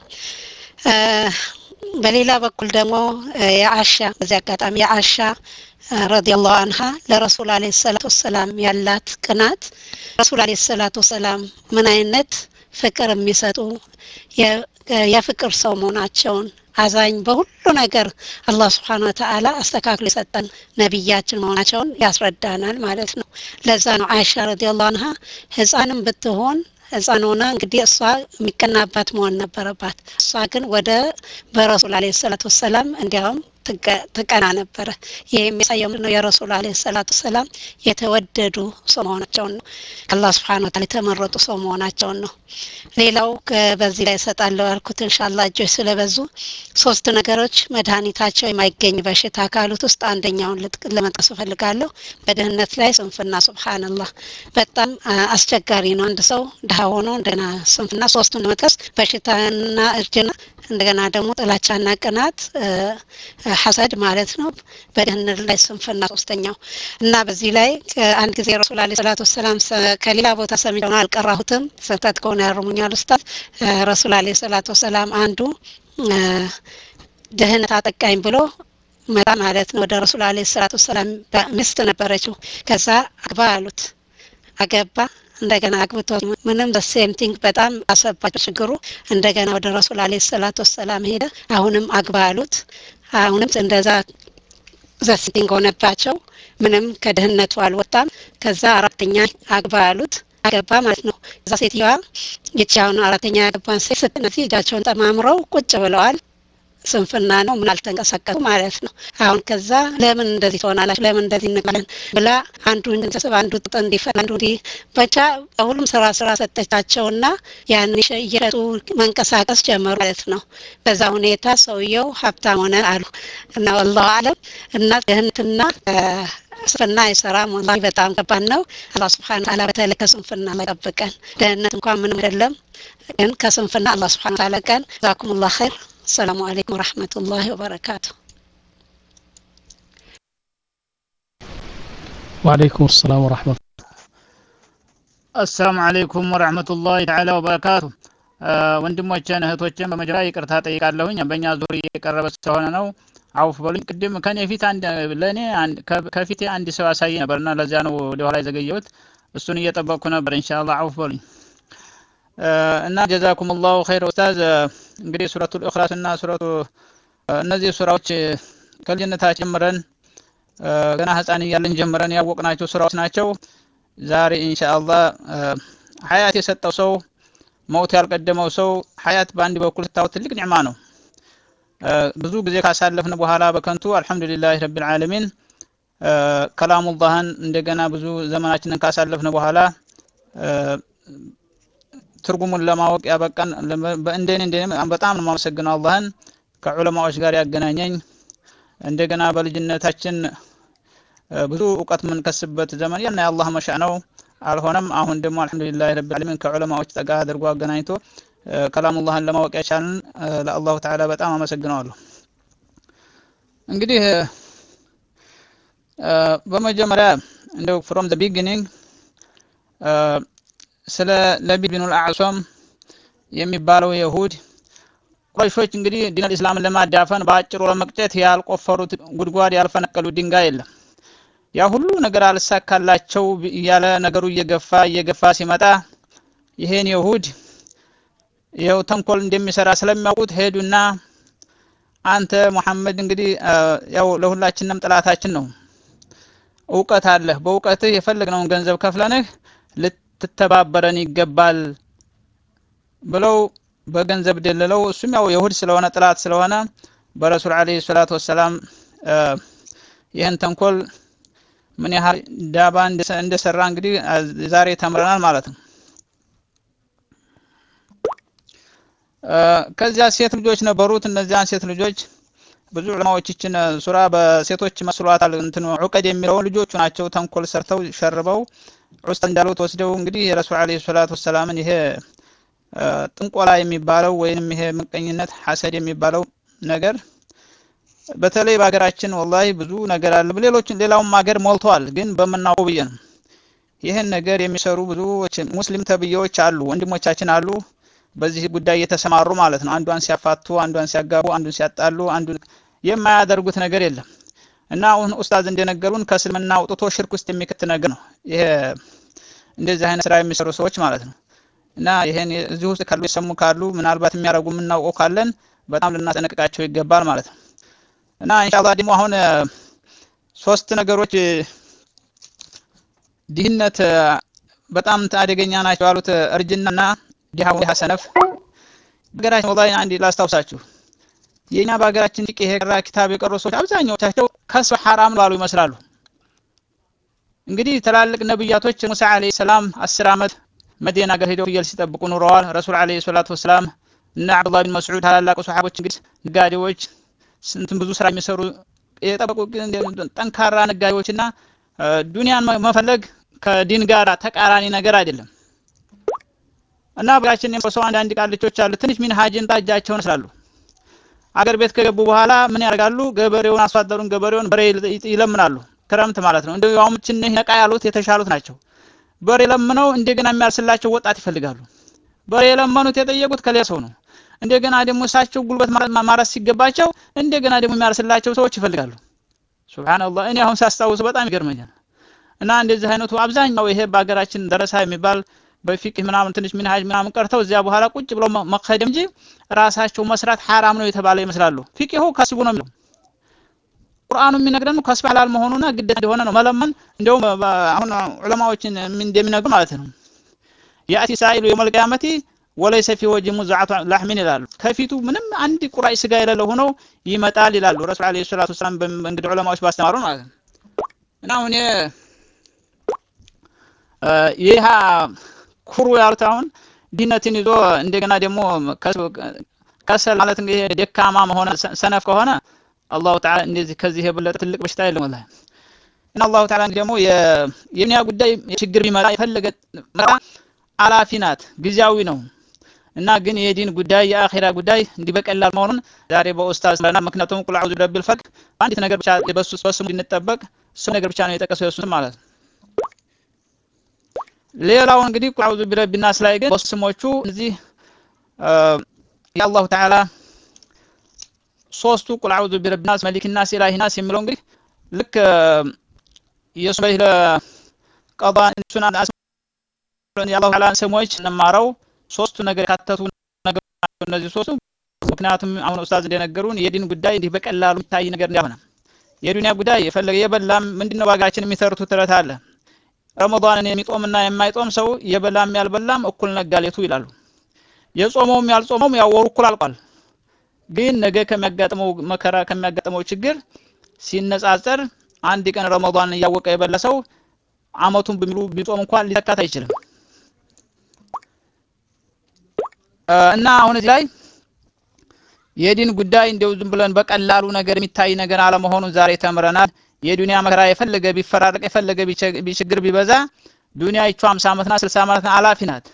በሌላ በኩል ደግሞ የአሻ በዚህ አጋጣሚ የአሻ ረዲየላሁ ዐንሃ ለረሱል አለይሂ ሰላቱ ሰላም ያላት ቅናት ረሱል አለይሂ ሰላቱ ሰላም ምን አይነት ፍቅር የሚሰጡ የፍቅር ሰው መሆናቸውን አዛኝ በሁሉ ነገር አላህ Subhanahu Wa Ta'ala አስተካክሎ የሰጠን ነብያችን መሆናቸውን ያስረዳናል ማለት ነው ለዛ ነው አይሻ ረዲየላሁ ዐንሃ ህፃንም ብትሆን ህፃን ሆና እንግዲህ እሷ የሚከናባት መሆን ነበረባት እሷ ግን ወደ በረሱል አለይሂ ሰላቱ ሰላም እንዲያውም ተቀና ነበር ይሄ የሚያሳየው ነው የረሱል አለይሂ ሰላቱ ሰላም የተወደዱ ሰው መሆናቸው ነው አላህ Subhanahu Wa Ta'ala ተመረጡ ሰው መሆናቸው ነው ሌላው በዚህ ላይ ሰጣለው አልኩት ኢንሻአላህ እጆች ስለበዙ ሶስት ነገሮች መድኃኒታቸው የማይገኝ በሽታ ካሉት ውስጥ አንደኛውን ለመጥቀስ ፈልጋለሁ በደህንነት ላይ ስንፍና ሱብሃንአላህ በጣም አስቸጋሪ ነው አንድ ሰው ደሃ ሆኖ እንደና ስንፍና ሶስቱን ለመጥቀስ በሽታና እርጅና እንደገና ደግሞ ጥላቻና ቅናት ሐሰድ ማለት ነው በደህንነት ላይ ስንፍና ሶስተኛው እና በዚህ ላይ አንድ ጊዜ ረሱል አለይሂ ሰላቱ ሰላም ከሌላ ቦታ ሰምተው አልቀራሁትም ሰጣት ከሆነ ያርሙኛል ኡስታዝ ረሱል አለይሂ ሰላቱ ሰላም አንዱ ደህንነት አጠቃኝ ብሎ መጣ ማለት ነው ወደ ረሱል አለይሂ ሰላቱ ሰላም ሚስት ነበረችው ከዛ አግባ አሉት አገባ እንደገና አግብቶ ምንም በሴም ቲንግ በጣም አሰባቸው ችግሩ እንደገና ወደ ረሱል አለይሂ ሰላቱ ሰላም ሄደ አሁንም አግባ አሉት አሁንም እንደዛ ዘስቲንግ ሆነባቸው ምንም ከደህንነቱ አልወጣም ከዛ አራተኛ አግባ አሉት አገባ ማለት ነው እዛ ሴትየዋ የቻውን አራተኛ አገባን ሴት ስትነሲ እጃቸውን ጠማምረው ቁጭ ብለዋል ስንፍና ነው ምን አልተንቀሳቀሱ ማለት ነው አሁን ከዛ ለምን እንደዚህ ትሆናላችሁ ለምን እንደዚህ እንቀለን ብላ አንዱን እንተሰብ አንዱ እንዲፈል አንዱ እንዲ ብቻ ሁሉም ስራ ስራ ሰጠቻቸውና ያን እየረጡ መንቀሳቀስ ጀመሩ ማለት ነው በዛ ሁኔታ ሰውየው ሀብታም ሆነ አሉ እና والله አለም እና ደህንነትና ስንፍና አይሰራም والله በጣም ከባድ ነው አላህ Subhanahu Wa Ta'ala በተለይ ከስንፍና ለቀበቀን ደህንነት እንኳን ምንም አይደለም ግን ከስንፍና አላህ Subhanahu Wa Ta'ala ቀን ዛኩሙላህ ኸይር السلام عليكم ورحمة الله وبركاته وعليكم السلام ورحمة الله السلام عليكم ورحمة الله تعالى وبركاته ወንድሞቼን እህቶቼን በመጀመሪያ ይቅርታ ጠይቃለሁኝ በእኛ ዙር እየቀረበ ስለሆነ ነው አውፍ በሉኝ ቅድም ከኔ ፊት አንድ ለኔ ከፊቴ አንድ ሰው አሳይ ነበርና ለዚያ ነው ወደኋላ ዘገየሁት እሱን እየጠበቅኩ ነበር ኢንሻአላህ አውፍ በሉኝ እና ጀዛኩሙላሁ ኸይር ኡስታዝ እንግዲህ ሱረቱል ኢኽላስ እና ሱረቱ እነዚህ ሱራዎች ከልጅነታችን ጀምረን ገና ህፃን እያለን ጀምረን ያወቅናቸው ሱራዎች ናቸው ዛሬ ኢንሻአላህ ሐያት የሰጠው ሰው ሞት ያልቀደመው ሰው ሐያት በአንድ በኩል ታው ትልቅ ኒዕማ ነው ብዙ ጊዜ ካሳለፍን በኋላ በከንቱ አልহামዱሊላህ ረቢል ዓለሚን ከላሙላህን እንደገና ብዙ ዘመናችንን ካሳለፍን በኋላ ትርጉሙን ለማወቅ ያበቃን በእንደኔ እንደኔ በጣም ነው ማመሰግነው አላህን ከዑለማዎች ጋር ያገናኘኝ እንደገና በልጅነታችን ብዙ ዕውቀት ምን ከስበት ዘመን ያና የአላህ መሻእ ነው አልሆነም አሁን ደግሞ አልহামዱሊላህ ረቢል ዓለሚን ከዑለማዎች ጠጋ አድርጎ አገናኝቶ ከላሙላህን ለማወቅ ያቻልን ለአላሁ ተዓላ በጣም አመሰግናለሁ እንግዲህ በመጀመሪያ እንደው from the beginning ስለ ለቢድ ቢን አልአዕሷም የሚባለው ይሁድ ቁረይሾች እንግዲህ ዲን እስላምን ለማዳፈን ባጭሩ ለመቅጨት ያልቆፈሩት ጉድጓድ ያልፈነቀሉ ድንጋይ የለም ያ ሁሉ ነገር አልሳካላቸው ያለ ነገሩ እየገፋ እየገፋ ሲመጣ ይሄን ይሁድ ያው ተንኮል እንደሚሰራ ስለሚያውቁት ሄዱና አንተ መሐመድ እንግዲህ ያው ለሁላችንም ጥላታችን ነው ዕውቀት አለ በዕውቀትህ የፈለግነውን ገንዘብ ከፍለንህ ልትተባበረን ይገባል ብለው በገንዘብ ደለለው እሱም ያው ይሁድ ስለሆነ ጥላት ስለሆነ በረሱል አለይሂ ሰላቱ ወሰለም ይሄን ተንኮል ምን ያህል ዳባ እንደሰራ እንግዲህ ዛሬ ተምረናል ማለት ነው ከዚያ ሴት ልጆች ነበሩት። እነዚያን ሴት ልጆች ብዙ ዑለማዎች እችን ሱራ በሴቶች መስሏታል። እንትኑ ዑቀድ የሚለው ልጆቹ ናቸው ተንኮል ሰርተው ሸርበው ዑስታዝ እንዳሉት ወስደው እንግዲህ የረሱል አለይሂ ሰላቱ ወሰላምን ይሄ ጥንቆላ የሚባለው ወይንም ይሄ ምቀኝነት ሐሰድ የሚባለው ነገር በተለይ በሀገራችን ወላሂ ብዙ ነገር አለ። በሌሎች ሌላውም ሀገር ሞልቷል። ግን በመናው ብዬ ነው ይሄን ነገር የሚሰሩ ብዙ ሙስሊም ተብዬዎች አሉ፣ ወንድሞቻችን አሉ በዚህ ጉዳይ የተሰማሩ ማለት ነው። አንዷን ሲያፋቱ፣ አንዷን ሲያጋቡ፣ አንዱን ሲያጣሉ፣ አንዱን የማያደርጉት ነገር የለም። እና አሁን ኡስታዝ እንደነገሩን ከእስልምና አውጥቶ ሽርክ ውስጥ የሚከት ነገር ነው ይሄ እንደዚህ አይነት ስራ የሚሰሩ ሰዎች ማለት ነው። እና ይሄን እዚህ ውስጥ ካሉ የሰሙ ካሉ ምናልባት የሚያረጉ የምናውቀው ካለን በጣም ልናጠነቅቃቸው ይገባል ማለት ነው። እና ኢንሻአላህ ደግሞ አሁን ሶስት ነገሮች ድህነት በጣም አደገኛ ናቸው ያሉት እርጅናና ዲሃው ሐሰነፍ በሀገራችን ወላሂ አንድ ላስታውሳችሁ የኛ በሀገራችን ጥቂት የቀራ ኪታብ የቀሩ ሰዎች አብዛኛዎቻቸው ከስብ ሐራም ባሉ ይመስላሉ። እንግዲህ ተላልቅ ነብያቶች ሙሳ አለይሂ ሰላም አስር አመት መዲና ሀገር ሄደው ፍየል ሲጠብቁ ኑረዋል። ረሱል አለይሂ ሰላቱ ወሰላም እና አብዱላህ ቢን መስዑድ ታላላቅ ሱሐቦች እንግዲህ ነጋዴዎች ስንት ብዙ ስራ የሚሰሩ የጠበቁ ጠንካራ ነጋዴዎችና ዱንያን መፈለግ ከዲን ጋር ተቃራኒ ነገር አይደለም። እና ብራችን የሰው አንድ አንድ ቃልቾች አሉ ትንሽ ምን ሀጅን ታጃቸውን ስላሉ አገር ቤት ከገቡ በኋላ ምን ያደርጋሉ? ገበሬውን አስዋደሩን ገበሬውን በሬ ይለምናሉ። ክረምት ማለት ነው። እንደው ያውም ችን ነቃ ያሉት የተሻሉት ናቸው። በሬ ለምነው እንደገና የሚያርስላቸው ወጣት ይፈልጋሉ። በሬ ለምኑት የጠየቁት ከሌላ ሰው ነው። እንደገና ደግሞ እሳቸው ጉልበት ማራስ ሲገባቸው እንደገና ደግሞ የሚያርስላቸው ሰዎች ይፈልጋሉ። ሱብሃንአላህ እኔ አሁን ሳስታውስ በጣም ይገርመኛል። እና እንደዚህ አይነቱ አብዛኛው ይሄ በአገራችን ደረሳ የሚባል በፊቅህ ምናምን ትንሽ ሚንሃጅ ምናምን ቀርተው እዚያ በኋላ ቁጭ ብለው መከደም እንጂ ራሳቸው መስራት حرام ነው የተባለ ይመስላሉ። ፊቅሁ ከስቡ ነው የሚለው ቁርአኑ የሚነግረን ከስብ ሐላል መሆኑና ግድ እንደሆነ ነው መለመን። እንደው አሁን ዑለማዎችን እንደሚነግሩ ማለት ነው ያቲ ሳይሉ የውመል ቂያመቲ ወለይሰ ፊ ወጅ ሙዝዓቱ ለህሚን ይላሉ። ከፊቱ ምንም አንድ ቁራይ ስጋ የሌለው ሆኖ ይመጣል ይላሉ ረሱል አለይሂ ሰላቱ ወሰለም እንግዲህ ዑለማዎች ባስተማሩ ማለት ነው። እና አሁን ይሄ ኩሩ ያሉት አሁን ዲነትን ይዞ እንደገና ደግሞ ከሰል ማለት እንግዲህ ደካማ መሆን ሰነፍ ከሆነ አላሁ ተዓላ እንደዚህ ከዚህ የበለጠ ትልቅ በሽታ የለም ወላሂ። እና አላሁ ተዓላ ደግሞ የኛ ጉዳይ ችግር ቢመጣ የፈለገ መራ አላፊ ናት ጊዜያዊ ነው። እና ግን የዲን ጉዳይ የአኺራ ጉዳይ እንዲህ በቀላል መሆኑን ዛሬ በኡስታዝ ለና ምክንያቱም ቁል አዑዙ ቢረቢል ፈልቅ አንዲት ነገር ብቻ በሱ በስሙ እንድንጠበቅ እሱ ነገር ብቻ ነው የጠቀሰው እሱ ማለት ነው። ሌላው እንግዲህ ቁል አዑዙ ቢረቢን ናስ ላይ ግን በስሞቹ እዚህ የአላሁ ተዓላ ሶስቱ ቁል አዑዙ ቢረቢን ናስ መሊክ ናስ ኢላሂ ናስ የሚለው እንግዲህ ልክ የሱበህ ለቀዳ ሱናን አስመን የአላሁ ተዓላ ስሞች እንማረው ሶስቱ ነገር ካተቱ ነገር እነዚህ ሶስቱ ምክንያቱም አሁን ኡስታዝ እንደነገሩን የዲን ጉዳይ እንዲህ በቀላሉ የሚታይ ነገር እንዳይሆነ የዱንያ ጉዳይ የፈለገ የበላም ምንድነው ባጋችን የሚሰሩት ተረት አለ ረመዳንን የሚጾምና የማይጾም ሰው የበላም ያልበላም እኩል ነጋሌቱ ይላሉ። የጾመውም ያልጾመውም ያው ወሩ እኩል አልቋል። ግን ነገ ከሚያጋጥመው መከራ ከሚያጋጥመው ችግር ሲነጻጸር አንድ ቀን ረመዳንን ያወቀ የበላ ሰው አመቱን በሚሉ ቢጾም እንኳን ሊተካት አይችልም። እና አሁን እዚህ ላይ የዲን ጉዳይ እንደው ዝም ብለን በቀላሉ ነገር የሚታይ ነገር አለመሆኑን ዛሬ ተምረናል። የዱንያ መከራ የፈለገ ቢፈራረቅ የፈለገ ቢችግር ቢበዛ ዱንያ ይቿ ሃምሳ አመትና ስልሳ አመት አላፊ ናት።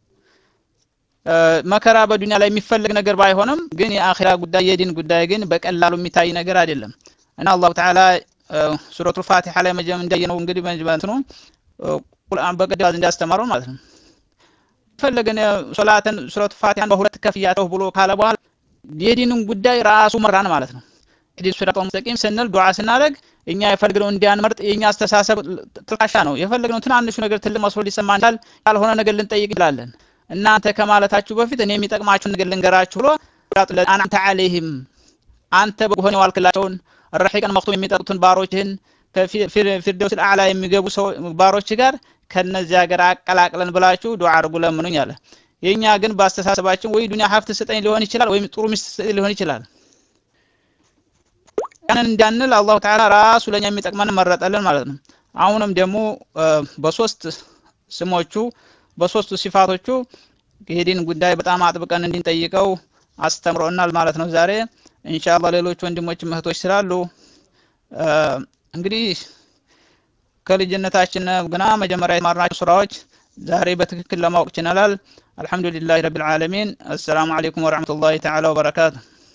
መከራ በዱንያ ላይ የሚፈልግ ነገር ባይሆንም ግን የአኺራ ጉዳይ የዲን ጉዳይ ግን በቀላሉ የሚታይ ነገር አይደለም። እና አላሁ ተዓላ ሱረቱል ፋቲሃ ላይ መጀመሪያ እንደየነው እንግዲህ በእንትኑ ቁርአን በቀዳዝ እንዳስተማረው ማለት ነው ፈለገን ሶላተን ሱረቱል ፋቲሃን በሁለት ከፍያተው ብሎ ካለ በኋላ የዲንን ጉዳይ ራሱ መራን ማለት ነው። እንግዲህ ሱረቱል ሙስተቂም ስንል ዱዓ ስናደርግ እኛ የፈልግነው እንዲያንመርጥ የኛ አስተሳሰብ ትልካሻ ነው። የፈልግነው ትናንሹ ነገር ትልቅ መስሎ ሊሰማናል ያልሆነ ነገር ልንጠይቅ ይላለን። እናንተ ከማለታችሁ በፊት እኔ የሚጠቅማችሁ ነገር ልንገራችሁ ብሎ አንተ አለይሂም አንተ በሆነ ዋልክላቸውን ረሒቀን መክቱም የሚጠጡትን ባሮችህን ከፊርደውስ አዕላ የሚገቡ ሰው ባሮች ጋር ከነዚያ ጋር አቀላቅለን ብላችሁ ዱዓ አድርጉ ለምኑኝ አለ። የኛ ግን በአስተሳሰባችን ወይ ዱንያ ሀብት ስጠኝ ሊሆን ይችላል ወይ ጥሩ ሚስት ስጠኝ ሊሆን ይችላል። ያንን እንዳንል አላሁ ተዓላ ራሱ ለኛ የሚጠቅመን መረጠልን ማለት ነው። አሁንም ደግሞ በሶስት ስሞቹ በሶስቱ ሲፋቶቹ የዲን ጉዳይ በጣም አጥብቀን እንድንጠይቀው አስተምሮናል ማለት ነው ዛሬ ኢንሻአላህ ሌሎች ወንድሞች እህቶች ስላሉ እንግዲህ ከልጅነታችን ገና መጀመሪያ የተማርናቸው ሱራዎች ዛሬ በትክክል ለማወቅ ችለናል አልহামዱሊላሂ ረቢል ዓለሚን አሰላሙ አለይኩም ወራህመቱላሂ ተዓላ ወበረካቱ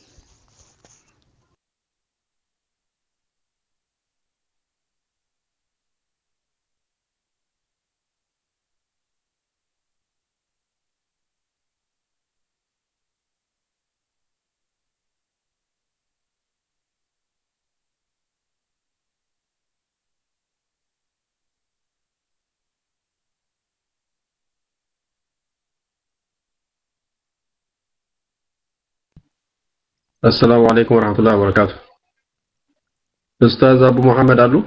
السلام عليكم ورحمة الله وبركاته أستاذ أبو محمد አሉ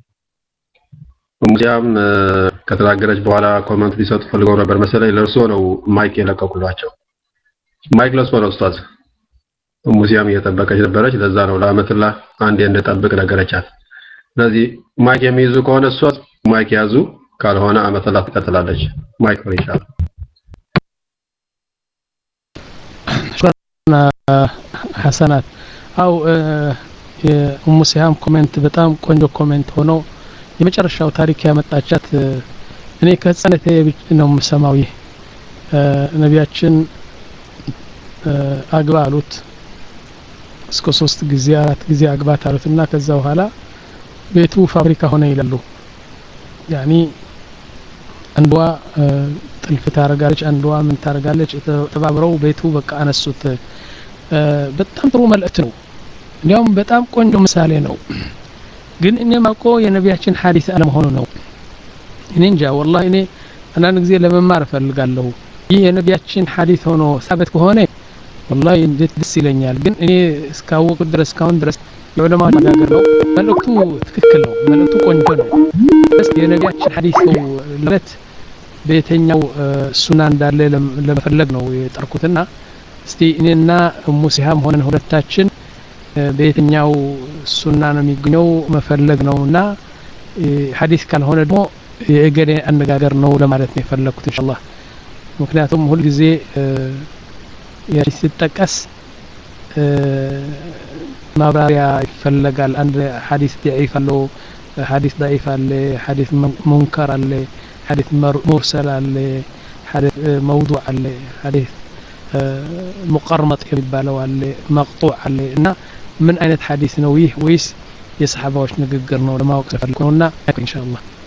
ሙዚያም ከተናገረች በኋላ ኮሜንት ሊሰጡ ፈልገው ነበር መሰለኝ ለርሶ ነው ማይክ የለቀቁላቸው ማይክ ለርሶ ነው ኡስታዝ ሙዚያም እየጠበቀች ነበረች ለዛ ነው ለአመትላ አንዴ እንደጠብቅ ነገረቻት ስለዚህ ማይክ የሚይዙ ከሆነ እሷ ማይክ ያዙ ካልሆነ አመትላ ትቀጥላለች ማይክ ነው ኢንሻአላህ حسنات او ام سهام ኮሜንት በጣም ቆንጆ ኮሜንት ሆኖ የመጨረሻው ታሪክ ያመጣቻት እኔ ከህፃነቴ ነው የምሰማው ይሄ ነቢያችን አግባ አሉት እስከ ሶስት ጊዜ አራት ጊዜ አግባት አሉትና ከዛ በኋላ ቤቱ ፋብሪካ ሆነ ይላሉ ያኒ አንዷ ጥልፍ ታረጋለች አንዷ ምን ታረጋለች ተባብረው ቤቱ በቃ አነሱት በጣም ጥሩ መልእክት ነው እንዲያውም በጣም ቆንጆ ምሳሌ ነው ግን እኔ ማቆ የነቢያችን ሐዲስ አለመሆኑ ነው እኔ እንጃ والله እኔ አንዳንድ ጊዜ ለመማር ፈልጋለሁ ይህ የነቢያችን ሐዲስ ሆኖ ሳበት ከሆነ والله እንዴት ደስ ይለኛል ግን እኔ እስካወቁ ድረስ ካሁን ድረስ የዑለማ ማጋገር ነው መልእክቱ ትክክል ነው መልእክቱ ቆንጆ ነው በስ የነቢያችን ሐዲስ ነው ለበት በየተኛው ሱና እንዳለ ለመፈለግ ነው የጠርኩትና እስቲ እኔና ኡሙ ሲሃም ሆነን ሁለታችን በየትኛው ሱና ነው የሚገኘው መፈለግ ነውና ሐዲስ ካልሆነ ደግሞ የገኔ አነጋገር ነው ለማለት ነው የፈለኩት ኢንሻአላህ ምክንያቱም ሁሉ ጊዜ የሐዲስ ሲጠቀስ ማብራሪያ ይፈልጋል አንድ ሐዲስ ضعيف አለ ሐዲስ ضعيف አለ ሐዲስ ሙንከር አለ ሐዲስ ሙርሰል አለ ሐዲስ موضوع አለ ሐዲስ مقرمط የሚባለው አለ مقطوع አለ እና ምን አይነት ሐዲስ ነው ይህ ወይስ የሰሃባዎች ንግግር ነው ለማወቅ ፈልገውና ኢንሻአላህ